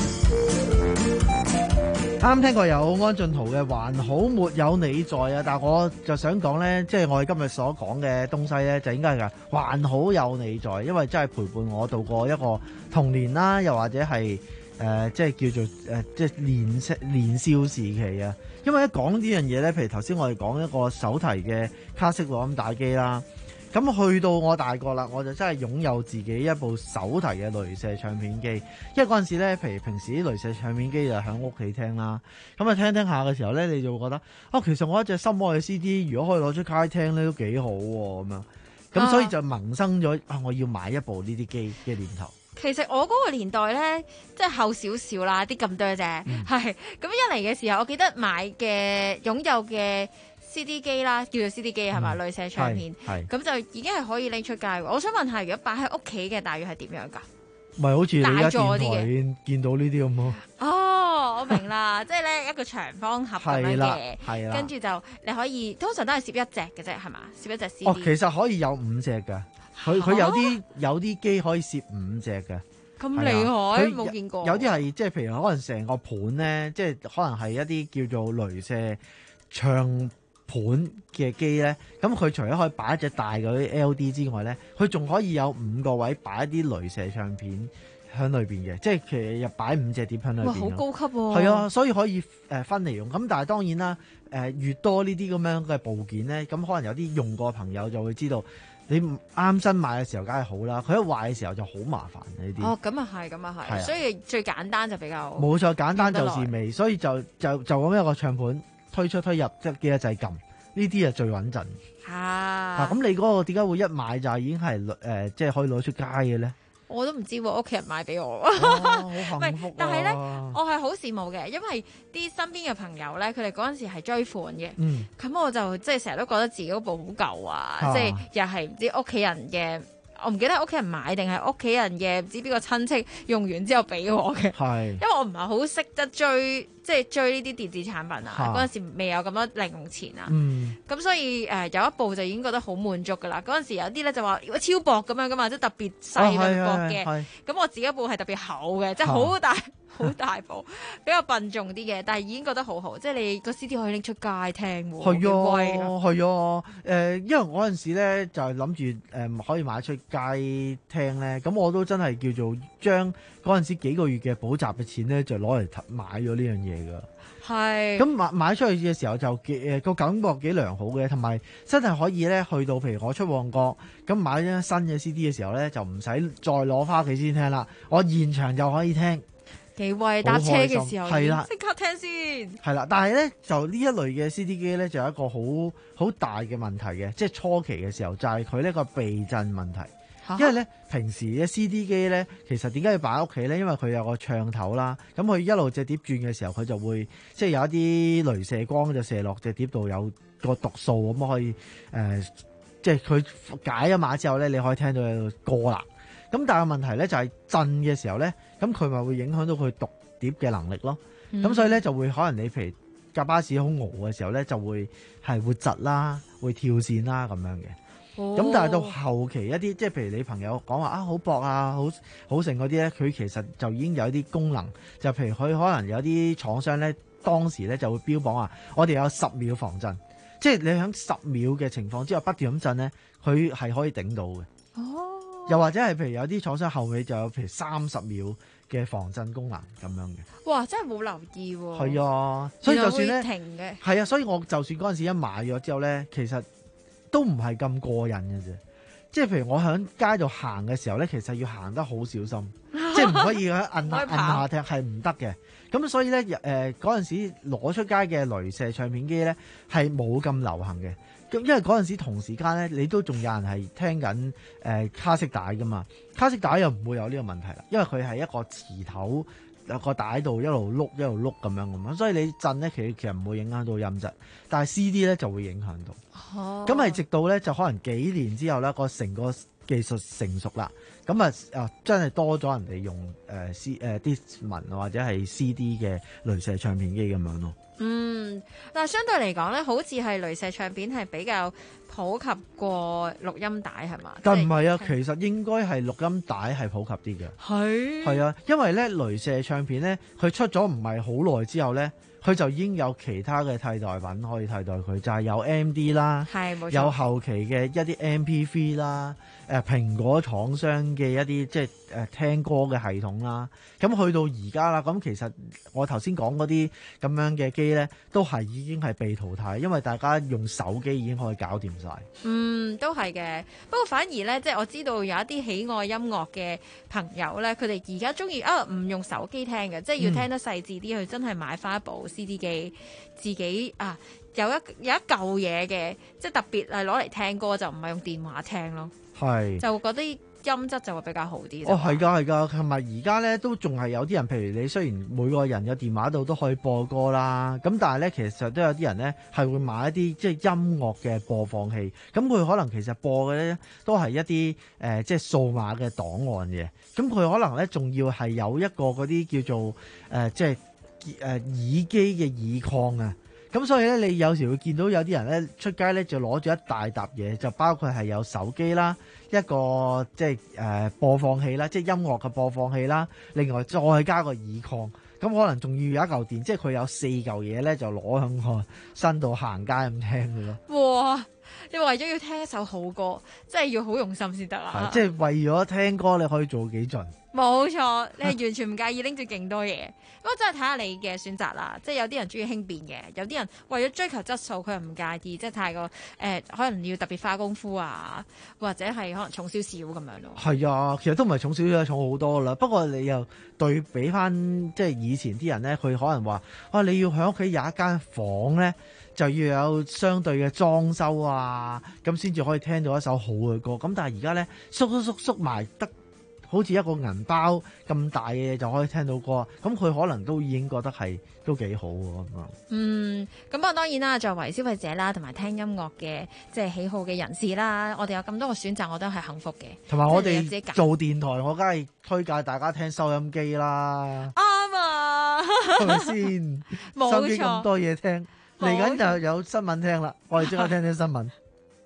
啱聽過有安俊豪嘅《還好沒有你在》啊，但係我就想講咧，即係我哋今日所講嘅東西咧，就應該係㗎還好有你在，因為真係陪伴我度過一個童年啦，又或者係誒、呃、即係叫做誒、呃、即係年少年少時期啊。因為一講呢樣嘢咧，譬如頭先我哋講一個手提嘅卡式錄音帶機啦。咁去到我大個啦，我就真係擁有自己一部手提嘅雷射唱片機。因為嗰陣時咧，譬如平時啲雷射唱片機就喺屋企聽啦。咁啊聽聽下嘅時候咧，你就會覺得啊，其實我一隻心愛嘅 C D，如果可以攞出街聽咧，都幾好喎咁樣。咁所以就萌生咗啊，我要買一部呢啲機嘅念頭。 其實我嗰個年代咧，即係後少少啦，啲咁多啫。係咁、嗯、一嚟嘅時候，我記得買嘅擁有嘅 C D 機啦，叫做 C D 機係咪？雷射唱片，咁就已經係可以拎出街。我想問下，如果擺喺屋企嘅，大約係點樣㗎？ 咪好似你而家電大座啲嘅台見到呢啲咁咯。 哦，我明啦，即係咧一個長方盒咁樣係啦嘅， 係啦跟住就你可以通常都係攝一隻嘅啫，係嘛？攝一隻 C D。 哦，其實可以有五隻㗎，佢佢有啲有啲機可以攝五隻嘅。 咁係啊厲害， 佢冇見過。 有啲係即係譬如可能成個盤咧，即係可能係一啲叫做雷射唱盤嘅機咧。咁佢除咗可以擺一隻大嗰啲 L D 之外咧，佢仲可以有五個位擺一啲雷射唱片喺裏邊嘅，即係其實入擺五隻碟喺裏邊。 哇，好高級喎！ 係啊，所以可以誒分嚟用。咁但係當然啦，誒越多呢啲咁樣嘅部件咧，咁可能有啲用過嘅朋友就會知道。你啱新買嘅時候梗係好啦，佢一壞嘅時候就好麻煩呢啲。 哦，咁啊係，咁啊係，所以最簡單就比較冇錯，簡單就是味，所以就就就咁一個唱盤推出推入，即係幾個掣撳，呢啲係最穩陣。 啊， 咁、啊、你嗰個點解會一買就已經係誒、呃，即係可以攞出街嘅咧？ 我都唔知喎，屋企人買俾我。 哦、好幸福、啊。 但係咧，我係好羨慕嘅，因為啲身邊嘅朋友咧，佢哋嗰陣時係追款嘅。嗯。咁我就即係成日都覺得自己嗰部好舊啊，啊即係又係唔知屋企人嘅，我唔記得係屋企人買定係屋企人嘅，唔知邊個親戚用完之後俾我嘅。係。因為我唔係好識得追。即係追呢啲電子產品啊！嗰陣時未有咁多零用錢啊，咁、嗯、所以誒、呃、有一部就已經覺得好滿足噶啦。嗰陣時有啲咧就話如果超薄咁樣噶嘛，即係特別細份薄嘅。咁、哦、我自己部係特別厚嘅，即係好大好大部，比較笨重啲嘅，但係已經覺得好好。即係你個 C D 可以拎出街聽喎， 係啊， 貴啊， 係啊。誒，因為我嗰陣時咧就係諗住誒可以買出街聽咧，咁我都真係叫做將嗰陣時幾個月嘅補習嘅錢咧就攞嚟買咗呢樣嘢。係，咁買買出去嘅時候就誒個感覺幾良好嘅，同埋真係可以咧去到譬如我出旺角咁買張新嘅 C D 嘅時候咧，就唔使再攞翻屋企先聽啦，我現場就可以聽。 幾威，搭車嘅時候係啦， 即刻聽先。係啦，但係咧就呢一類嘅 C D 機咧就有一個好好大嘅問題嘅，即係初期嘅時候就係佢呢個避震問題。因為咧平時嘅 C D 機咧，其實點解要擺喺屋企咧？因為佢有個唱頭啦，咁佢一路隻碟轉嘅時候，佢就會即係有一啲雷射光就射落隻碟度，有個讀數咁可以誒、呃，即係佢解咗碼之後咧，你可以聽到有歌啦。咁但係問題咧就係、是、震嘅時候咧，咁佢咪會影響到佢讀碟嘅能力咯。咁、嗯、所以咧就會可能你譬如架巴士好嘈嘅時候咧，就會係會窒啦，會跳線啦咁樣嘅。咁、哦、但係到後期一啲，即係譬如你朋友講話啊好薄啊，好好剩嗰啲咧，佢其實就已經有啲功能，就譬如佢可能有啲廠商咧，當時咧就會標榜啊，我哋有十秒防震，即係你喺十秒嘅情況之下不斷咁震咧，佢係可以頂到嘅。哦， 又或者係譬如有啲廠商後尾就有譬如三十秒嘅防震功能咁樣嘅。 哇！真係冇留意喎。 係啊，所以就算咧， 停嘅係啊，所以我就算嗰陣時一買咗之後咧，其實都唔係咁過癮嘅啫。即係譬如我喺街度行嘅時候咧，其實要行得好小心，即係唔可以按下按下踢係唔得嘅。咁所以咧，誒嗰陣時攞出街嘅雷射唱片機咧係冇咁流行嘅。咁因為嗰陣時同時間咧，你都仲有人係聽緊誒、呃、卡式帶噶嘛，卡式帶又唔會有呢個問題啦，因為佢係一個磁頭有個帶度一路碌一路碌咁樣咁，所以你震咧其實其實唔會影響到音質，但係 C D 咧就會影響到。咁係、哦、直到咧就可能幾年之後咧，個成個技術成熟啦，咁啊啊真係多咗人哋用誒、呃、C 誒、呃、Discman 或者係 C D 嘅雷射唱片機咁樣咯。 嗯，但係相對嚟講咧，好似係雷射唱片係比較普及過錄音帶係嘛？ 但唔係啊，其實應該係錄音帶係普及啲嘅。 係係啊，因為咧雷射唱片咧，佢出咗唔係好耐之後咧，佢就已經有其他嘅替代品可以替代佢，就係、是、有 M D 啦， 係冇錯， 有後期嘅一啲 M P 三 啦，誒、呃、蘋果廠商嘅一啲即係誒聽歌嘅系統啦。咁去到而家啦，咁其實我頭先講嗰啲咁樣嘅機咧，都係已經係被淘汰，因為大家用手機已經可以搞掂晒。 嗯，都係嘅。不過反而咧，即係我知道有一啲喜愛音樂嘅朋友咧，佢哋而家中意啊唔用手機聽嘅，即係要聽得細緻啲，佢、嗯、真係買翻一部 C D 機，自己啊有一有一嚿嘢嘅，即係特別係攞嚟聽歌，就唔係用電話聽咯。係，就覺得音質就會比較好啲。 哦，係㗎，係㗎，同埋而家咧都仲係有啲人，譬如你雖然每個人有電話度都可以播歌啦，咁但係咧其實都有啲人咧係會買一啲即係音樂嘅播放器，咁佢可能其實播嘅咧都係一啲誒、呃、即係數碼嘅檔案嘅，咁佢可能咧仲要係有一個嗰啲叫做誒、呃、即係誒、呃、耳機嘅耳擴啊。咁所以咧，你有時會見到有啲人咧出街咧就攞住一大沓嘢，就包括係有手機啦，一個即係誒、呃、播放器啦，即係音樂嘅播放器啦，另外再加個耳擴，咁可能仲要有一嚿電，即係佢有四嚿嘢咧就攞喺個身度行街咁聽嘅咯。哇！ 你為咗要聽一首好歌，真係要好用心先得啦。 即係為咗聽歌，你可以做幾盡。 冇錯，你係完全唔介意拎住勁多嘢。不過真係睇下你嘅選擇啦。即係有啲人中意輕便嘅，有啲人為咗追求質素，佢又唔介意，即係太過誒、呃，可能要特別花功夫啊，或者係可能重少少咁樣咯。係啊，其實都唔係重少少，重好多啦。不過你又對比翻即係以前啲人咧，佢可能話啊，你要喺屋企有一間房咧，就要有相對嘅裝修啊，咁先至可以聽到一首好嘅歌。咁但係而家咧縮縮縮縮埋得好似一個銀包咁大嘅嘢就可以聽到歌，咁佢可能都已經覺得係都幾好喎咁啊。 嗯，咁不過當然啦，作為消費者啦，同埋聽音樂嘅即係喜好嘅人士啦，我哋有咁多個選擇，我都係幸福嘅。 同埋我哋做電台，我梗係推介大家聽收音機啦。啱啊，係咪先？冇錯，收音機咁多嘢聽，嚟緊就有新聞聽啦。我哋即刻聽聽新聞。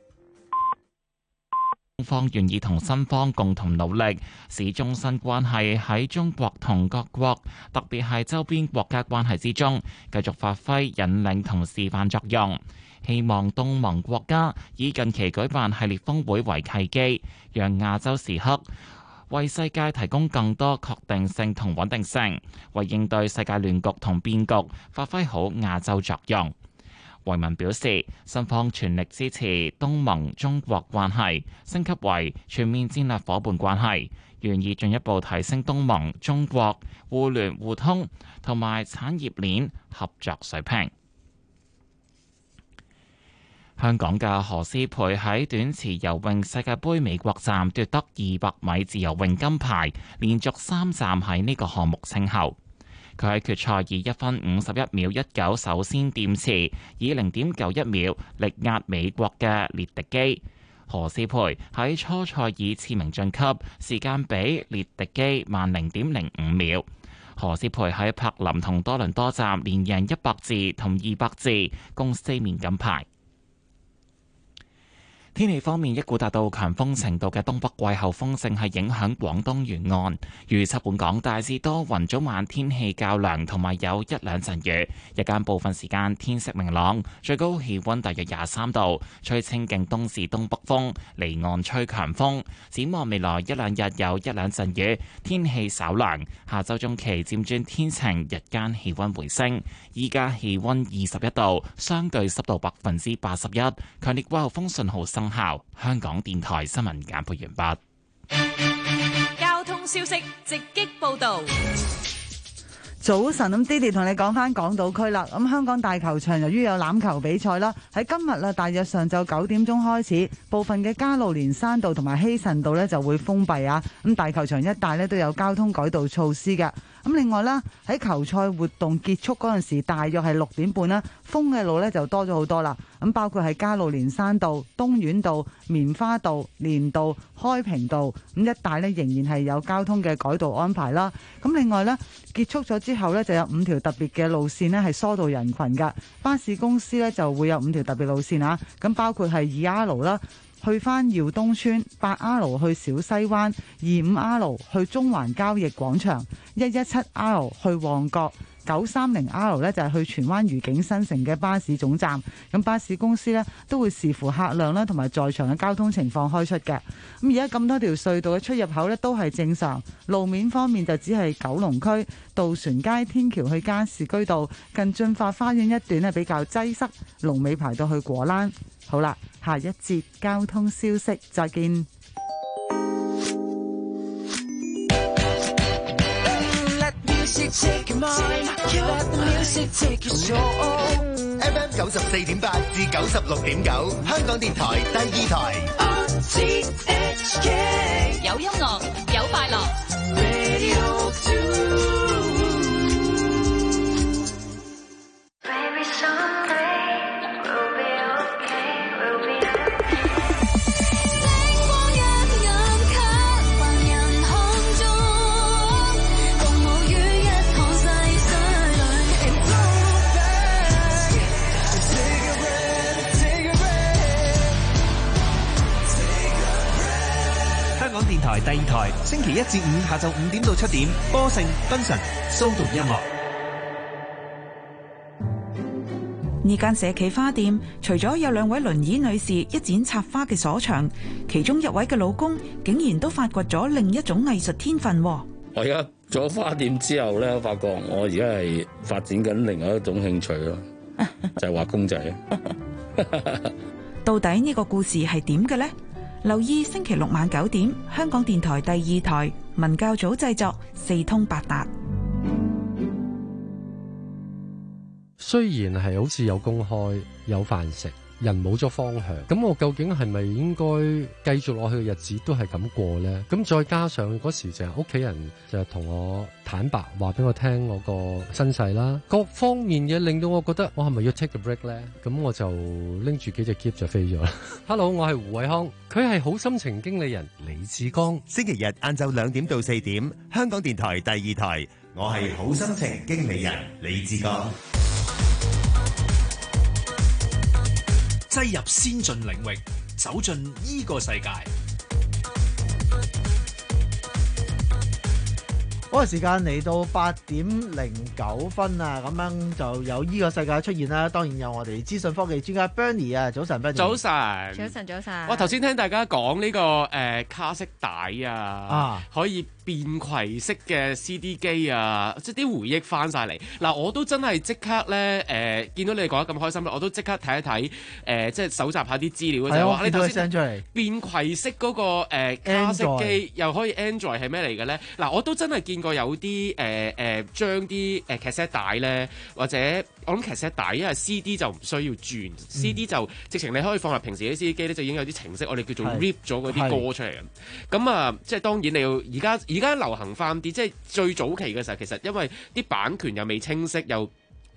中方願意同新方共同努力，使中新關係喺中國同各國，特別係周邊國家關係之中，繼續發揮引領同示範作用。希望東盟國家以近期舉辦系列峰會為契機，讓亞洲時刻為世界提供更多確定性同穩定性，為應對世界亂局同變局發揮好亞洲作用。維文表示，新方全力支持東盟中國關係升級為全面戰略夥伴關係，願意進一步提升東盟中國互聯互通同埋產業鏈合作水平。香港嘅何詩蓓喺短池游泳世界盃美國站奪得二百米自由泳金牌，連續三站喺呢個項目稱后。佢喺決賽以一分五十一秒一九首先掂池，以零點九一秒力壓美國嘅列迪基。何詩蓓喺初賽以次名晉級，時間比列迪基慢零點零五秒。何詩蓓喺柏林同多倫多站連贏一百字同二百字，共四面金牌。 天氣方面，一股達到強風程度嘅東北季候風正係影響廣東沿岸。預測本港大致多雲，早晚天氣較涼，同埋有一兩陣雨。日間部分時間天色明朗，最高氣溫大約廿三度，吹清勁東至東北風，離岸吹強風。展望未來一兩日有一兩陣雨，天氣稍涼。下周中期漸轉天晴，日間氣溫回升。依家氣溫二十一度，相對濕度百分之八十一，強烈季候風信號生效。香港電台新聞簡報完畢。 交通消息直擊報道。 早晨，咁 Didi 同你講翻港島區啦。咁香港大球場由於有欖球比賽啦，喺今日啦，大約上晝九點鐘開始，部分嘅加路連山道同埋希慎道呢就會封閉啊。咁大球場一帶呢都有交通改道措施嘅。咁另外啦，喺球賽活動結束嗰陣時，大約係六點半啦，封嘅路呢就多咗好多啦。咁包括係加路連山道、東院道、棉花道、連道、開平道，咁一帶呢仍然係有交通嘅改道安排啦。咁另外呢，結束咗之後呢，就有五條特別嘅路線呢係疏導人群㗎。巴士公司呢就會有五條特別路線啊，咁包括係二 R 啦，去返耀東村，八 R 去小西灣，二五 R 去中環交易廣場，一一七 R 去旺角，九三零 R 呢就係去荃灣愉景新城嘅巴士總站。咁巴士公司呢都會視乎客量啦同埋在場嘅交通情況開出嘅。咁而家咁多條隧道嘅出入口呢都係正常，路面方面就只係九龍區渡船街天橋去加士居道近駿發花園一段呢比較擠塞，龍尾排到去果欄。好啦，下一節交通消息，再見。 F M 九十四點八至九十六點九，香港電台第二台。 有音樂，有快樂。 香港電台第二台，星期一至五下晝五點到七點，波盛、賓神、騷動音樂。 呢間社企花店除咗有兩位輪椅女士一展插花嘅所長，其中一位嘅老公竟然都發掘咗另一種藝術天分。 我而家做咗花店之後咧，我發覺我而家係發展緊另外一種興趣咯，就係畫公仔。 到底呢個故事係點嘅呢？留意星期六晚九點，香港電台第二台文教組製作，四通八達。 雖然係好似有公開有飯食，人冇咗方向，咁我究竟係咪應該繼續落去嘅日子都係咁過呢？咁再加上嗰時就係屋企人就同我坦白話俾我聽我個身世啦，各方面嘢令到我覺得我係咪要 take a break 呢？咁我就拎住幾隻 keep 就飛咗啦。Hello， 我係胡偉康，佢係好心情經理人李志剛。 星期日晏晝兩點到四點，香港電台第二台，我係好心情經理人李志剛。 擠入先進領域，走進呢個世界。 嗰個時間嚟到八點零九分啊，咁樣就有呢個世界出現啦。當然有我哋資訊科技專家 Bernie 啊，早晨 Bernie。 早晨， 早晨，早晨。 哇，頭先聽大家講呢、呢個誒、呃、卡式帶啊， 啊可以便攜式嘅 C D 機啊，即係啲回憶翻晒嚟。嗱，我都真係即刻咧誒、呃，見到你哋講得咁開心，我都即刻睇一睇誒、呃，即係搜集下啲資料嘅時候。 係啊，你頭先 send 出嚟便攜式嗰、嗰個、呃、卡式機又可以 Android 係咩嚟嘅咧？嗱，我都真係見過有啲誒誒將啲誒 cassette 帶咧，或者我諗 cassette 帶，因為 C D 就唔需要轉、嗯、，C D 就直情你可以放入平時啲 C D 機咧，就已經有啲程式，我哋叫做 rip 咗嗰啲歌出嚟嘅。咁啊，即係當然你要而家而家流行翻啲，即係最早期嘅時候，其實因為啲版權又未清晰又。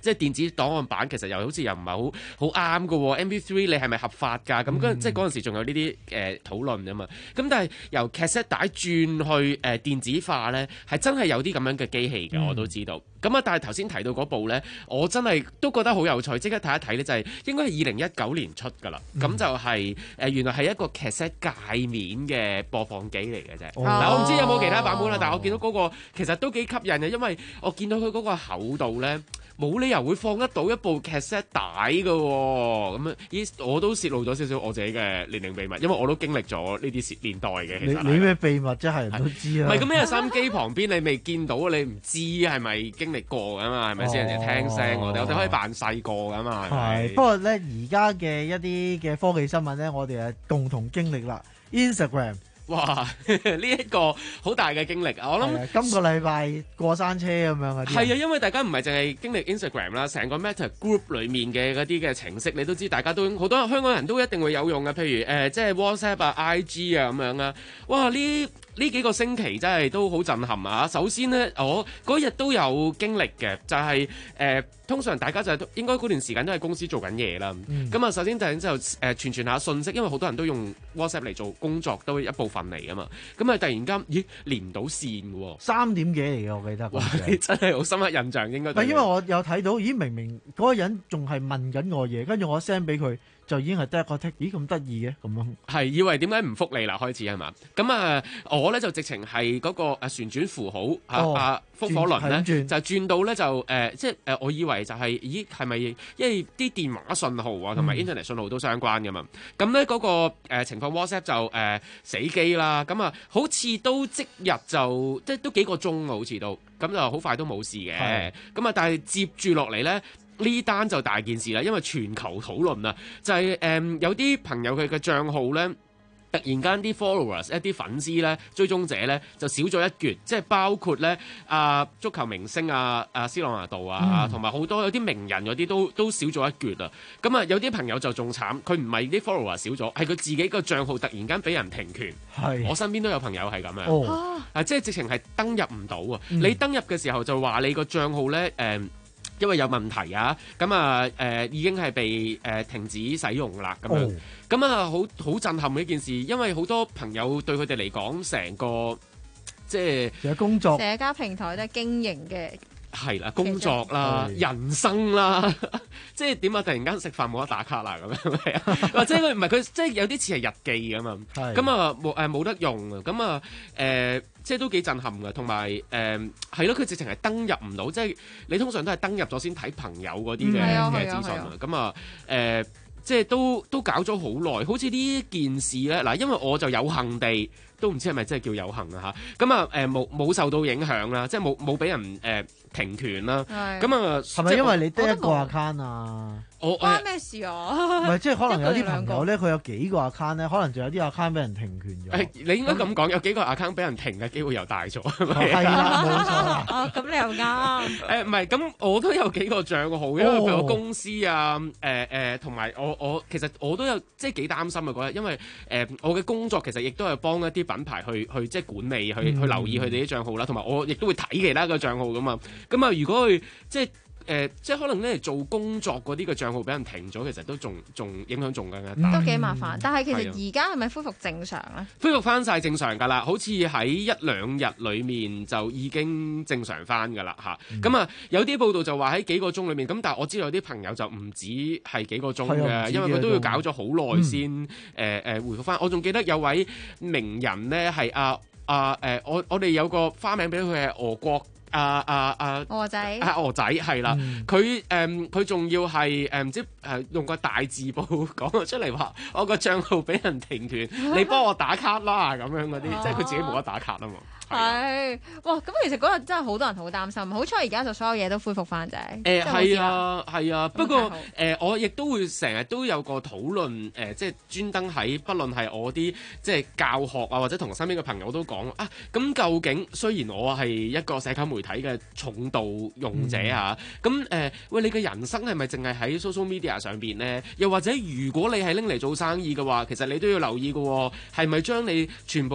即係電子檔案版其實又好似又唔係好好啱嘅喎 ，M P 三 你係咪合法㗎？咁嗰、嗯、即係嗰陣時仲有呢啲誒討論啊嘛。咁但係由 cassette 帶轉去誒、呃、電子化咧，係真係有啲咁樣嘅機器嘅，嗯、我都知道。咁啊，但係頭先提到嗰部咧，我真係都覺得好有趣，即刻睇一睇咧，就係、是、應該係二零一九年出㗎啦。咁、嗯、就係、是、誒、呃、原來係一個 cassette 界面嘅播放機嚟嘅啫。嗱、哦，我唔知有冇其他版本啦，但係我見到嗰個其實都幾吸引嘅，因為我見到佢嗰個厚度咧。冇理由會放得到一部 cassette 帶嘅喎，咁樣咦我都泄露咗少少我自己嘅年齡秘密，因為我都經歷咗呢啲年代嘅。其實你你咩秘密啫？係人都知啊。 唔係咁，因為收音機旁邊你未見到，你唔知係咪經歷過㗎嘛？係咪先？人哋聽聲我哋，我哋可以扮細個㗎嘛？ 係。不過咧，而家嘅一啲嘅科技新聞咧，我哋係共同經歷啦。Instagram。 哇！呢一個好大嘅經歷啊！我諗今個禮拜過山車咁樣嗰啲係啊，因為大家唔係淨係經歷 Instagram 啦，成個 Meta Group 裡面嘅嗰啲嘅程式，你都知大家都好多香港人都一定會有用嘅，譬如誒、呃、即係 WhatsApp 啊、I G 啊咁樣啊。哇！呢呢幾個星期真係都好震撼啊！首先呢，我嗰日都有經歷嘅，就係、是、誒、呃、通常大家就係應該嗰段時間都喺公司做緊嘢啦。咁啊、嗯，首先就就誒傳傳下信息，因為好多人都用 WhatsApp 嚟做工作，都一部分嚟噶嘛。咁啊，突然間咦連唔到線嘅喎， 三點幾嚟嘅我記得。 哇！你真係好深刻印象應該。 係因為我有睇到，咦明明嗰個人仲係問緊我嘢，跟住我 send 俾佢。就已經係得一個 tick，咦咁得意嘅咁樣， 係以為點解唔覆你啦？開始係嘛？咁啊，我咧就直情係嗰個誒旋轉符號嚇、哦、啊，風火輪咧就轉到咧就誒、呃，即係誒，我以為就係、是，咦係咪因為啲電話信號啊同埋 internet 信號都相關嘅嘛？咁咧嗰個、呃、情況 WhatsApp 就誒、呃、死機啦，咁啊好似都即日就即係都幾個鐘啊，好似都咁就好快都冇事嘅，咁啊但係接住落嚟咧。呢單就大件事啦，因為全球討論啊，就係、是、誒、嗯、有啲朋友佢嘅帳號咧，突然間啲 followers 一啲粉絲咧、追蹤者咧就少咗一橛，即係包括咧啊足球明星啊啊 C 朗拿度啊，同埋好多有啲名人嗰啲都都少咗一橛啊。咁啊有啲朋友就仲慘，佢唔係啲 followers 少咗，係佢自己個帳號突然間俾人停權。係，我身邊都有朋友係咁樣，哦、啊即係直情係登入唔到啊！嗯、你登入嘅時候就話你個帳號咧誒。嗯因為有問題啊，咁啊誒已經係被誒、呃、停止使用啦，咁樣，咁啊好好震撼嘅一件事，因為好多朋友對佢哋嚟講，成個即係有工作社交平台都係經營嘅。 係啦，工作啦，人生啦，即係點啊？突然間食飯冇得打卡啦，咁樣係啊，或者佢唔係佢，即係有啲似係日記咁嘛。咁啊冇誒冇得用啊，咁啊誒，即係都幾震撼嘅，同埋誒係咯，佢直情係登入唔到，即係你通常都係登入咗先睇朋友嗰啲嘅嘅資訊啊，咁啊誒，即係都都搞咗好耐，好似呢件事咧嗱，因為我就有幸地。都唔知係咪真係叫有幸啊嚇，咁啊誒冇冇受到影響啦，即係冇冇俾人誒、呃、停權啦，咁啊係咪因為你得一個 account 啊？ 我關咩事啊？ 唔係，即係可能有啲朋友咧，佢有幾個 account 咧，可能就有啲 account 俾人停權咗。 你應該咁講，有幾個 account 俾人停嘅機會又大咗。 係啦，冇錯。 哦，咁你又啱。 誒唔係，咁我都有幾個帳號，因為譬如我公司啊，誒誒同埋我我其實我都有即係幾擔心啊嗰日，因為誒我嘅工作其實亦都係幫一啲品牌去去即係管理，去去留意佢哋啲帳號啦，同埋我亦都會睇其他嘅帳號噶嘛。咁啊，如果佢即係。誒、呃，即係可能咧做工作嗰啲嘅帳號俾人停咗，其實都仲仲影響仲更加大， 都幾麻煩。但係其實而家係咪恢復正常咧？ 恢復翻晒正常㗎啦，好似喺一兩日裡面就已經正常翻㗎啦嚇。咁、嗯、啊，有啲報道就話喺幾個鐘裡面，咁但係我知道有啲朋友就唔止係幾個鐘嘅，因為佢都要搞咗好耐先誒誒恢復翻。我仲記得有位名人咧係阿阿誒，我我哋有個花名俾佢係俄國。啊啊啊！ 鵝仔啊鵝仔係啦，佢誒佢仲要係誒唔知誒用個大字報講咗出嚟話，我個帳號俾人停權，你幫我打卡啦咁樣嗰啲，即係佢自己冇得打卡啊嘛。 係，哇！咁其實嗰日真係好多人好擔心，好彩而家就所有嘢都恢復翻啫。 誒係啊係啊，不過誒、呃、我亦都會成日都有個討論誒、呃，即係專登喺，不論係我啲即係教學啊，或者同身邊嘅朋友都講啊，咁究竟雖然我係一個社交媒體嘅重度用者啊，咁誒、嗯呃、喂，你嘅人生係咪淨係喺 social media 上邊咧？又或者如果你係拎嚟做生意嘅話，其實你都要留意嘅喎，係咪將你全部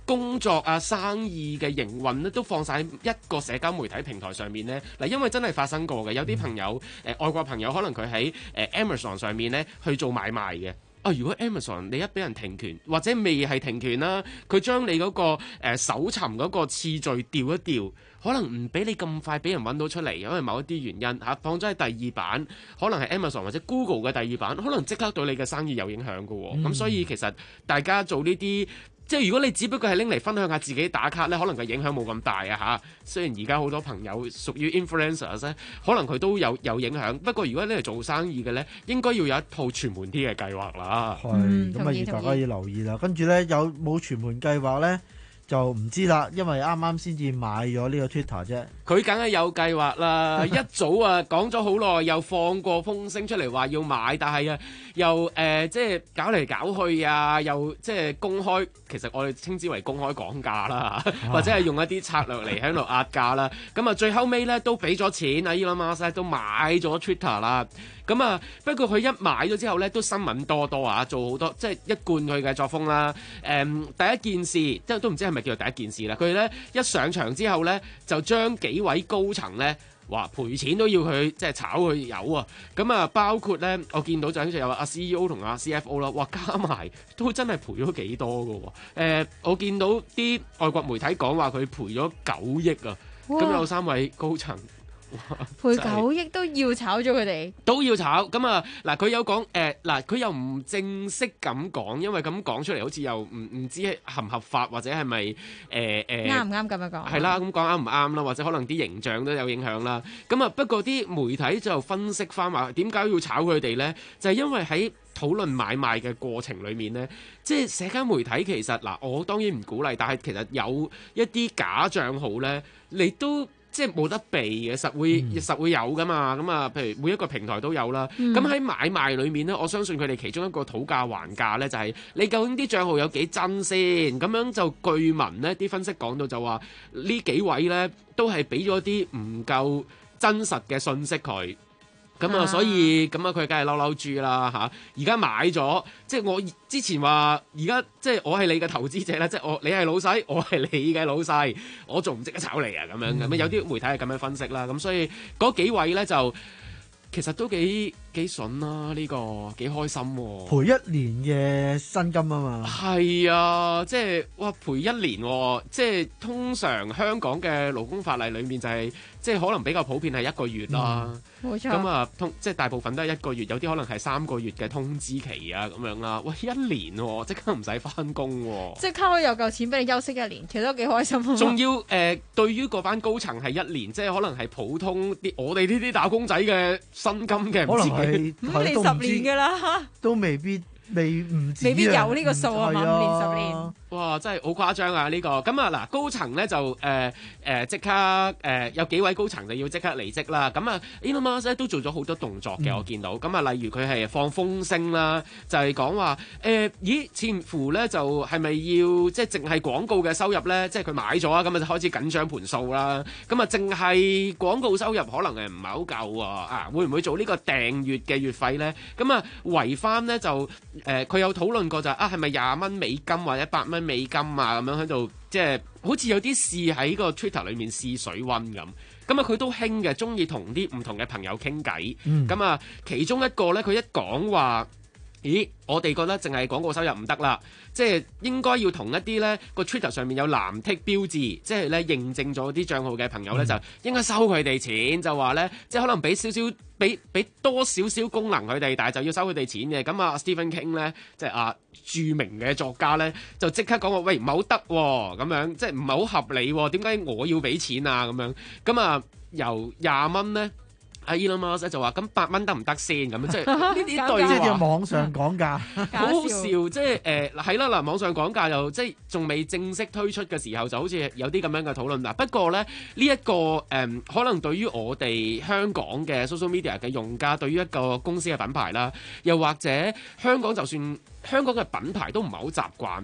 工作啊、生意嘅營運咧，都放晒喺一個社交媒體平台上面咧。嗱，因為真係發生過嘅，有啲朋友誒、呃、外國朋友可能佢喺誒 Amazon 上面咧去做買賣嘅。啊！如果 Amazon 你一俾人停權，或者未係停權啦，佢將你嗰、嗰個誒、呃、搜尋嗰個次序調一調，可能唔俾你咁快俾人揾到出嚟，因為某一啲原因嚇、啊、放咗喺第二版，可能係 Amazon 或者 Google 嘅第二版，可能即刻對你嘅生意有影響㗎喎。咁、嗯、所以其實大家做呢啲。即係如果你只不過係拎嚟分享下自己打卡咧，可能個影響冇咁大啊嚇。雖然而家好多朋友屬於 influencers 咧，可能佢都有有影響。不過如果你係做生意嘅咧，應該要有一套全盤啲嘅計劃啦。 係，咁啊要大家要留意啦。跟住咧有冇全盤計劃咧？就唔知啦，因為啱啱先至買咗呢個 Twitter 啫。 佢梗係有計劃啦，一早啊講咗好耐，又放過風聲出嚟話要買，但係啊又誒、呃、即係搞嚟搞去啊，又即係公開，其實我哋稱之為公開講價啦，或者係用一啲策略嚟喺度壓價啦。咁啊最後尾咧都俾咗錢啊 Elon Musk 都買咗 Twitter 啦。咁啊不過佢一買咗之後咧都新聞多多啊，做好多即係一貫佢嘅作風啦。誒、嗯、第一件事即係都唔知係咪叫做第一件事啦。佢咧一上場之後咧就將幾位高層咧話賠錢都要佢即係炒佢魷啊。咁啊包括咧我見到就好似有阿 C E O 同阿 C F O 啦，哇加埋都真係賠咗幾多㗎喎。誒、呃、我見到啲外國媒體講話佢賠咗九億啊。咁有三位高層。 賠九億都要炒咗佢哋， 都要炒咁啊！嗱，佢有講誒，嗱、呃，佢又唔正式咁講，因為咁講出嚟好似又唔唔知合唔合法，或者係咪誒誒啱唔啱咁樣講？係啦，咁講啱唔啱啦？或者可能啲形象都有影響啦。咁啊，不過啲媒體就分析翻話點解要炒佢哋咧？就係、是、因為喺討論買賣嘅過程裡面咧，即係社交媒體其實嗱，我當然唔鼓勵，但係其實有一啲假帳號咧，你都。即係冇得避嘅，實會、嗯、實會有噶嘛。咁啊，譬如每一個平台都有啦。咁喺、嗯、買賣裏面咧，我相信佢哋其中一個討價還價咧，就係、是、你究竟啲帳號有幾真先。咁樣就據聞呢啲分析講到就話呢幾位咧都係俾咗啲唔夠真實嘅信息佢。咁啊，所以咁啊，佢梗係嬲嬲豬啦嚇！而家買咗，即係我之前話，而家即係我係你嘅投資者啦，即係我你係老細，我係你嘅老細，我仲唔值得炒你啊？咁樣咁、嗯、有啲媒體係咁樣分析啦。咁所以嗰幾位咧就其實都幾幾筍啦，呢、呢個幾開心喎、啊。 賠一年嘅薪金啊嘛。係啊，即係哇賠一年、啊，即係通常香港嘅勞工法例裡面就係、是、即係可能比較普遍係一個月啦。嗯冇錯，咁啊，通即係大部分都係一個月，有啲可能係三個月嘅通知期啊，咁樣啦。喂，一年喎、哦，即刻唔使翻工喎，即刻可以有嚿錢俾你休息一年，其實都幾開心啊！仲要誒、呃，對於嗰班高層係一年，即係可能係普通啲我哋呢啲打工仔嘅薪金嘅，可能係五年十年㗎啦，都未必。未唔未必有呢個數啊嘛，五年十年，哇，真係好誇張啊！呢、呢個咁啊嗱，高層咧就誒誒即刻誒、呃、有幾位高層就要即刻離職啦。咁啊 Elon Musk 咧都做咗好多動作嘅，嗯、我見到。咁啊，例如佢係放風聲啦，就係講話誒，咦，似乎咧就係咪要即係淨係廣告嘅收入咧？即係佢買咗啊，咁啊就開始緊張盤數啦。咁啊，淨係廣告收入可能係唔係好夠啊？啊，會唔會做呢個訂閱嘅月費咧？咁啊，圍翻咧就。誒佢、呃、有討論過就係、是、啊係咪廿蚊美金或者八蚊美金啊，咁樣喺度，即係好似有啲試喺個 Twitter 裏面試水溫咁。咁啊佢都興嘅，中意同啲唔同嘅朋友傾偈。咁啊、嗯、其中一個咧，佢一講話，咦我哋覺得淨係廣告收入唔得啦，即係應該要同一啲咧個 Twitter 上面有藍剔標誌，即係咧認證咗啲帳號嘅朋友咧，嗯、就應該收佢哋錢，就話咧即係可能俾少少。俾俾多少少功能佢哋，但係就要收佢哋錢嘅。咁啊 Stephen King 咧，即係啊著名嘅作家咧，就即刻講話喂唔係好得喎，咁樣即係唔係好合理喎？點解我要俾錢啊？咁樣咁啊由廿蚊咧。阿 Elon Musk 就話：咁八蚊得唔得先？咁即係呢啲對話，即係叫網上講價，好好笑。即係誒係啦嗱，網上講價又即係仲未正式推出嘅時候，就好似有啲咁樣嘅討論嗱。不過咧，呢、這、一個誒、嗯、可能對於我哋香港嘅 social media 嘅用家，對於一個公司嘅品牌啦，又或者香港就算香港嘅品牌都唔係好習慣。誒、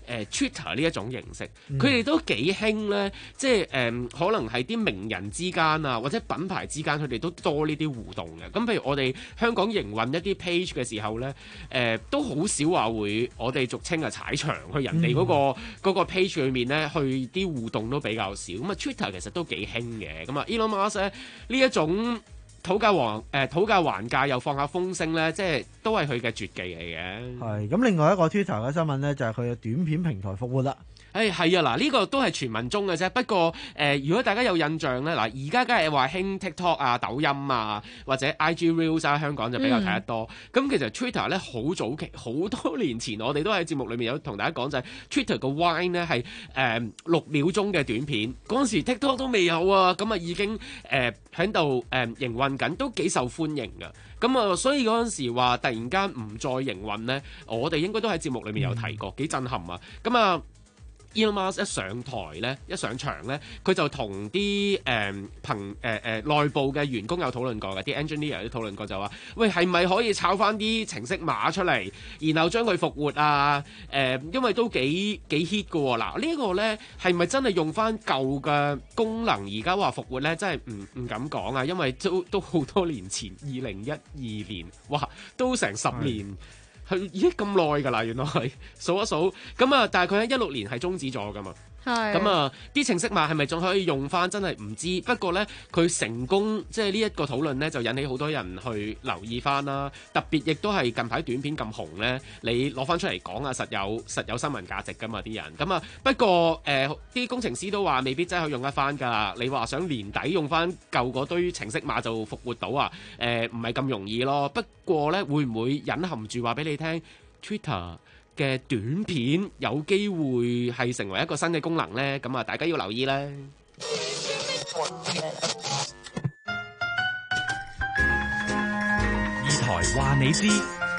誒 Twitter 呢一種形式，佢哋、嗯、都幾興咧，即係誒、呃、可能係啲名人之間啊，或者品牌之間，佢哋都多呢啲互動嘅。咁譬如我哋香港營運一啲 page 嘅時候咧，誒、呃、都好少話會我哋俗稱啊踩場去人哋嗰、那個嗰、嗯、個 page 裏面咧，去啲互動都比較少。咁啊 Twitter 其實都幾興嘅。咁啊 Elon Musk 咧呢一種討價還誒討價還價又放下風聲咧，即係都係佢嘅絕技嚟嘅。 係咁，另外一個 Twitter 嘅新聞咧，就係佢嘅短片平台復活啦。 誒係啊，嗱、這、呢個都係傳聞中嘅啫。不過誒、呃，如果大家有印象咧，嗱而家梗係話興 TikTok 啊、抖音啊或者 I G Reels 啊，香港就比較睇得多。咁、嗯、其實 Twitter 咧好早期，好多年前我哋都喺節目裏面有同大家講就係 Twitter 個 Vine 咧係誒六秒鐘嘅短片，嗰陣時 TikTok 都未有啊，咁啊已經誒喺度誒營運緊，都幾受歡迎㗎。咁啊，所以嗰陣時話突然間唔再營運咧，我哋應該都喺節目裏面有提過，幾、嗯、震撼啊！咁啊〜Elon Musk 一上台咧，一上場咧，佢就同啲誒朋誒誒內部嘅員工有討論過嘅，啲 engineer 都討論過就話：喂，係咪可以炒翻啲程式碼出嚟，然後將佢復活啊？誒、呃，因為都幾幾 hit 㗎喎。嗱，這個、呢個咧係咪真係用翻舊嘅功能？而家話復活咧，真係唔唔敢講啊，因為都都好多年前，二零一二年，哇，都成十年。佢咦咁耐㗎啦，原來係數一數咁啊！但係佢喺一六年係終止咗㗎嘛。係咁啊！啲程式碼係咪仲可以用翻？真係唔知。不過呢，佢成功即係呢一個討論呢，就引起好多人去留意翻啦。特別亦都係近排短片咁紅呢，你攞翻出嚟講啊，實有實有新聞價值㗎嘛啲人。咁啊，不過誒啲、呃、工程師都話未必真係可以用得翻㗎。你話想年底用翻舊嗰堆程式碼就復活到啊？誒唔係咁容易咯。不過呢，會唔會隱含住話俾你聽 Twitter嘅短片有機會係成為一個新嘅功能呢？咁啊，大家要留意啦。 二台話你知，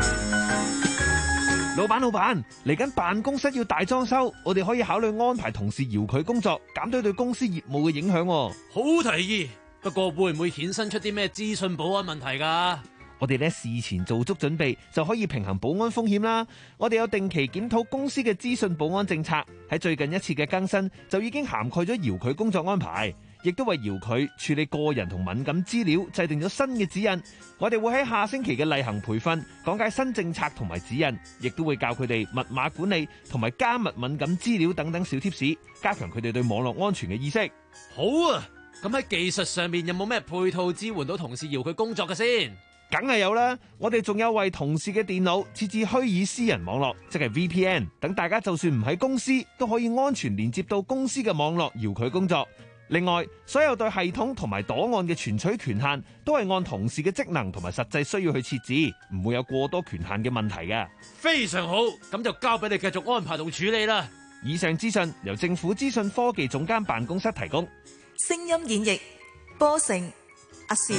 老闆老闆，嚟緊辦公室要大裝修，我哋可以考慮安排同事遙距工作，減低對公司業務嘅影響。 好提議，不過會唔會衍生出啲咩資訊保安問題㗎？ 我哋咧事前做足準備，就可以平衡保安風險啦。我哋有定期檢討公司嘅資訊保安政策，喺最近一次嘅更新就已經涵蓋咗遙距工作安排，亦都為遙距處理個人同敏感資料制定咗新嘅指引。我哋會喺下星期嘅例行培訓講解新政策同埋指引，亦都會教佢哋密碼管理同埋加密敏感資料等等小貼士，加強佢哋對網絡安全嘅意識。 好啊，咁喺技術上面有冇咩配套支援到同事遙距工作嘅先？ 梗係有啦，我哋仲有為同事嘅電腦設置虛擬私人網絡，即係 V P N， 等大家就算唔喺公司，都可以安全連接到公司嘅網絡遙距工作。另外，所有對系統同埋檔案嘅存取權限，都係按同事嘅職能同埋實際需要去設置，唔會有過多權限嘅問題嘅。 非常好，咁就交俾你繼續安排同處理啦。 以上資訊由政府資訊科技總監辦公室提供。 聲音演繹，波成阿攝。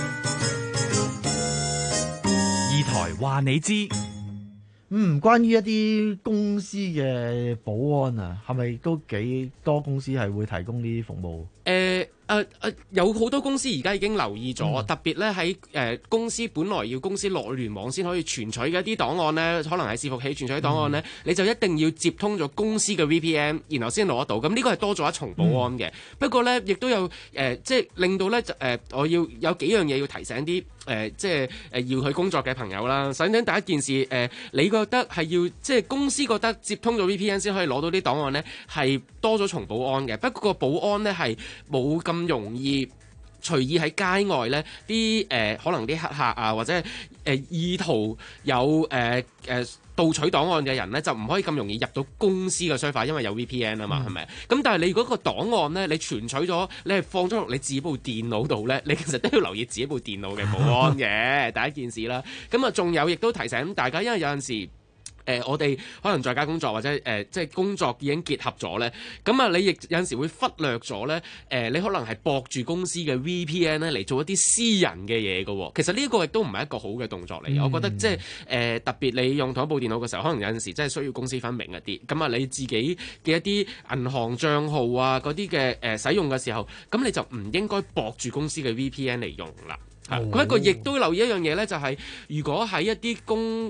二台話你知， 嗯，關於一啲公司嘅保安啊，係咪都幾多公司係會提供呢啲服務？ 誒誒誒，有好多公司而家已經留意咗，嗯、特別咧喺誒公司本來要公司落聯網先可以存取嘅一啲檔案咧，可能係伺服器存取檔案咧，嗯、你就一定要接通咗公司嘅 V P N， 然後先攞得到。咁呢個係多咗一重保安嘅。嗯、不過咧，亦都有誒、呃，即係令到咧誒、呃，我要有幾樣嘢要提醒啲誒、呃，即係誒要去工作嘅朋友啦。首先第一件事誒、呃，你覺得係要即係公司覺得接通咗 V P N 先可以攞到啲檔案咧，係多咗重保安嘅。不過個保安咧係冇咁容易隨意喺街外咧，啲誒、呃、可能啲黑客啊，或者係誒、呃、意圖有誒誒、呃呃、盜取檔案嘅人咧，就唔可以咁容易入到公司嘅 server，因為有 V P N 啊嘛，係咪、嗯？咁但係你嗰個檔案咧，你存取咗，你係放咗落你自己部電腦度咧，你其實都要留意自己部電腦嘅保安嘅第一件事啦。咁啊，仲有亦都提醒大家，因為有陣時。誒、呃，我哋可能在家工作或者誒、呃，即係工作已經結合咗咧，咁啊，你亦有陣時會忽略咗咧，誒、呃，你可能係駁住公司嘅 V P N 咧嚟做一啲私人嘅嘢嘅喎。其實呢個亦都唔係一個好嘅動作嚟嘅。嗯、我覺得即係誒，特別你用同一部電腦嘅時候，可能有陣時真係需要公私分明一啲。咁啊，你自己嘅一啲銀行帳號啊，嗰啲嘅誒使用嘅時候，咁你就唔應該駁住公司嘅 V P N 嚟用啦。嚇、哦，嗰一個亦都留意一樣嘢咧，就係、是、如果喺一啲公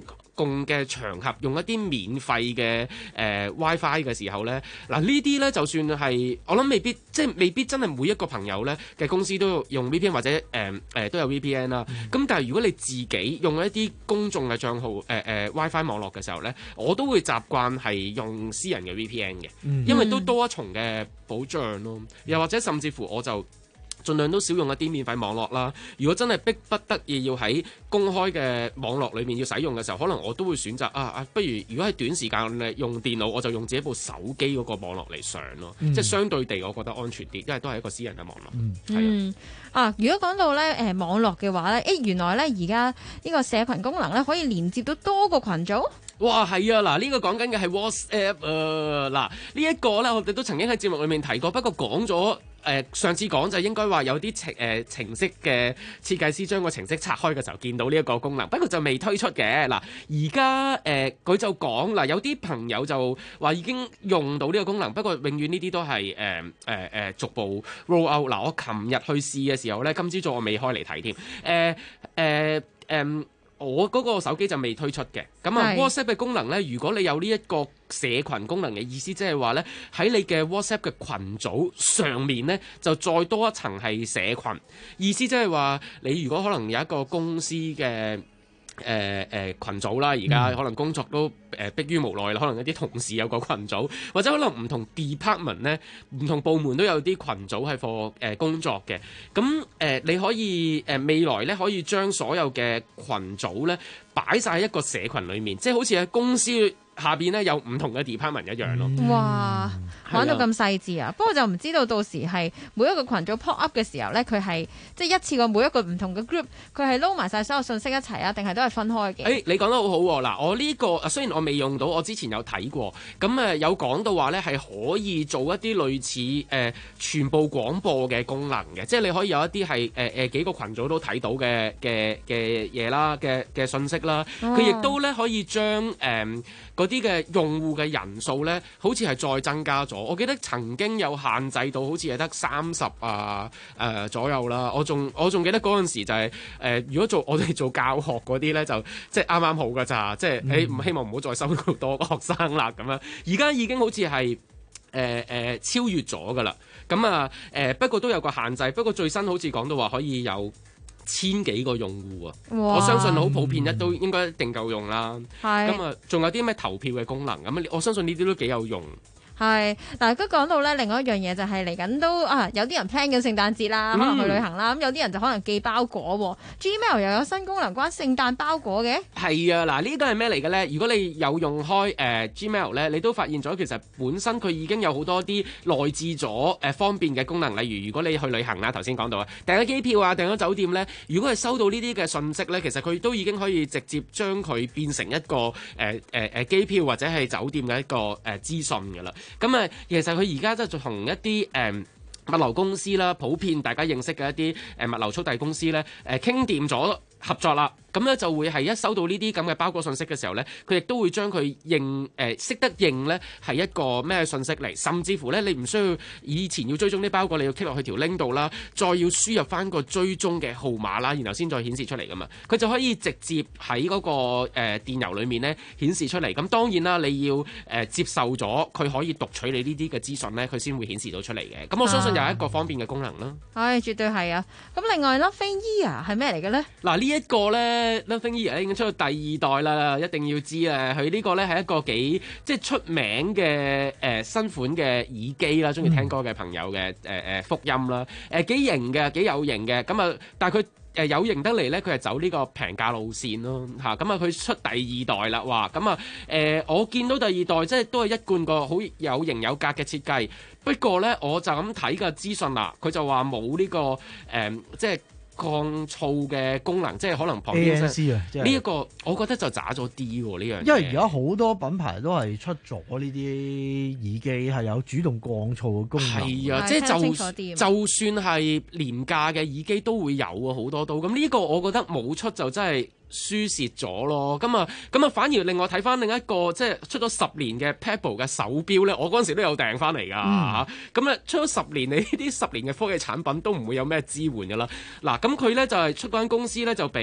共嘅場合用一啲免費嘅誒、呃、WiFi 嘅時候咧，嗱呢啲咧就算係我諗未必即係未必真係每一個朋友咧嘅公司都用 V P N 或者誒誒、呃呃、都有 V P N 啦。咁、嗯、但係如果你自己用一啲公眾嘅帳號誒誒、呃呃、WiFi 網絡嘅時候咧，我都會習慣係用私人嘅 V P N 嘅，嗯、因為都多一重嘅保障咯。又或者甚至乎我就盡量都少用一啲免費網絡啦。如果真係逼不得已要喺公開嘅網絡裏面要使用嘅時候，可能我都會選擇啊啊，不如如果係短時間咧用電腦，我就用自己部手機嗰個網絡嚟上咯。嗯、即係相對地，我覺得安全啲，因為都係一個私人嘅網絡。 嗯，係啊。啊，如果講到咧誒、呃、網絡嘅話咧，誒原來咧而家呢個社群功能咧可以連接到多個群組。 哇，係啊！嗱，呢個講緊嘅係 WhatsApp 啊！嗱，呢一個咧，我哋都曾經喺節目裏面提過，不過講咗誒上次講就應該話有啲程誒程式嘅設計師將個程式拆開嘅時候見到呢一個功能，不過就未推出嘅。嗱，而家誒佢就講嗱，有啲朋友就話已經用到呢個功能，不過永遠呢啲都係誒誒誒逐步 roll out。嗱，我琴日去試嘅時候咧，今朝早我未開嚟睇添，誒誒誒。我嗰個手機就未推出嘅，咁啊 WhatsApp 嘅功能呢，如果你有呢一個社群功能嘅意思，即係話呢，喺你嘅 WhatsApp 嘅群組上面呢，就再多一層係社群，意思即係話你如果可能有一個公司嘅誒誒羣組啦，而家可能工作都誒迫於無奈啦，可能一啲同事有個群組，或者可能唔同 department 咧，唔同部門都有啲群組係 for 誒工作嘅。咁誒、呃、你可以誒、呃、未來咧可以將所有嘅群組咧擺晒喺一個社群裏面，即係好似喺公司下邊咧有唔同嘅 department 一樣咯。 哇，玩到咁細緻啊！ 啊不過就唔知道到時係每一個群組 pop up 嘅時候咧，佢係即係一次過每一個唔同嘅 group，佢係撈埋晒所有信息一齊啊，定係都係分開嘅？誒、欸， 你講得好好、啊、嗱，我呢、呢個雖然我未用到，我之前有睇過，咁誒有講到話咧係可以做一啲類似誒、呃、全部廣播嘅功能嘅，即係你可以有一啲係誒誒幾個群組都睇到嘅嘅嘅嘢啦，嘅嘅信息啦，佢亦、哦、都咧可以將誒。呃嗰啲嘅用戶嘅人數咧，好似係再增加咗。我記得曾經有限制到，好似係得三十啊誒、呃、左右啦。我仲我仲記得嗰陣時就係、是、誒、呃，如果做我哋做教學嗰啲咧，就即係啱啱好㗎咋，即係誒唔希望唔好再收到多個學生啦咁樣。而家已經好似係誒誒超越咗㗎啦。咁啊誒，不過都有個限制。不過最新好似講到話可以有千幾個用戶啊！ 哇我相信好普遍，一都應該一定夠用啦。 係咁啊，仲有啲咩投票嘅功能咁啊？我相信呢啲都幾有用。 係，嗱，都講到咧，另外一樣嘢就係嚟緊都啊，有啲人 plan 緊聖誕節啦，可能去旅行啦，咁、嗯、有啲人就可能寄包裹。Gmail 又有新功能關聖誕包裹嘅。係啊，嗱，呢個係咩嚟嘅咧？如果你有用開誒、呃、Gmail 咧，你都發現咗其實本身佢已經有好多啲內置咗誒、呃、方便嘅功能，例如如果你去旅行啦，頭先講到啊，訂咗機票啊，訂咗酒店咧，如果係收到呢啲嘅信息咧，其實佢都已經可以直接將佢變成一個誒誒誒機票或者係酒店嘅一個誒、呃、資訊㗎啦。咁啊，其實佢而家即係同一啲誒、嗯、物流公司啦，普遍大家認識嘅一啲誒物流速遞公司咧，誒傾掂咗合作啦。咁咧就會係一收到呢啲咁嘅包裹信息嘅時候咧，佢亦都會將佢認誒識、呃、得認咧係一個咩信息嚟，甚至乎咧你唔需要以前要追蹤啲包裹，你要 click 落去條 link 度啦，再要輸入翻個追蹤嘅號碼啦，然後先再顯示出嚟噶嘛。佢就可以直接喺嗰、那個誒、呃、電郵裡面咧顯示出嚟。咁當然啦，你要誒、呃、接受咗佢可以讀取你呢啲嘅資訊咧，佢先會顯示到出嚟嘅。咁我相信又係一個方便嘅功能啦。係、 哎，絕對係啊。咁另外 Loving Ear 係咩嚟嘅咧？嗱， 呢一個咧。Loving Ear 已經出到第二代啦，一定要知啊！佢呢個咧係一個幾即係出名嘅誒、呃、新款嘅耳機啦，中意聽歌嘅朋友嘅誒誒福音啦，誒幾型嘅，幾有型嘅咁啊！但係佢誒有型得嚟咧，佢係走呢個平價路線咯嚇。咁啊，佢出第二代啦，哇！咁啊誒，我見到第二代即係都係一貫個好有型有格嘅設計。不過咧，我就咁睇個資訊啦，佢就話冇呢個誒、呃、即係。降噪嘅功能，即係可能旁邊 A N C 啊，呢一個我覺得就渣咗啲喎呢樣嘢。 因為而家好多品牌都係出咗呢啲耳機係有主動降噪嘅功能。 係啊，即係就就算係廉價嘅耳機都會有啊，好多都。咁呢個我覺得冇出就真係輸蝕咗咯，咁啊，咁啊，反而令我睇翻另一個即係出咗十年嘅 Pebble 嘅手錶咧，我嗰陣時都有訂翻嚟㗎嚇，咁啊、嗯、出咗十年，你呢啲十年嘅科技產品都唔會有咩支援㗎啦。嗱，咁佢咧就係、是、出嗰間公司咧就俾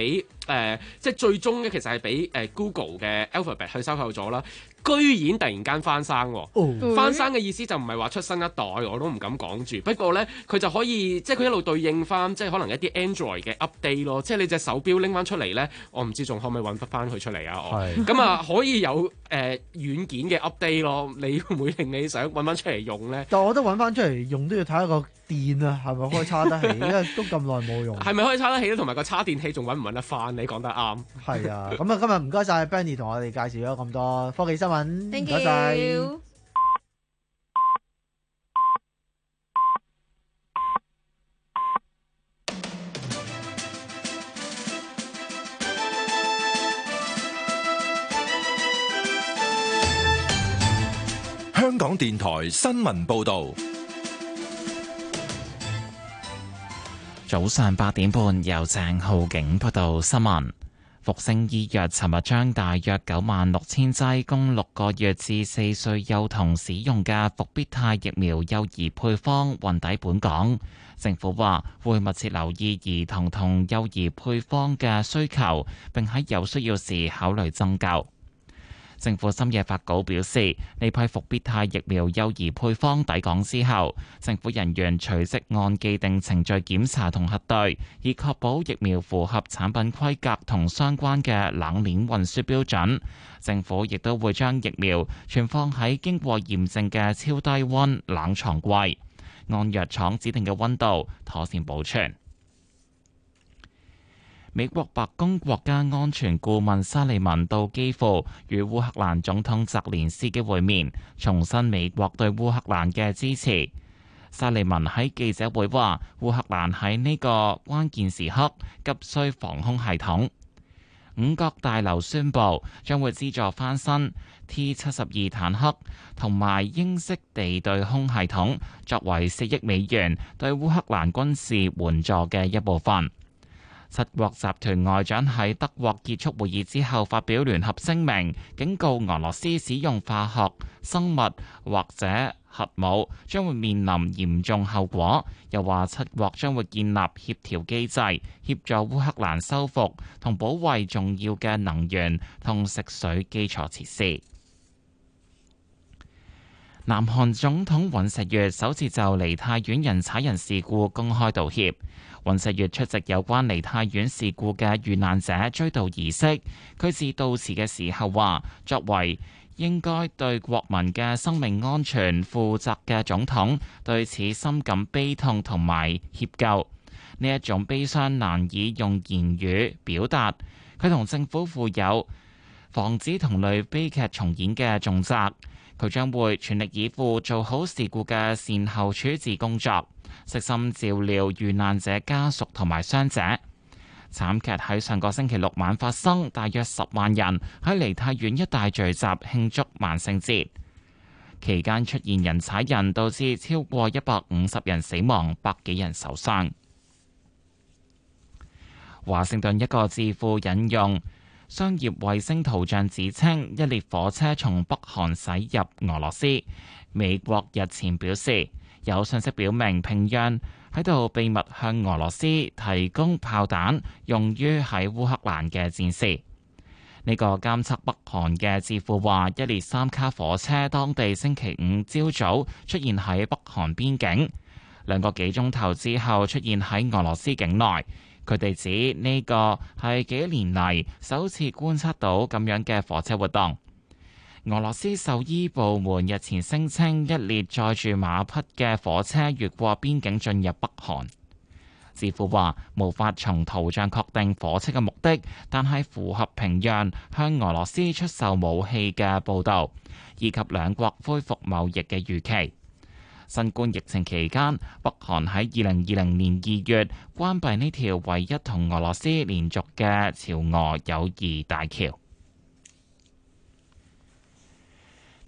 呃、即係最終咧其實係俾誒 Google 嘅 Alphabet 去收購咗啦。居然突然間翻生喎、哦，翻生嘅意思就唔係話出新一代，我都唔敢講住。不過呢，佢就可以即係佢一路對應翻，即係可能一啲 Android 嘅 update 咯。即係你隻手錶拎翻出嚟呢，我唔知仲可唔可以揾得翻佢出嚟啊？我咁啊，可以有誒、呃、軟件嘅 update 咯。你會唔會令你想揾翻出嚟用呢？ 但我覺得揾翻出嚟用都要睇一個電啊，係咪可以叉得起？因為都咁耐冇用。係咪可以叉得起咧？同埋個叉電器仲揾唔揾得翻？你講得啱。係啊，咁啊，今日唔該晒 Benny 同我哋介紹咗咁多科技新聞。唔該晒。 香港電台新聞報道。 早上八點半，由鄭浩景報道新聞。復星醫藥尋日將大約九萬六千劑供六個月至四歲幼童使用嘅復必泰疫苗幼兒配方運抵本港。政府話會密切留意兒童同幼兒配方嘅需求，並喺有需要時考慮增購。政府深夜發稿表示，呢批復必泰疫苗幼兒配方抵港之後，政府人員隨即按既定程序檢查同核對，以確保疫苗符合產品規格同相關嘅冷鏈運輸標準。政府亦都會將疫苗存放喺經過驗證嘅超低溫冷藏櫃，按藥廠指定嘅溫度妥善保存。美國白宮國家安全顧問沙利文到基輔與烏克蘭總統澤連斯基會面，重申美國對烏克蘭嘅支持。沙利文喺記者會話，烏克蘭喺呢個關鍵時刻急需防空系統。五角大樓宣布將會資助翻新 T 七十二坦克同埋英式地對空系統，作為四億美元對烏克蘭軍事援助嘅一部分。七國集團外長喺德國結束會議之後發表聯合聲明，警告俄羅斯使用化學、生物或者核武將會面臨嚴重後果。又話七國將會建立協調機制，協助烏克蘭修復同保衛重要嘅能源同食水基礎設施。南韓總統尹錫悅首次就梨泰院人踩人事故公開道歉。尹錫悅出席有關梨泰院事故嘅遇難者追悼儀式，佢致悼詞嘅時候話：作為應該對國民嘅生命安全負責嘅總統，對此深感悲痛同埋歉疚。呢一種悲傷難以用言語表達。佢同政府負有防止同類悲劇重演嘅重責。佢將會全力以赴做好事故嘅善後處置工作，悉心照料遇難者家屬同埋傷者。慘劇喺上個星期六晚發生，大約十萬人喺梨泰院一帶聚集慶祝萬聖節，期間出現人踩人，導致超過一百五十人死亡，百幾人受傷。華盛頓一個智庫引用商業衛星圖像指稱，一列火車從北韓駛入俄羅斯。美國日前表示，有信息表明平壤喺度秘密向俄羅斯提供炮彈，用於喺烏克蘭嘅戰事。呢個監測北韓嘅智庫話，一列三卡火車當地星期五朝早出現喺北韓邊境，兩個幾鐘頭之後出現喺俄羅斯境內。佢哋指呢個係幾年嚟首次觀察到咁樣嘅火車活動。俄羅斯獸醫部門日前聲稱，一列載住馬匹嘅火車越過邊境進入北韓。智庫話無法從圖像確定火車嘅目的，但係符合平壤向俄羅斯出售武器嘅報導，以及兩國恢復貿易嘅預期。新冠疫情期間，北韓喺二零二零年二月關閉呢條唯一同俄羅斯連續嘅朝俄友誼大橋。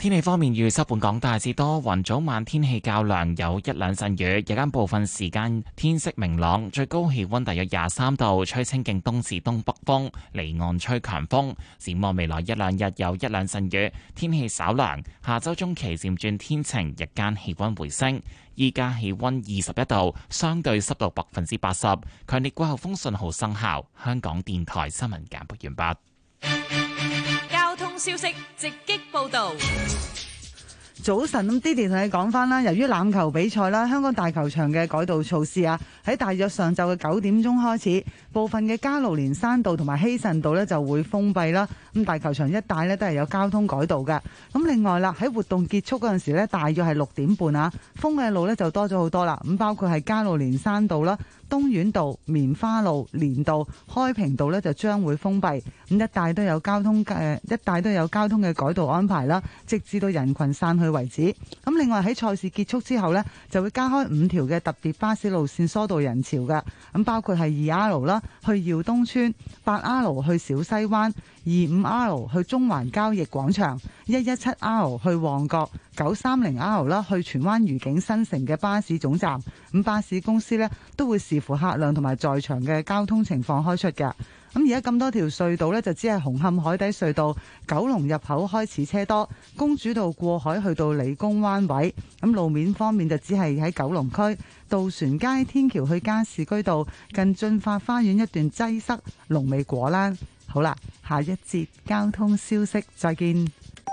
天氣方面預測本港大致多雲，早晚天氣較涼，有一兩陣雨，日間部分時間天色明朗，最高氣溫大約廿三度，吹清勁東至東北風，離岸吹強風。展望未來一兩日有一兩陣雨，天氣稍涼，下周中期漸轉天晴，日間氣溫回升。依家氣溫二十一度，相對濕度百分之八十，強烈季候風信號生效。香港電台新聞簡報完畢。 交通消息直擊報道。 早晨，咁 Didi 同你講翻啦，由於欖球比賽啦，香港大球場嘅改道措施啊，喺大約上晝嘅九點鐘開始，部分嘅加路連山道同埋希慎道呢就會封閉啦。咁大球場一帶呢都係有交通改道嘅。咁另外啦，喺活動結束嗰陣時呢，大約係六點半啊，封嘅路呢就多咗好多啦。咁包括係加路連山道啦、東苑道、棉花路、連道、開平道呢就將會封閉。咁一帶都有交通嘅，一帶都有交通嘅改道安排啦，直至到人群散去為止。咁另外喺賽事結束之後呢，就會加開五條嘅特別巴士路線疏導人潮嘅。咁包括係二 R 啦，去耀東村；八 R 去小西灣；二五 R 去中環交易廣場；一一七 R 去旺角；九三零 R 啦去荃灣愉景新城嘅巴士總站。咁巴士公司呢都會視乎客量同埋在場嘅交通情況開出嘅。咁而家咁多條隧道呢，就只係紅磡海底隧道九龍入口開始車多，公主道過海去到理工灣位。咁路面方面就只係喺九龍區渡船街天橋去加士居道近駿發花園一段擠塞，龍尾果欄。好啦，下一節交通消息再見。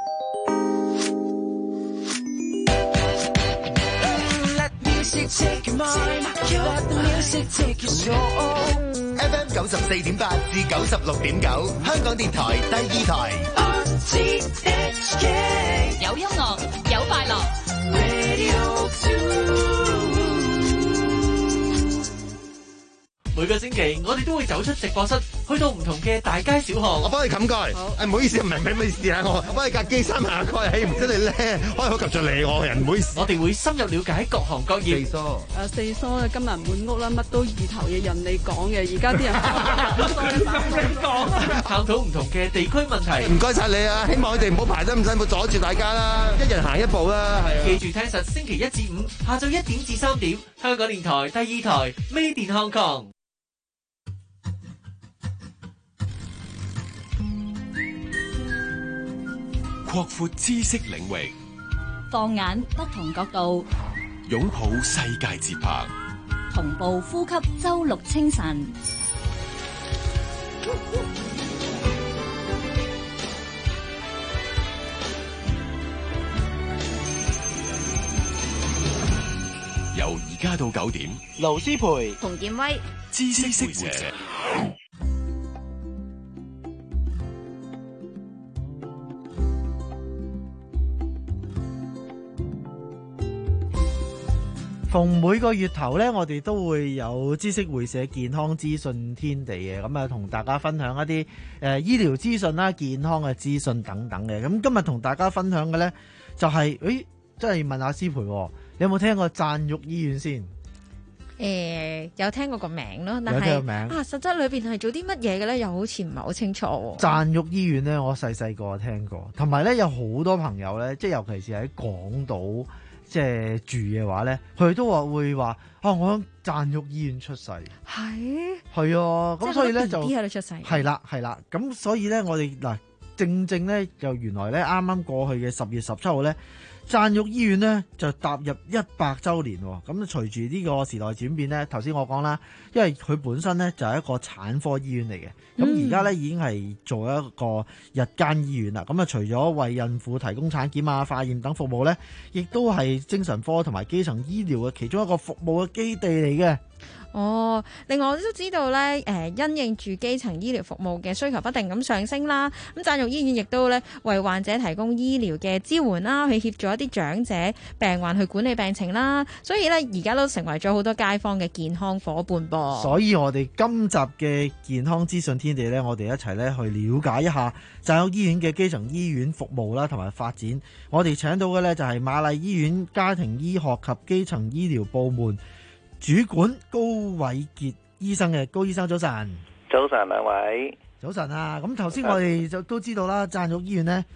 F M 九十四點八至九十六點九，香港電台第二台。 有音樂，有快樂。 每個星期我哋都會走出直播室，去到唔同嘅大街小巷。 我幫你冚蓋。誒唔好意思，唔係唔好意思啊，我我幫你隔機衫下蓋，誒唔知你咧開口及著你我人，唔好意思。 我哋會深入了解各行各業。 四疏誒四疏啊，今日滿屋啦，乜都意頭嘢人哋講嘅，而家啲人講探討唔同嘅地區問題。 唔該晒你啊，希望你哋唔好排得咁辛苦，阻住大家啦，一人行一步啦。 記住聽實星期一至五下晝一點至三點，香港電台第二台 Made in Hong Kong。 擴闊知識領域， 放眼不同角度， 擁抱世界節拍， 同步呼吸周六清晨。 由而家到九點， 盧思培、 洪建威， 知識會者。 逢每個月頭呢，我哋都會有知識會社健康資訊天地嘅，咁啊同大家分享一啲誒、呃、醫療資訊啦、健康嘅資訊等等嘅。咁今日同大家分享嘅呢，就係、是，誒，真係問下思培，你有冇聽過贊育醫院先？ 誒、欸，有聽過個名咯，但係有聽過名啊，實質裏邊係做啲乜嘢嘅咧？又好似唔係好清楚。 贊育醫院呢，我細細個聽過，同埋呢，有好多朋友呢，即係尤其是喺港島。即係住嘅話咧，佢都話會話啊，我喺贊育醫院出世， 係係啊，咁所以咧就喺度出世， 係啦係啦，咁所以咧我哋嗱正正咧就原來咧啱啱過去嘅十月十七號咧，贊育醫院咧就踏入一百週年喎。咁隨住呢個時代轉變咧，頭先我講啦，因為佢本身咧就係一個產科醫院嚟嘅。咁而家咧已經係做一個日間醫院啦。咁啊，除咗為孕婦提供產檢啊、化驗等服務咧，亦都係精神科同埋基層醫療嘅其中一個服務嘅基地嚟嘅。 哦，另外我都知道咧，誒，因應住基層醫療服務嘅需求不定咁上升啦，咁贊育醫院亦都咧為患者提供醫療嘅支援啦，去協助一啲長者病患去管理病情啦，所以咧而家都成為咗好多街坊嘅健康伙伴噃。 所以我哋今集嘅健康資訊天地咧，我哋一齊咧去了解一下贊育醫院嘅基層醫院服務啦，同埋發展。我哋請到嘅咧就係瑪麗醫院家庭醫學及基層醫療部門主管高偉傑醫生嘅。高醫生早晨。 早晨兩位。 早晨啊，咁頭先我哋就都知道啦，贊育醫院呢，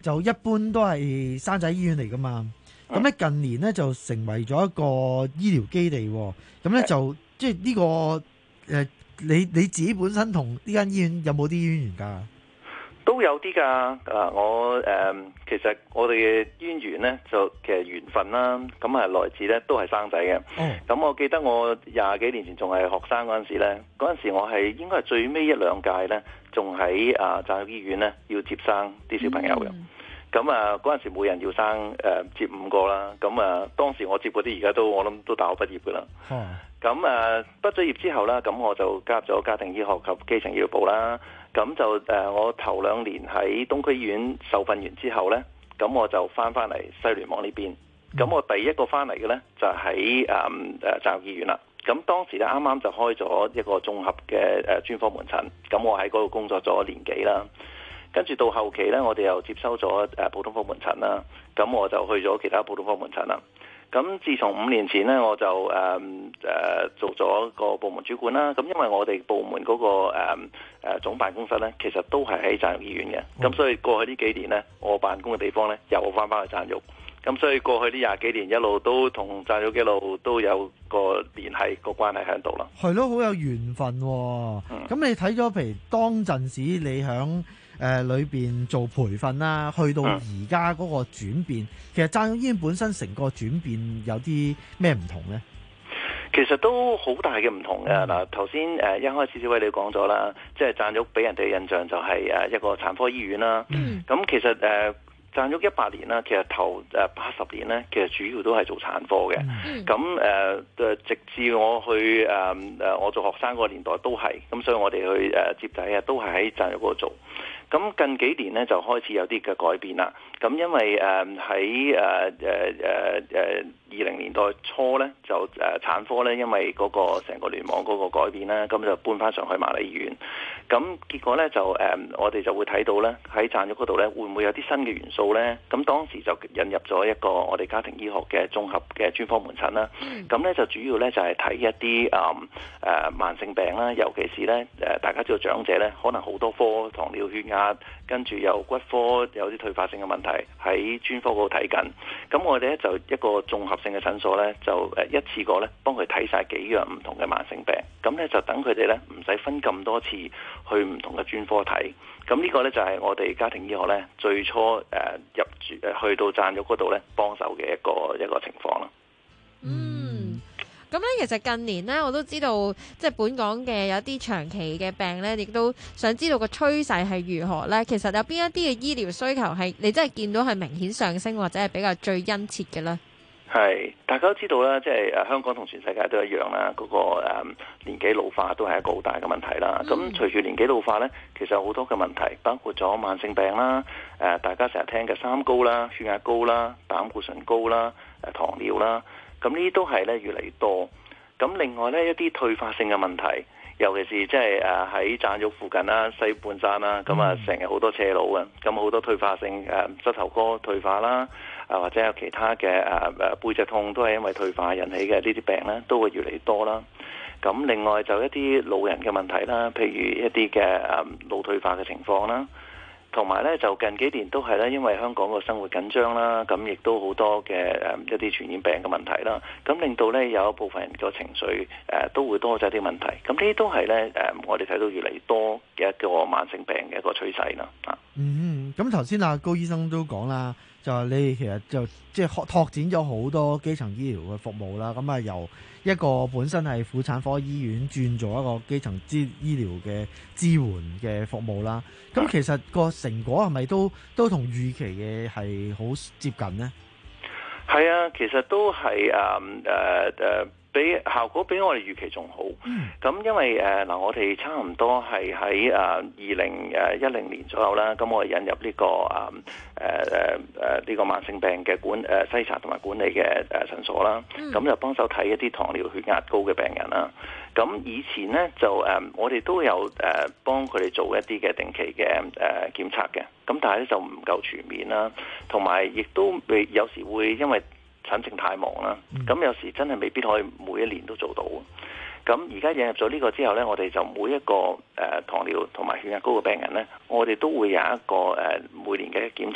就一般都係生仔醫院嚟噶嘛。咁咧近年咧就成為咗一個醫療基地，咁咧就即係呢個誒、呃，你你自己本身同呢間醫院有冇啲淵源㗎？ 都有啲㗎，啊我誒、呃、其實我哋嘅淵源咧就其實緣分啦，咁係來自咧都係生仔嘅。咁、oh. 我記得我廿幾年前仲係學生嗰陣時咧，嗰陣時我係應該係最尾一兩屆咧，仲喺啊贊育醫院咧要接生啲小朋友嘅。咁、mm. 啊嗰陣時每人要生誒、呃、接五個啦，咁啊當時我接嗰啲而家都我諗都大學畢業㗎啦。咁、oh. 啊畢咗業之後啦，咁我就加入咗家庭醫學及基層醫療部啦。咁就誒、呃，我頭兩年喺東區醫院受訓完之後呢，咁我就翻翻嚟西聯網呢邊。咁我第一個翻嚟嘅呢，就喺誒誒贊育醫院啦。咁當時咧啱啱就開咗一個綜合嘅誒專科門診。咁我喺嗰度工作咗年幾啦。跟住到後期呢，我哋又接收咗誒普通科門診啦。咁我就去咗其他普通科門診啦。咁自從五年前呢，我就誒誒、呃、做咗個部門主管啦。咁因為我哋部門嗰、那個誒誒、呃、總辦公室呢，其實都係喺贊育醫院嘅。咁、嗯、所以過去呢幾年呢，我辦公嘅地方呢，又翻返去贊育。咁所以過去呢廿幾年一路都同贊育一路都有個聯繫個關係喺度啦。 係咯，好有緣分、哦。咁、嗯、你睇咗譬如當陣時你響誒裏邊做培訓啦，去到而家嗰個轉變，嗯、其實贊育醫院本身成個轉變有啲咩唔同呢？ 其實都好大嘅唔同嘅。嗱、嗯，頭先誒一開始小偉你講咗啦，即係贊育俾人哋嘅印象就係誒一個產科醫院啦。咁、嗯、其實誒。呃贊育一百年啦，其實頭誒八十年咧，其實主要都係做產科嘅。咁誒誒，直至我去誒誒、呃，我做學生嗰個年代都係，咁所以我哋去誒、呃、接仔啊，都係喺贊育嗰度做。咁近幾年咧就開始有啲嘅改變啦。咁因為誒喺誒誒誒誒二零年代初咧，就誒、呃、產科咧，因為嗰個成個聯網嗰個改變啦，咁就搬翻上去瑪麗醫院。咁結果咧就誒、呃，我哋就會睇到咧喺贊育嗰度咧，會唔會有啲新嘅元素咧？咁當時就引入咗一個我哋家庭醫學嘅綜合嘅專科門診啦。咁咧就主要咧就係、是、睇一啲誒誒慢性病啦，尤其是咧誒大家知道長者咧，可能好多科糖尿血壓，跟住有骨科有啲退化性嘅問題喺專科嗰度睇緊。咁我哋咧就一個綜合性嘅診所咧，就誒一次過咧幫佢睇晒幾樣唔同嘅慢性病。咁咧就等佢哋咧唔使分咁多次去唔同嘅專科睇。咁呢個咧就係我哋家庭醫學咧最初誒入住誒去到贊育嗰度咧幫手嘅一個一個情況啦。 嗯，咁咧其實近年咧我都知道，即係本港嘅有啲長期嘅病咧，亦都想知道個趨勢係如何咧。其實有邊一啲嘅醫療需求係你真係見到係明顯上升，或者係比較最殷切嘅咧？ 係，大家都知道啦，即係誒香港同全世界都一樣啦，嗰、那個誒、嗯、年紀老化都係一個好大嘅問題啦。咁、嗯、隨住年紀老化咧，其實有好多嘅問題，包括咗慢性病啦，誒、呃、大家成日聽嘅三高啦、血壓高啦、膽固醇高啦、誒糖尿啦，咁呢啲都係咧越嚟越多。咁另外咧一啲退化性嘅問題，尤其是即係誒喺贊育附近啦、西半山啦，咁啊成日好多斜路啊，咁好多退化性誒、呃、膝頭哥退化啦。啊，或者有其他嘅誒誒背脊痛都係因為退化引起嘅呢啲病咧，都會越嚟越多啦。咁另外就一啲老人嘅問題啦，譬如一啲嘅誒腦退化嘅情況啦，同埋咧就近幾年都係咧，因為香港個生活緊張啦，咁亦都好多嘅誒一啲傳染病嘅問題啦，咁令到咧有一部分人個情緒誒、呃、都會多咗啲問題。咁呢啲都係咧誒，我哋睇到越嚟越多嘅一個慢性病嘅一個趨勢啦。啊， 嗯，咁頭先阿高醫生都講啦。就係你其實就即係拓展咗好多基層醫療嘅服務啦，咁啊由一個本身係婦產科醫院轉做一個基層支醫療嘅支援嘅服務啦。咁其實個成果係咪都都同預期嘅係好接近呢？ 係啊，其實都係誒誒誒。比效果比我哋預期仲好，咁、嗯、因為誒嗱、呃，我哋差唔多係喺誒二零誒一零年左右啦，咁我哋引入呢、這個誒誒誒誒呢個慢性病嘅管誒篩查同埋管理嘅誒診所啦，咁、嗯、就幫手睇一啲糖尿血壓高嘅病人啦。咁以前咧就誒、呃、我哋都有誒、呃、幫佢哋做一啲嘅定期嘅誒、呃、檢測嘅，咁但係咧就唔夠全面啦，同埋亦都未有時會因為診症太忙啦，咁、嗯、有時真係未必可以每一年都做到。咁而家引入咗呢個之後呢，我哋就每一個誒、呃、糖尿同埋血壓高嘅病人呢，我哋都會有一個誒、呃、每年嘅檢查。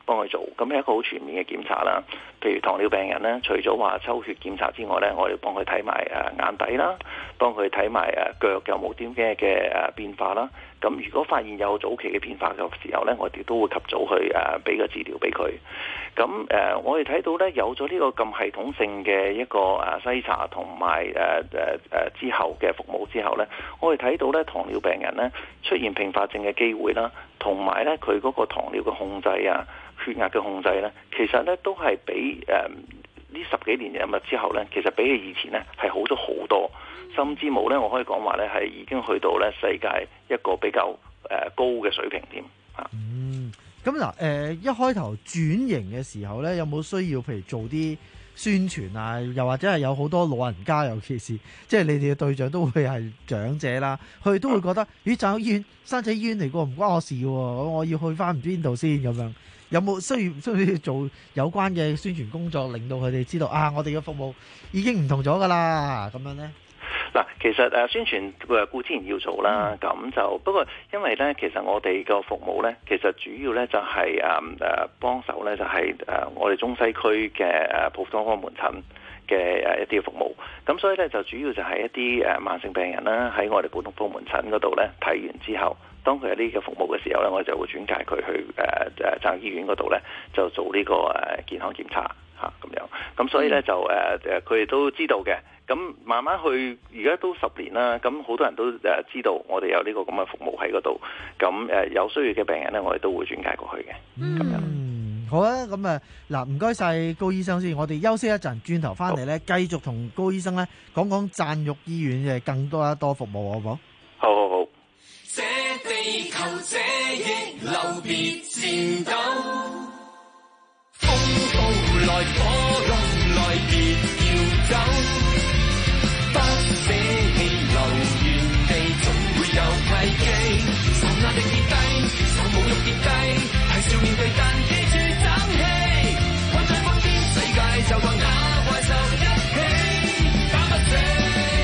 幫佢做，咁係一個好全面嘅檢查啦。譬如糖尿病人咧，除咗話抽血檢查之外咧，我哋幫佢睇埋誒眼底啦，幫佢睇埋誒腳有冇啲咩嘅誒變化啦。咁如果發現有早期嘅變化嘅時候咧，我哋都會及早去誒俾個治療俾佢。咁誒、呃，我哋睇到咧有咗呢個咁系統性嘅一個誒篩查同埋誒誒誒之後嘅服務之後咧，我哋睇到咧糖尿病人咧出現併發症嘅機會啦，同埋咧佢嗰個糖尿嘅控制啊、血壓嘅控制咧，其實咧都係比誒呢十幾年嘅藥物之後咧，其實比起以前咧係好咗好多，甚至冇咧我可以講話咧係已經去到咧世界一個比較誒高嘅水平添啊。 嗯，咁嗱誒，一開頭轉型嘅時候咧，有冇需要譬如做啲宣傳啊？又或者係有好多老人家，尤其是即係你哋嘅對象都會係長者啦，佢哋都會覺得咦，贊育醫院、生仔醫院嚟過唔關我事喎，我要去翻唔知邊度先咁樣。有冇需要需要做有關嘅宣傳工作，令到佢哋知道啊，我哋嘅服務已經唔同咗㗎啦，咁樣呢？ 嗱，其實誒宣傳誒固之然要做啦，咁、嗯、就不過因為咧，其實我哋個服務咧，其實主要咧就係誒誒幫手咧，就係誒我哋中西區嘅誒普通科門診嘅誒一啲服務，咁所以咧就主要就係一啲誒慢性病人啦，喺我哋普通科門診嗰度咧睇完之後，當佢有呢個服務嘅時候咧，我就會轉介佢去誒誒贊育醫院嗰度咧，就做呢個誒健康檢查嚇咁樣。咁所以咧就誒誒佢哋都知道嘅。咁慢慢去，而家都十年啦。咁好多人都誒知道我哋有呢個咁嘅服務喺嗰度。咁誒有需要嘅病人咧，我哋都會轉介過去嘅。咁樣嗯，好啊。咁啊嗱，唔該晒高醫生先。我哋休息一陣，轉頭翻嚟咧，繼續同高醫生咧講講贊育醫院嘅更多一多服務，好唔好？ 好好好。 這地球這逆流別戰鬥，風暴來火龍來別要走，不捨棄留原地總會有契機，受壓力跌低，受侮辱跌低，係笑面對但記住爭氣，看在風天世界就當那怪獸一起打不死。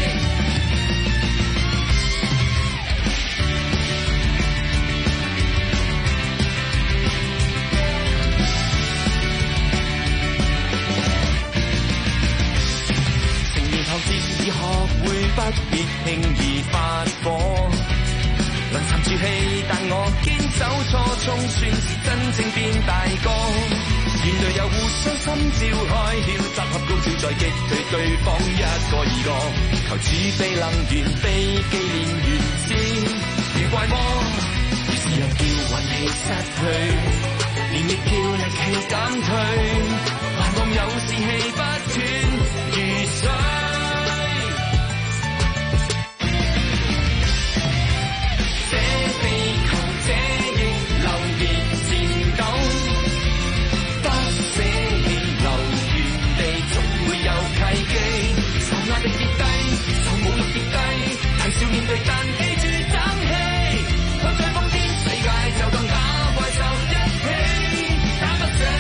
已學會不必輕易發火，能沉住氣，但我堅守初衷，算是真正變大個。團隊又互相心照開竅，集合高潮再擊退對方一個二個，求儲備能源被紀念完先，如怪魔，於是又叫運氣失去，連亦叫力氣減退，還望有士氣不斷如水。笑面對但記住爭氣，看在風天世界就當打怪獸一起打不死。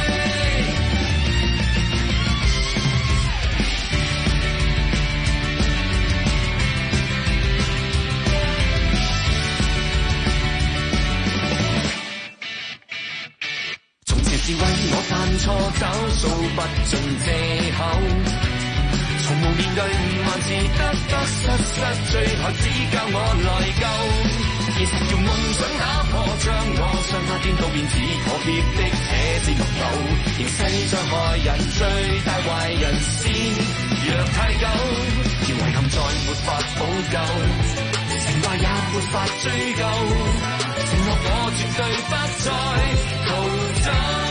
從前是為我犯錯找數不盡藉口，從無面對萬事得得失失，最後只教我內疚。現實用夢想打破，將我雙眼顛倒變只可協的這支木偶。形勢像害人，最大壞人先若太久，條遺憾再沒法補救，情話也沒法追究，承諾我絕對不再逃走。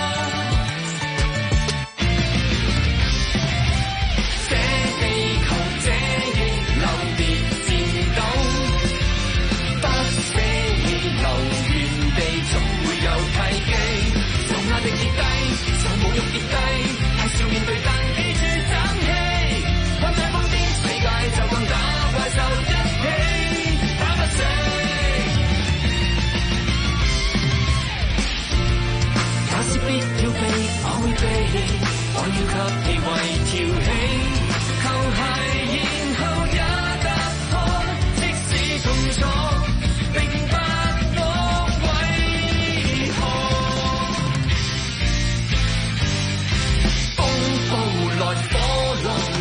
跌低，受侮辱跌低，係笑面對但記住爭氣，看在風天世界就當打怪獸一起打不死。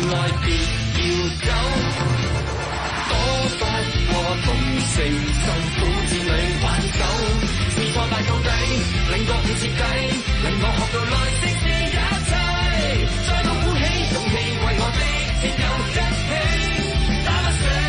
來別要走。躲不過同情，受苦戰裏挽救，是挫敗到底，令覺悟徹底，令我學到來正視一切，再度鼓起勇氣，為我的自由一起打不死。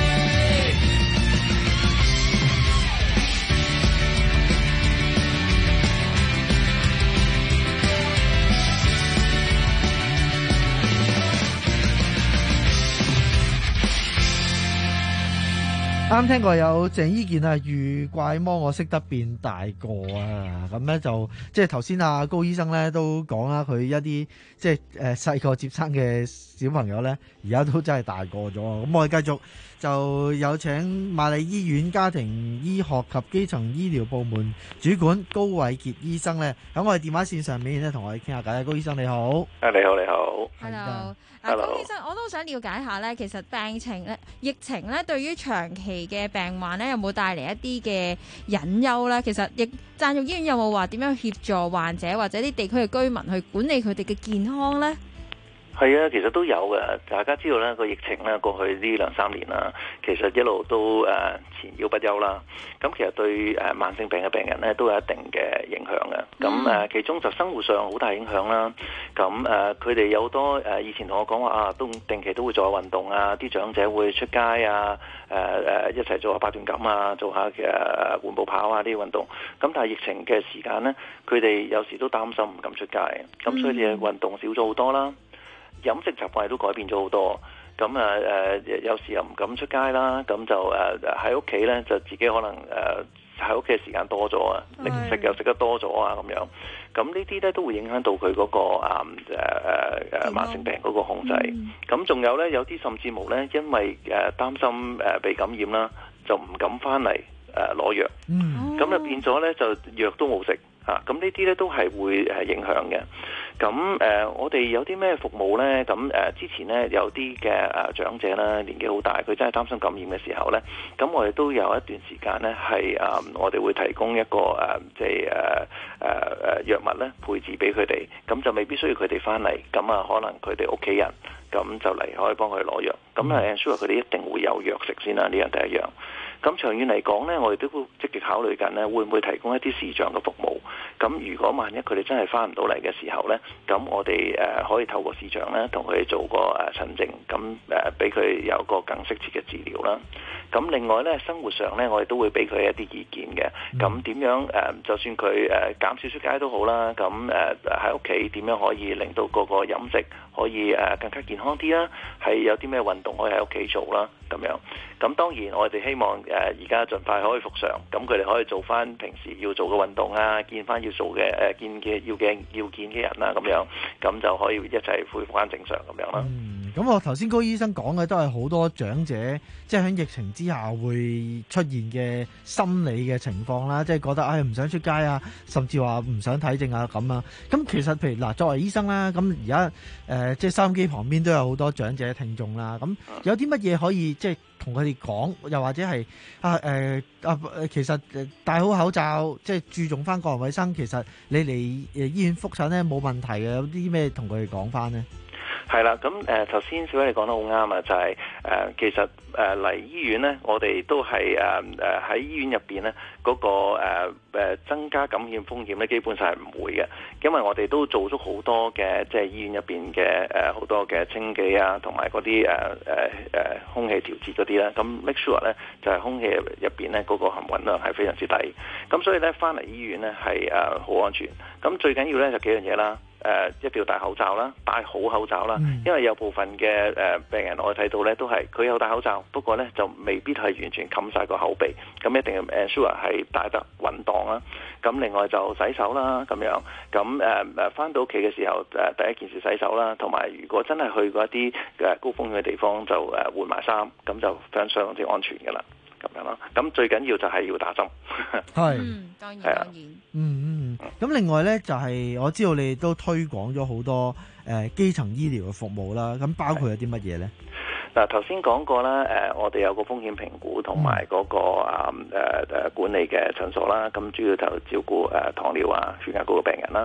啱聽過有鄭伊健啊，遇怪魔我識得變大個啊，咁咧就即係頭先阿高醫生咧都講啦，佢一啲即係誒細個接生嘅小朋友咧，而家都真係大個咗。咁我哋繼續就有請瑪麗醫院家庭醫學及基層醫療部門主管高偉傑醫生咧，喺我哋電話線上面咧同我哋傾下偈。高醫生你好。 啊，你好，你好。 Hello。 啊， 高醫生，我都想了解下咧，其實病情咧、疫情咧，對於長期嘅病患咧，有冇帶嚟一啲嘅隱憂咧？其實亦贊育醫院有冇話點樣協助患者或者啲地區嘅居民去管理佢哋嘅健康咧？ 係啊，其實都有嘅。大家知道咧，個疫情咧過去呢兩三年啦，其實一路都誒纏繞不休啦。咁其實對誒慢性病嘅病人咧都有一定嘅影響嘅。咁誒其中就生活上好大影響啦。咁誒佢哋有好多誒以前同我講話啊，都定期都會做下運動啊，啲長者會出街啊，誒誒一齊做下八段錦啊，做下嘅緩步跑啊啲運動。咁但係疫情嘅時間咧，佢哋有時都擔心唔敢出街，咁所以嘅運動少咗好多啦。飲食習慣都改變咗好多，咁啊誒有時又唔敢出街啦，咁就誒喺屋企咧就自己可能誒喺屋企嘅時間多咗啊，零食又食得多咗啊咁樣，咁呢啲咧都會影響到佢嗰、那個啊誒誒誒慢性病嗰個控制。咁仲、嗯、有咧有啲甚至乎咧因為誒擔心誒被感染啦，就唔敢翻嚟誒攞藥，咁啊、嗯、變咗咧就藥都冇食嚇，咁呢啲咧都係會誒影響嘅。咁誒、呃，我哋有啲咩服務呢？咁誒、呃，之前呢，有啲嘅誒長者咧年紀好大，佢真係擔心感染嘅時候呢，咁我哋都有一段時間呢，係誒、呃，我哋會提供一個誒，即係誒誒誒藥物咧配置俾佢哋，咁就未必需要佢哋翻嚟，咁啊可能佢哋屋企人咁就嚟可以幫佢攞藥，咁啊 ensure 佢哋一定會有藥食先啦，呢樣第一樣。咁長遠嚟講呢，我哋都積極考慮緊呢，會唔會提供一啲視像嘅服務？咁如果萬一佢哋真係翻唔到嚟嘅時候呢，咁我哋誒可以透過視像呢，同佢哋做個誒診症，咁誒俾佢有個更適切嘅治療啦。咁另外呢，生活上呢，我哋都會俾佢一啲意見嘅。咁點樣誒？就算佢誒減少出街都好啦。咁誒喺屋企點樣可以令到個個飲食可以誒更加健康啲啦？係有啲咩運動可以喺屋企做啦？咁樣。咁當然我哋希望誒而家盡快可以復常，咁佢哋可以做翻平時要做嘅運動啊，見翻要做嘅誒、呃、見嘅要嘅要見嘅人啊，咁樣咁就可以一齊恢復翻正常咁樣啦。 嗯，咁我頭先高醫生講嘅都係好多長者即係喺疫情之下會出現嘅心理嘅情況啦，即係覺得唉唔想出街啊，甚至話唔想睇症啊咁啊。咁其實譬如嗱，作為醫生啦，咁而家誒即係收音機旁邊都有好多長者聽眾啦，咁有啲乜嘢可以即係同佢哋講，又或者係啊誒啊誒，其實戴好口罩，即係注重翻個人衞生。其實你嚟誒醫院覆診咧冇問題嘅，有啲咩同佢哋講翻呢？ 係啦，咁誒頭先小威你講得好啱啊，就係、是、誒、呃、其實誒嚟、呃、醫院咧，我哋都係誒誒喺醫院入邊咧嗰個誒、呃、增加感染風險咧，基本上係唔會嘅，因為我哋都做咗好多嘅即係醫院入邊嘅誒好多嘅清潔啊，同埋嗰啲誒誒誒空氣調節嗰啲咧，咁 make sure 咧就係、是、空氣入邊咧嗰個含混量係非常之低，咁所以咧翻嚟醫院咧係誒好安全，咁最緊要咧就幾樣嘢啦。誒、呃、一定要戴口罩啦，戴好口罩啦，嗯、因為有部分嘅誒、呃、病人我睇到咧都係佢有戴口罩，不過咧就未必係完全冚晒個口鼻，咁一定要 ensure 係戴得穩當啦。咁另外就洗手啦，咁樣咁誒誒翻到屋企嘅時候誒、呃、第一件事洗手啦，同埋如果真係去過一啲誒高風險嘅地方就誒、呃、換埋衫，咁就非常相當之安全㗎啦。咁樣咯，咁最緊要就係要打針。 係， 嗯，當然當然。 嗯嗯，咁另外咧就係、是、我知道你都推廣咗好多誒、呃、基層醫療嘅服務啦，咁包括有啲乜嘢咧？ 嗱，頭先講過啦，誒、呃，我哋有個風險評估同埋嗰個啊誒誒管理嘅診所啦，咁主要就照顧誒、呃、糖尿啊、血壓高嘅病人啦。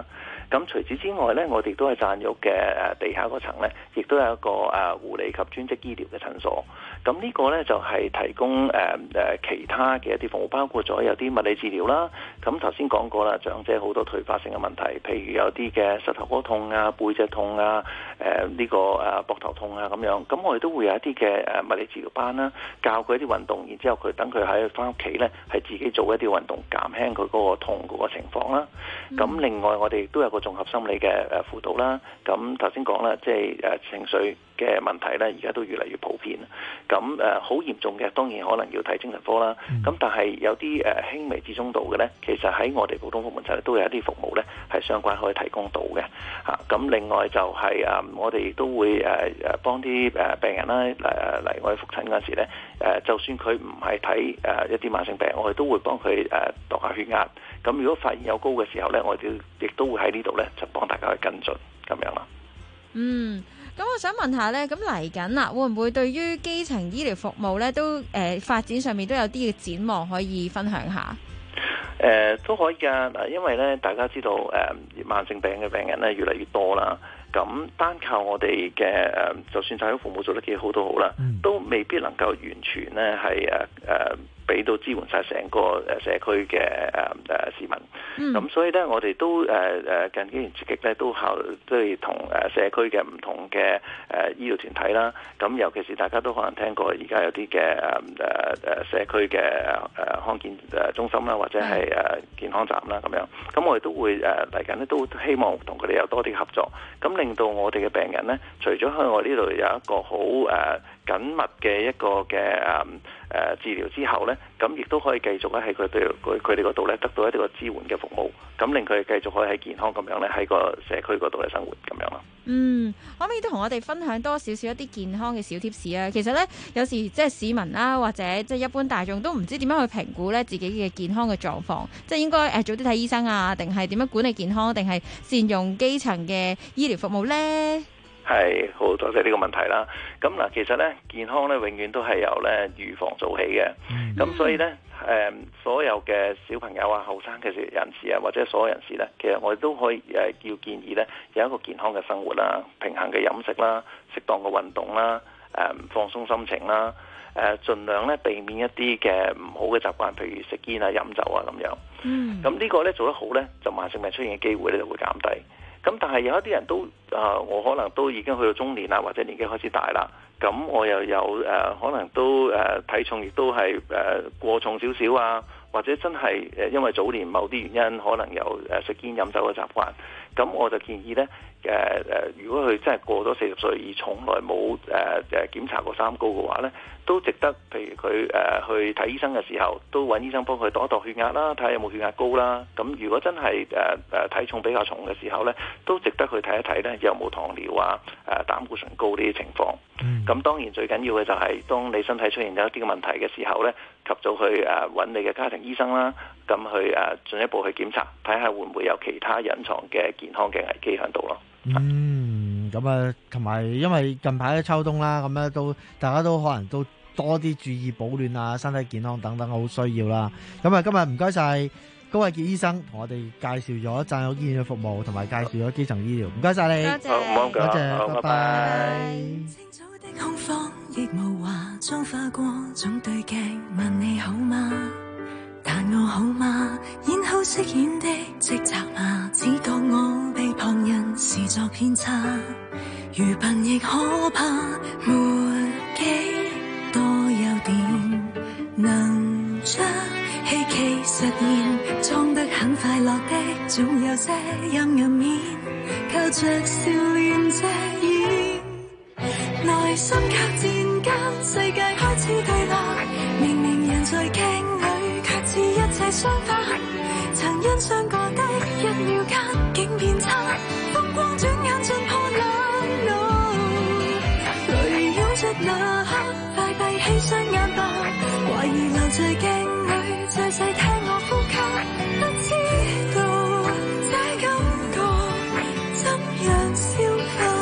咁除此之外咧，我哋都係贊育嘅誒地下嗰層咧，亦都有一個誒護理及專職醫療嘅診所。咁呢個咧就係提供誒誒其他嘅一啲服務，包括咗有啲物理治療啦。咁頭先講過啦，長者好多退化性嘅問題，譬如有啲嘅膝頭哥痛啊、背脊痛啊、誒呢個誒膊頭痛啊咁樣。咁我哋都會有一啲嘅誒物理治療班啦，教佢一啲運動，然之後佢等佢喺翻屋企咧係自己做一啲運動，減輕佢嗰個痛嗰個情況啦。咁、嗯、另外我哋亦都有個綜合心理嘅誒輔導啦。咁頭先講啦，即係誒情緒嘅問題咧，而家都越嚟越普遍。咁誒好嚴重嘅，當然可能要睇精神科啦。咁、嗯、但係有啲誒輕微至中度嘅咧，其實喺我哋普通科門診都有一啲服務咧係相關可以提供到嘅。嚇，咁另外就係、是、誒我哋亦都會誒誒幫啲誒病人啦誒嚟我哋覆診嗰陣時咧誒，就算佢唔係睇誒一啲慢性病，我哋都會幫佢誒度下血壓。咁如果發現有高嘅時候咧，我哋亦都會喺呢度咧就幫大家去跟進咁樣啦。 嗯。咁我想問下咧，咁嚟緊啦，會唔會對於基層醫療服務咧，都誒、呃、發展上面都有啲嘅展望可以分享下？ 誒、呃、都可以㗎嗱，因為咧大家知道誒、呃、慢性病嘅病人咧越嚟越多啦，咁單靠我哋嘅誒，就算社會服務做得幾好都好啦，嗯、都未必能夠完全咧係誒誒俾到支援晒成個誒社區嘅誒誒市民。咁、嗯、所以咧，我哋都誒誒近幾年積極咧，都考都係同誒社區嘅唔同嘅誒醫療團體啦。咁尤其是大家都可能聽過，而家有啲嘅誒誒誒社區嘅誒康健誒中心啦，或者係誒健康站啦咁樣。咁我哋都會誒嚟緊咧，都希望同佢哋有多啲合作。咁令到我哋嘅病人咧，除咗喺我呢度有一個好誒緊密嘅一個嘅誒誒治療之後咧，咁亦都可以繼續咧喺佢哋佢佢哋嗰度咧得到一啲個支援嘅服務，咁令佢哋繼續可以喺健康咁樣咧喺個社區嗰度嘅生活咁樣咯。 嗯，可唔可以都同我哋分享多少少一啲健康嘅小貼士啊？其實咧，有時即係市民啦，或者即係一般大眾都唔知點樣去評估咧自己嘅健康嘅狀況，即係應該誒早啲睇醫生啊，定係點樣管理健康，定係善用基層嘅醫療服務咧？ 係，好多謝呢個問題啦。咁嗱，其實咧健康咧永遠都係由咧預防做起嘅。咁、嗯、所以咧誒、呃，所有嘅小朋友啊、後生嘅人士啊，或者所有人士咧，其實我哋都可以誒要建議咧有一個健康嘅生活啦、平衡嘅飲食啦、適當嘅運動啦、誒、呃、放鬆心情啦、誒、呃、盡量咧避免一啲嘅唔好嘅習慣，譬如食煙啊、飲酒啊咁樣。嗯。咁呢個咧做得好咧，就慢性病出現嘅機會咧就會減低。咁但係有一啲人都啊、呃，我可能都已經去到中年啦，或者年紀開始大啦。咁我又有誒、呃，可能都誒、呃、體重亦都係誒、呃、過重少少啊，或者真係誒因為早年某啲原因，可能有誒食煙飲酒嘅習慣。咁我就建議咧誒誒，如果佢真係過咗四十歲而從來冇誒誒檢查過三高嘅話咧，都值得，譬如佢誒、呃、去睇醫生嘅時候，都揾醫生幫佢度一度血壓啦，睇下有冇血壓高啦。咁如果真係誒誒體重比較重嘅時候咧，都值得去睇一睇咧，有冇糖尿啊、誒、呃、膽固醇高呢啲情況。咁、嗯、當然最緊要嘅就係、是，當你身體出現有一啲嘅問題嘅時候咧，及早去誒揾你嘅家庭醫生啦，咁去誒進一步去檢查，睇下會唔會有其他隱藏嘅健康嘅危機喺度咯。 嗯，咁啊，同埋因為近排都秋冬啦，咁咧都大家都可能都多啲注意保暖啊、身體健康等等，好需要啦。咁啊，今日唔該晒高偉傑醫生同我哋介紹咗贊育醫院嘅服務，同埋介紹咗基層醫療。唔該晒你， 多謝， 多謝，拜拜。 空房亦無話，妝化過總對鏡問你好嗎？但我好嗎？演好飾演的職責嘛，只覺我被旁人視作偏差，愚笨亦可怕，沒幾多優點能將希冀實現，裝得很快樂的總有些陰暗面，靠着笑臉遮掩。內心靠戰間，世界開始對立，明明人在鏡裏，卻似一切相反。曾欣賞過的一秒間，竟變差，風光轉眼盡破冷路。淚湧出那刻，快閉起雙眼吧，懷疑留在鏡裏，再細聽我呼吸，不知道這感覺怎樣消化。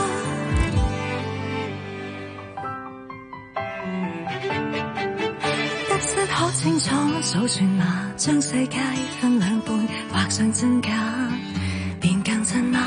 可清楚數算嗎？將世界分兩半，畫上真假，便更真嗎？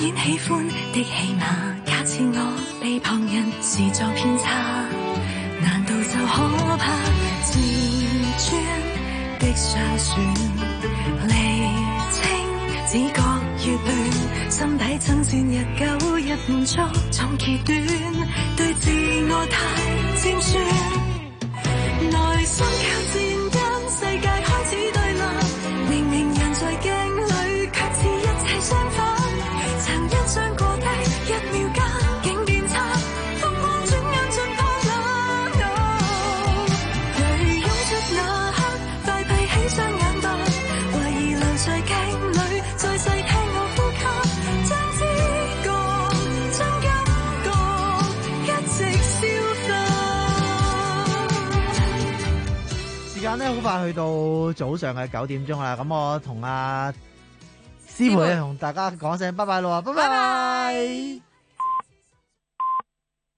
然喜歡的戲碼，假設我被旁人視作偏差，難道就可怕？自尊的上旋釐清，只覺越亂，心底爭戰日久日悶足，總揭短，對自我太尖酸，內心靠戰因，世界開始對立，明明人在鏡裏，卻似一切相反，曾欣賞過的一秒間竟變差，風光轉眼盡破冷眼，誰湧出那刻，快閉起雙眼吧，懷疑留在鏡裏，再細聽我呼吸，將知覺將感覺一直消化。 時間咧好快去到早上嘅九點鐘啦，咁我同阿師妹同大家講聲拜拜咯，拜拜。